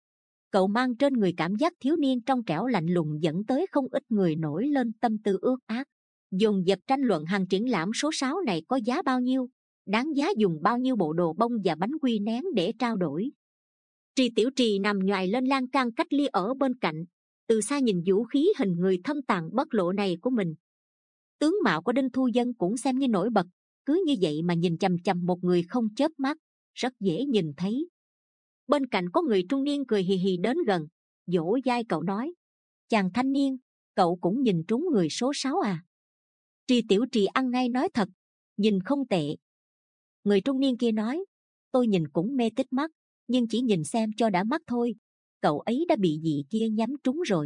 Cậu mang trên người cảm giác thiếu niên trong trẻo lạnh lùng dẫn tới không ít người nổi lên tâm tư ước ác, dồn dập tranh luận hàng triển lãm số sáu này có giá bao nhiêu, đáng giá dùng bao nhiêu bộ đồ bông và bánh quy nén để trao đổi. Trì Tiểu Trì nằm nhoài lên lan can cách ly ở bên cạnh, từ xa nhìn vũ khí hình người thâm tàng bất lộ này của mình. Tướng mạo của Đinh Thu Dân cũng xem như nổi bật, cứ như vậy mà nhìn chằm chằm một người không chớp mắt, rất dễ nhìn thấy. Bên cạnh có người trung niên cười hì hì đến gần, dỗ dai cậu nói: chàng thanh niên, cậu cũng nhìn trúng người số sáu à? Trì Tiểu Trì ăn ngay nói thật, nhìn không tệ. Người trung niên kia nói: tôi nhìn cũng mê tít mắt, nhưng chỉ nhìn xem cho đã mắt thôi. Cậu ấy đã bị vị kia nhắm trúng rồi.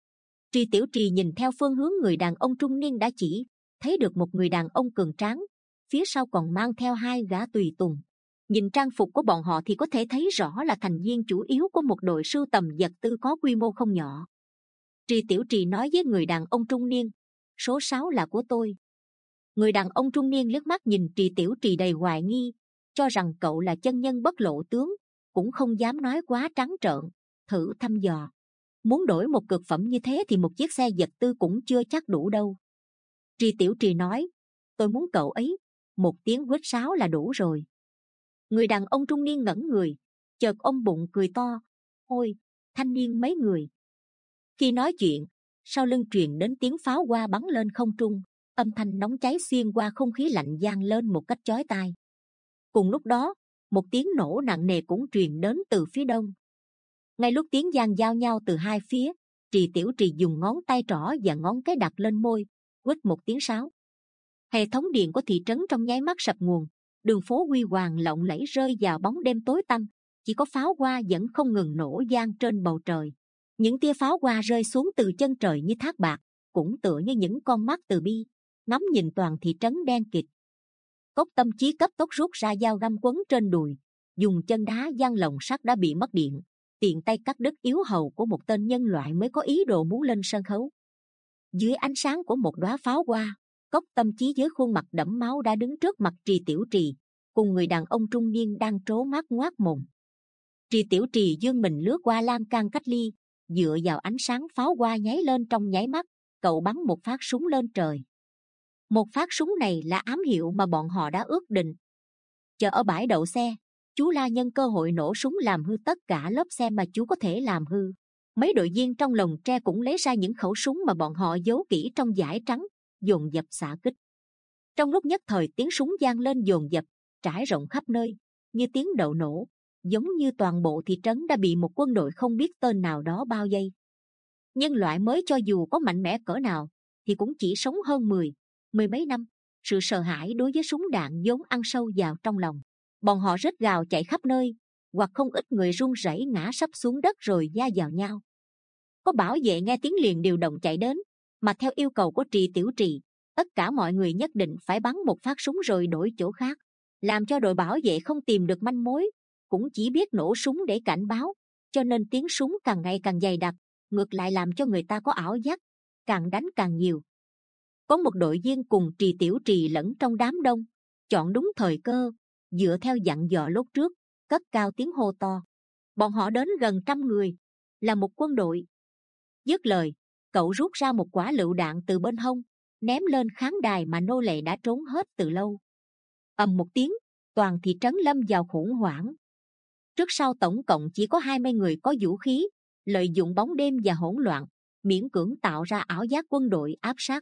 Trì Tiểu Trì nhìn theo phương hướng người đàn ông trung niên đã chỉ, thấy được một người đàn ông cường tráng, phía sau còn mang theo hai gã tùy tùng. Nhìn trang phục của bọn họ thì có thể thấy rõ là thành viên chủ yếu của một đội sưu tầm vật tư có quy mô không nhỏ. Trì Tiểu Trì nói với người đàn ông trung niên: số sáu là của tôi. Người đàn ông trung niên liếc mắt nhìn Trì Tiểu Trì đầy hoài nghi, cho rằng cậu là chân nhân bất lộ tướng, cũng không dám nói quá trắng trợn, thử thăm dò. Muốn đổi một cực phẩm như thế thì một chiếc xe vật tư cũng chưa chắc đủ đâu. Trì Tiểu Trì nói: tôi muốn cậu ấy, một tiếng huýt sáo là đủ rồi. Người đàn ông trung niên ngẩn người, chợt ôm bụng cười to: ôi, thanh niên mấy người. Khi nói chuyện, sau lưng truyền đến tiếng pháo hoa bắn lên không trung, âm thanh nóng cháy xuyên qua không khí lạnh vang lên một cách chói tai. Cùng lúc đó, một tiếng nổ nặng nề cũng truyền đến từ phía đông. Ngay lúc tiếng vang giao nhau từ hai phía, Trì Tiểu Trì dùng ngón tay trỏ và ngón cái đặt lên môi, huýt một tiếng sáo. Hệ thống điện của thị trấn trong nháy mắt sập nguồn, đường phố huy hoàng lộng lẫy rơi vào bóng đêm tối tăm, chỉ có pháo hoa vẫn không ngừng nổ vang trên bầu trời. Những tia pháo hoa rơi xuống từ chân trời như thác bạc, cũng tựa như những con mắt từ bi, ngắm nhìn toàn thị trấn đen kịt. Cốc Tâm Chí cấp tốc rút ra dao găm quấn trên đùi, dùng chân đá văng lồng sắt đã bị mất điện, tiện tay cắt đứt yếu hầu của một tên nhân loại mới có ý đồ muốn lên sân khấu. Dưới ánh sáng của một đóa pháo hoa, Cốc Tâm Chí với khuôn mặt đẫm máu đã đứng trước mặt Trì Tiểu Trì, cùng người đàn ông trung niên đang trố mắt ngoác mồm. Trì Tiểu Trì giương mình lướt qua lan can cách ly, dựa vào ánh sáng pháo hoa nháy lên trong nháy mắt, cậu bắn một phát súng lên trời. Một phát súng này là ám hiệu mà bọn họ đã ước định. Chờ ở bãi đậu xe, chú La nhân cơ hội nổ súng làm hư tất cả lớp xe mà chú có thể làm hư. Mấy đội viên trong lồng tre cũng lấy ra những khẩu súng mà bọn họ giấu kỹ trong vải trắng, dồn dập xạ kích. Trong lúc nhất thời tiếng súng vang lên dồn dập, trải rộng khắp nơi, như tiếng đậu nổ, giống như toàn bộ thị trấn đã bị một quân đội không biết tên nào đó bao vây. Nhân loại mới cho dù có mạnh mẽ cỡ nào, thì cũng chỉ sống hơn mười, mười mấy năm. Sự sợ hãi đối với súng đạn vốn ăn sâu vào trong lòng. Bọn họ rít gào chạy khắp nơi, hoặc không ít người run rẩy ngã sấp xuống đất rồi va vào nhau. Có bảo vệ nghe tiếng liền điều động chạy đến, mà theo yêu cầu của Trì Tiểu Trì, tất cả mọi người nhất định phải bắn một phát súng rồi đổi chỗ khác, làm cho đội bảo vệ không tìm được manh mối, cũng chỉ biết nổ súng để cảnh báo, cho nên tiếng súng càng ngày càng dày đặc, ngược lại làm cho người ta có ảo giác, càng đánh càng nhiều. Có một đội viên cùng Trì Tiểu Trì lẫn trong đám đông, chọn đúng thời cơ, dựa theo dặn dò lúc trước, cất cao tiếng hô to. Bọn họ đến gần trăm người, là một quân đội. Dứt lời, cậu rút ra một quả lựu đạn từ bên hông, ném lên khán đài mà nô lệ đã trốn hết từ lâu. Ầm một tiếng, toàn thị trấn lâm vào khủng hoảng. Trước sau tổng cộng chỉ có hai mươi người có vũ khí, lợi dụng bóng đêm và hỗn loạn, miễn cưỡng tạo ra ảo giác quân đội áp sát.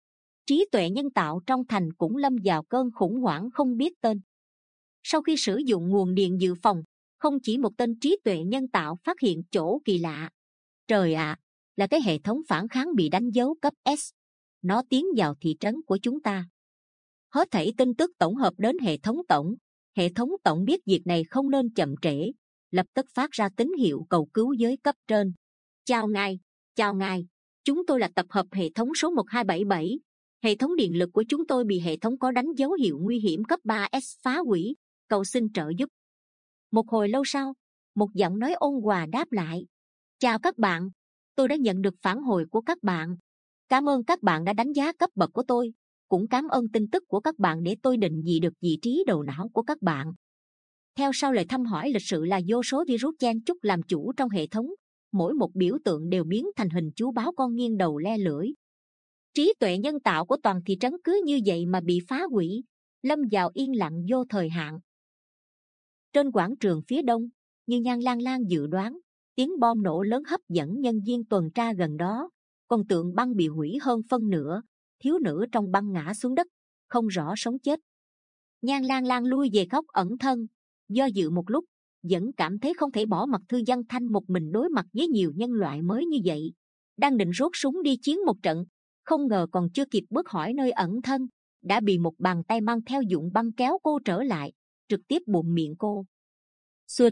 Trí tuệ nhân tạo trong thành cũng lâm vào cơn khủng hoảng không biết tên. Sau khi sử dụng nguồn điện dự phòng, không chỉ một tên trí tuệ nhân tạo phát hiện chỗ kỳ lạ. Trời ạ, à, là cái hệ thống phản kháng bị đánh dấu cấp S. Nó tiến vào thị trấn của chúng ta. Hết thảy tin tức tổng hợp đến hệ thống tổng. Hệ thống tổng biết việc này không nên chậm trễ, lập tức phát ra tín hiệu cầu cứu với cấp trên. Chào ngài, chào ngài, chúng tôi là tập hợp hệ thống số một hai bảy bảy. Hệ thống điện lực của chúng tôi bị hệ thống có đánh dấu hiệu nguy hiểm cấp ba S phá hủy, cầu xin trợ giúp. Một hồi lâu sau, một giọng nói ôn hòa đáp lại. Chào các bạn, tôi đã nhận được phản hồi của các bạn. Cảm ơn các bạn đã đánh giá cấp bậc của tôi, cũng cảm ơn tin tức của các bạn để tôi định vị được vị trí đầu não của các bạn. Theo sau lời thăm hỏi lịch sự là vô số virus chen chúc làm chủ trong hệ thống, mỗi một biểu tượng đều biến thành hình chú báo con nghiêng đầu le lưỡi. Trí tuệ nhân tạo của toàn thị trấn cứ như vậy mà bị phá hủy, lâm vào yên lặng vô thời hạn. Trên quảng trường phía đông, như Nhan Lan Lan dự đoán, Tiếng bom nổ lớn hấp dẫn nhân viên tuần tra gần đó. Con tượng băng bị hủy hơn phân nửa, thiếu nữ trong băng ngã xuống đất, không rõ sống chết. Nhan Lang Lang lui về góc ẩn thân, do dự một lúc, vẫn cảm thấy không thể bỏ mặc Thư Văn Thanh một mình đối mặt với nhiều nhân loại mới như vậy. Đang định rút súng đi chiến một trận, không ngờ còn chưa kịp bước khỏi nơi ẩn thân, đã bị một bàn tay mang theo dụng băng kéo cô trở lại, trực tiếp bụm miệng cô. Xuyệt!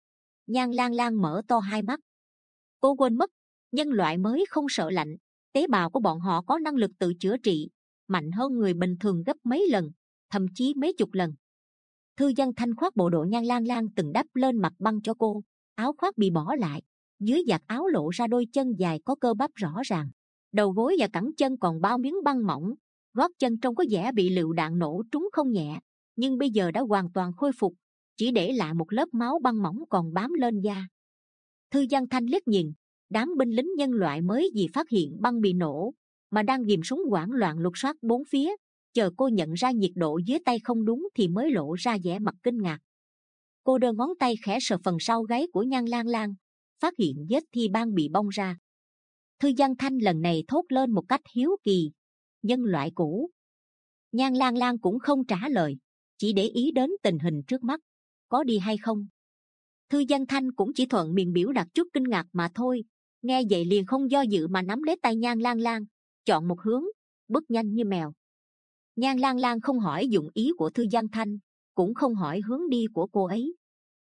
Nhan Lang Lang mở to hai mắt. Cô quên mất, nhân loại mới không sợ lạnh, tế bào của bọn họ có năng lực tự chữa trị, mạnh hơn người bình thường gấp mấy lần, thậm chí mấy chục lần. Thư Văn Thanh khoác bộ đồ Nhan Lang Lang từng đắp lên mặt băng cho cô, áo khoác bị bỏ lại, dưới vạt áo lộ ra đôi chân dài có cơ bắp rõ ràng, đầu gối và cẳng chân còn bao miếng băng mỏng, gót chân trông có vẻ bị lựu đạn nổ trúng không nhẹ, nhưng bây giờ đã hoàn toàn khôi phục, chỉ để lại một lớp máu băng mỏng còn bám lên da. Thư Văn Thanh liếc nhìn, đám binh lính nhân loại mới vì phát hiện băng bị nổ mà đang ghìm súng hoảng loạn lục soát bốn phía, chờ cô nhận ra nhiệt độ dưới tay không đúng thì mới lộ ra vẻ mặt kinh ngạc. Cô đưa ngón tay khẽ sờ phần sau gáy của Nhan Lang Lang, phát hiện vết thi ban bị bong ra. Thư Văn Thanh lần này thốt lên một cách hiếu kỳ: nhân loại cũ. Nhan Lang Lang cũng không trả lời, chỉ để ý đến tình hình trước mắt, có đi hay không. Thư Văn Thanh cũng chỉ thuận miệng biểu đạt chút kinh ngạc mà thôi, nghe vậy liền không do dự mà nắm lấy tay Nhan Lang Lang, chọn một hướng, bước nhanh như mèo. Nhan Lang Lang không hỏi dụng ý của Thư Văn Thanh, cũng không hỏi hướng đi của cô ấy.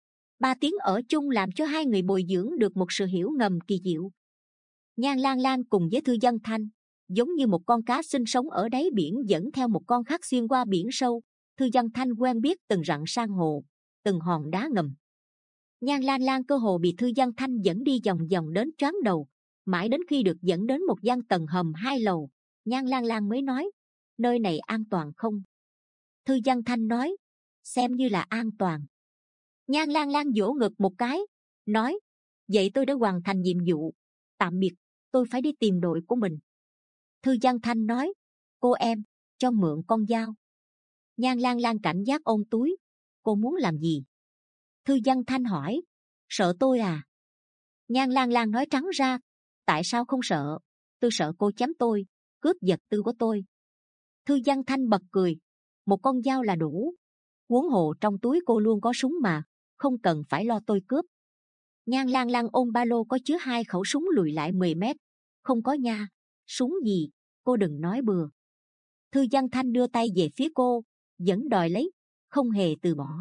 Ba tiếng ở chung làm cho hai người bồi dưỡng được một sự hiểu ngầm kỳ diệu. Nhan Lang Lang cùng với Thư Văn Thanh giống như một con cá sinh sống ở đáy biển dẫn theo một con khác xuyên qua biển sâu. Thư Văn Thanh quen biết từng rặng san hô, từng hòn đá ngầm. Nhan Lang Lang cơ hồ bị Thư Văn Thanh dẫn đi vòng vòng đến choáng đầu, mãi đến khi được dẫn đến một gian tầng hầm hai lầu, Nhan Lang Lang mới nói: nơi này an toàn không? Thư Văn Thanh nói: xem như là an toàn. Nhan Lang Lang vỗ ngực một cái, nói: vậy tôi đã hoàn thành nhiệm vụ, tạm biệt, tôi phải đi tìm đội của mình. Thư Văn Thanh nói: cô em, cho mượn con dao. Nhan Lang Lang cảnh giác ôm túi: cô muốn làm gì? Thư Văn Thanh hỏi: sợ tôi à? Nhan Lang Lang nói trắng ra: tại sao không sợ? Tôi sợ cô chém tôi, cướp vật tư của tôi. Thư Văn Thanh bật cười: một con dao là đủ, huống hồ trong túi cô luôn có súng mà, không cần phải lo tôi cướp. Nhan Lang Lang ôm ba lô có chứa hai khẩu súng lùi lại mười mét. Không có nha, súng gì, cô đừng nói bừa. Thư Văn Thanh đưa tay về phía cô, vẫn đòi lấy, không hề từ bỏ.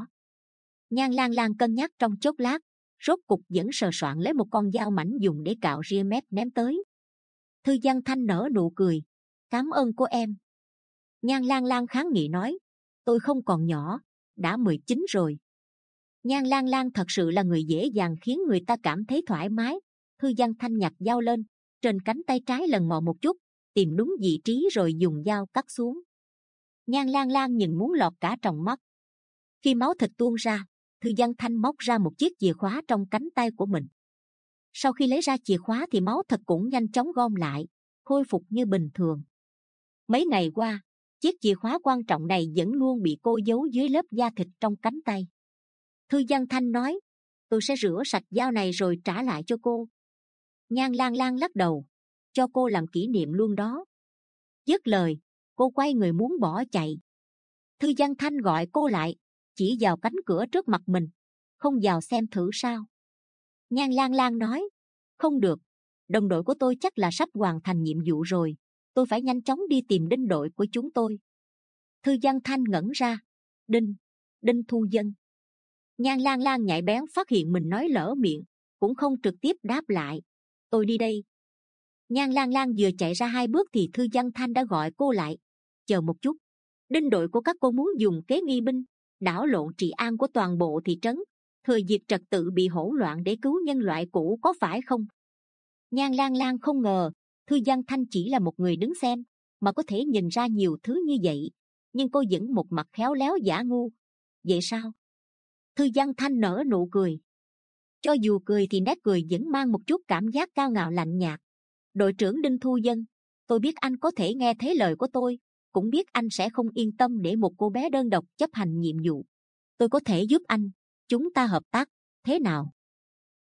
Nhan Lang Lang cân nhắc trong chốc lát, rốt cục vẫn sờ soạn lấy một con dao mảnh dùng để cạo ria mép ném tới. Thư Văn Thanh nở nụ cười: cảm ơn cô em. Nhan Lang Lang kháng nghị nói: tôi không còn nhỏ, đã mười chín rồi. Nhan Lang Lang thật sự là người dễ dàng khiến người ta cảm thấy thoải mái. Thư Văn Thanh nhặt dao lên, trên cánh tay trái lần mò một chút, tìm đúng vị trí rồi dùng dao cắt xuống. Nhan Lang Lang nhìn muốn lọt cả tròng mắt. Khi máu thịt tuôn ra, Thư Văn Thanh móc ra một chiếc chìa khóa trong cánh tay của mình. Sau khi lấy ra chìa khóa thì máu thịt cũng nhanh chóng gom lại, khôi phục như bình thường. Mấy ngày qua, chiếc chìa khóa quan trọng này vẫn luôn bị cô giấu dưới lớp da thịt trong cánh tay. Thư Văn Thanh nói: tôi sẽ rửa sạch dao này rồi trả lại cho cô. Nhan Lang Lang lắc đầu: cho cô làm kỷ niệm luôn đó. Dứt lời, cô quay người muốn bỏ chạy. Thư Văn Thanh gọi cô lại, chỉ vào cánh cửa trước mặt mình: không vào xem thử sao? Nhan Lang Lang nói: không được, đồng đội của tôi chắc là sắp hoàn thành nhiệm vụ rồi, tôi phải nhanh chóng đi tìm đinh đội của chúng tôi. Thư Văn Thanh ngẩn ra: đinh đinh Thu Dân. Nhan Lang Lang nhạy bén phát hiện mình nói lỡ miệng, cũng không trực tiếp đáp lại: tôi đi đây. Nhan Lang Lang vừa chạy ra hai bước thì Thư Văn Thanh đã gọi cô lại: chờ một chút, đinh đội của các cô muốn dùng kế nghi binh, đảo lộn trị an của toàn bộ thị trấn, thừa dịp trật tự bị hỗn loạn để cứu nhân loại cũ, có phải không? Nhan Lang Lang không ngờ Thư Văn Thanh chỉ là một người đứng xem mà có thể nhìn ra nhiều thứ như vậy, nhưng cô vẫn một mặt khéo léo giả ngu. Vậy sao? Thư Văn Thanh nở nụ cười. Cho dù cười thì nét cười vẫn mang một chút cảm giác cao ngạo lạnh nhạt. Đội trưởng Đinh Thu Dân, tôi biết anh có thể nghe thấy lời của tôi, cũng biết anh sẽ không yên tâm để một cô bé đơn độc chấp hành nhiệm vụ. Tôi có thể giúp anh, chúng ta hợp tác, thế nào?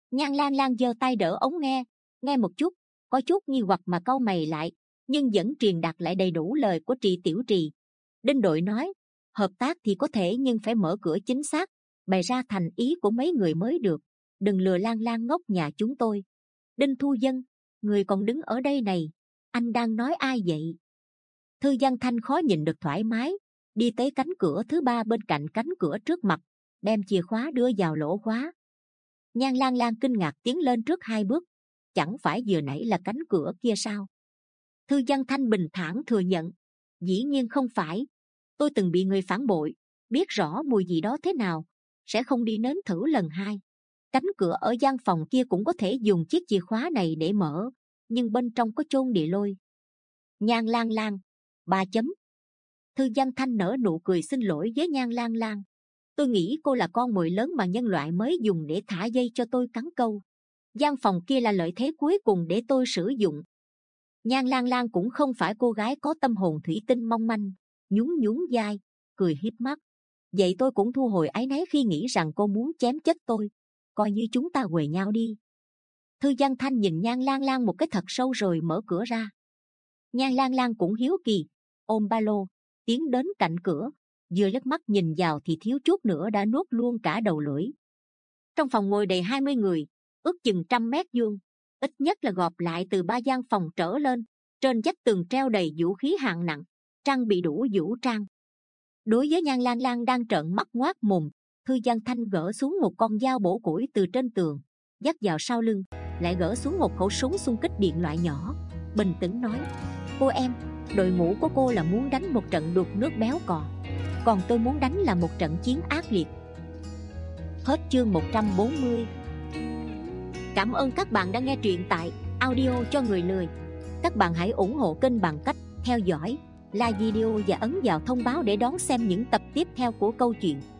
Nhan Lang Lang giơ tay đỡ ống nghe, nghe một chút, có chút nghi hoặc mà cau mày lại, nhưng vẫn truyền đạt lại đầy đủ lời của Trì Tiểu Trì. Đinh Đội nói, hợp tác thì có thể nhưng phải mở cửa chính xác, bày ra thành ý của mấy người mới được, đừng lừa Lang Lang ngốc nhà chúng tôi. Đinh Thu Dân, người còn đứng ở đây này, anh đang nói ai vậy? Thư Văn Thanh khó nhìn được thoải mái, đi tới cánh cửa thứ ba bên cạnh cánh cửa trước mặt, đem chìa khóa đưa vào lỗ khóa. Nhan Lang Lang kinh ngạc tiến lên trước hai bước, chẳng phải vừa nãy là cánh cửa kia sao? Thư Văn Thanh bình thản thừa nhận, dĩ nhiên không phải, tôi từng bị người phản bội, biết rõ mùi gì đó thế nào, sẽ không đi nếm thử lần hai. Cánh cửa ở gian phòng kia cũng có thể dùng chiếc chìa khóa này để mở, nhưng bên trong có chôn địa lôi. Nhan Lang Lang, ba chấm. Thư Văn Thanh nở nụ cười xin lỗi với Nhan Lang Lang. Tôi nghĩ cô là con mồi lớn mà nhân loại mới dùng để thả dây cho tôi cắn câu. Gian phòng kia là lợi thế cuối cùng để tôi sử dụng. Nhan Lang Lang cũng không phải cô gái có tâm hồn thủy tinh mong manh, nhún nhún vai, cười híp mắt. Vậy tôi cũng thu hồi áy náy khi nghĩ rằng cô muốn chém chết tôi. Coi như chúng ta quề nhau đi. Thư Văn Thanh nhìn Nhan Lang Lang một cái thật sâu rồi mở cửa ra. Nhan Lang Lang cũng hiếu kỳ, ôm ba lô, tiến đến cạnh cửa, vừa liếc mắt nhìn vào thì thiếu chút nữa đã nuốt luôn cả đầu lưỡi. Trong phòng ngồi đầy hai mươi người, ước chừng trăm mét vuông, ít nhất là gộp lại từ ba gian phòng trở lên. Trên vách tường treo đầy vũ khí hạng nặng, trang bị đủ vũ trang. Đối với Nhan Lang Lang đang trợn mắt ngoác mồm, Thư Văn Thanh gỡ xuống một con dao bổ củi từ trên tường, dắt vào sau lưng, lại gỡ xuống một khẩu súng xung kích điện loại nhỏ, bình tĩnh nói: cô em, đội ngũ của cô là muốn đánh một trận đục nước béo cò, còn tôi muốn đánh là một trận chiến ác liệt. Hết chương một trăm bốn mươi. Cảm ơn các bạn đã nghe truyện tại Audio cho người lười. Các bạn hãy ủng hộ kênh bằng cách theo dõi, like video và ấn vào thông báo để đón xem những tập tiếp theo của câu chuyện.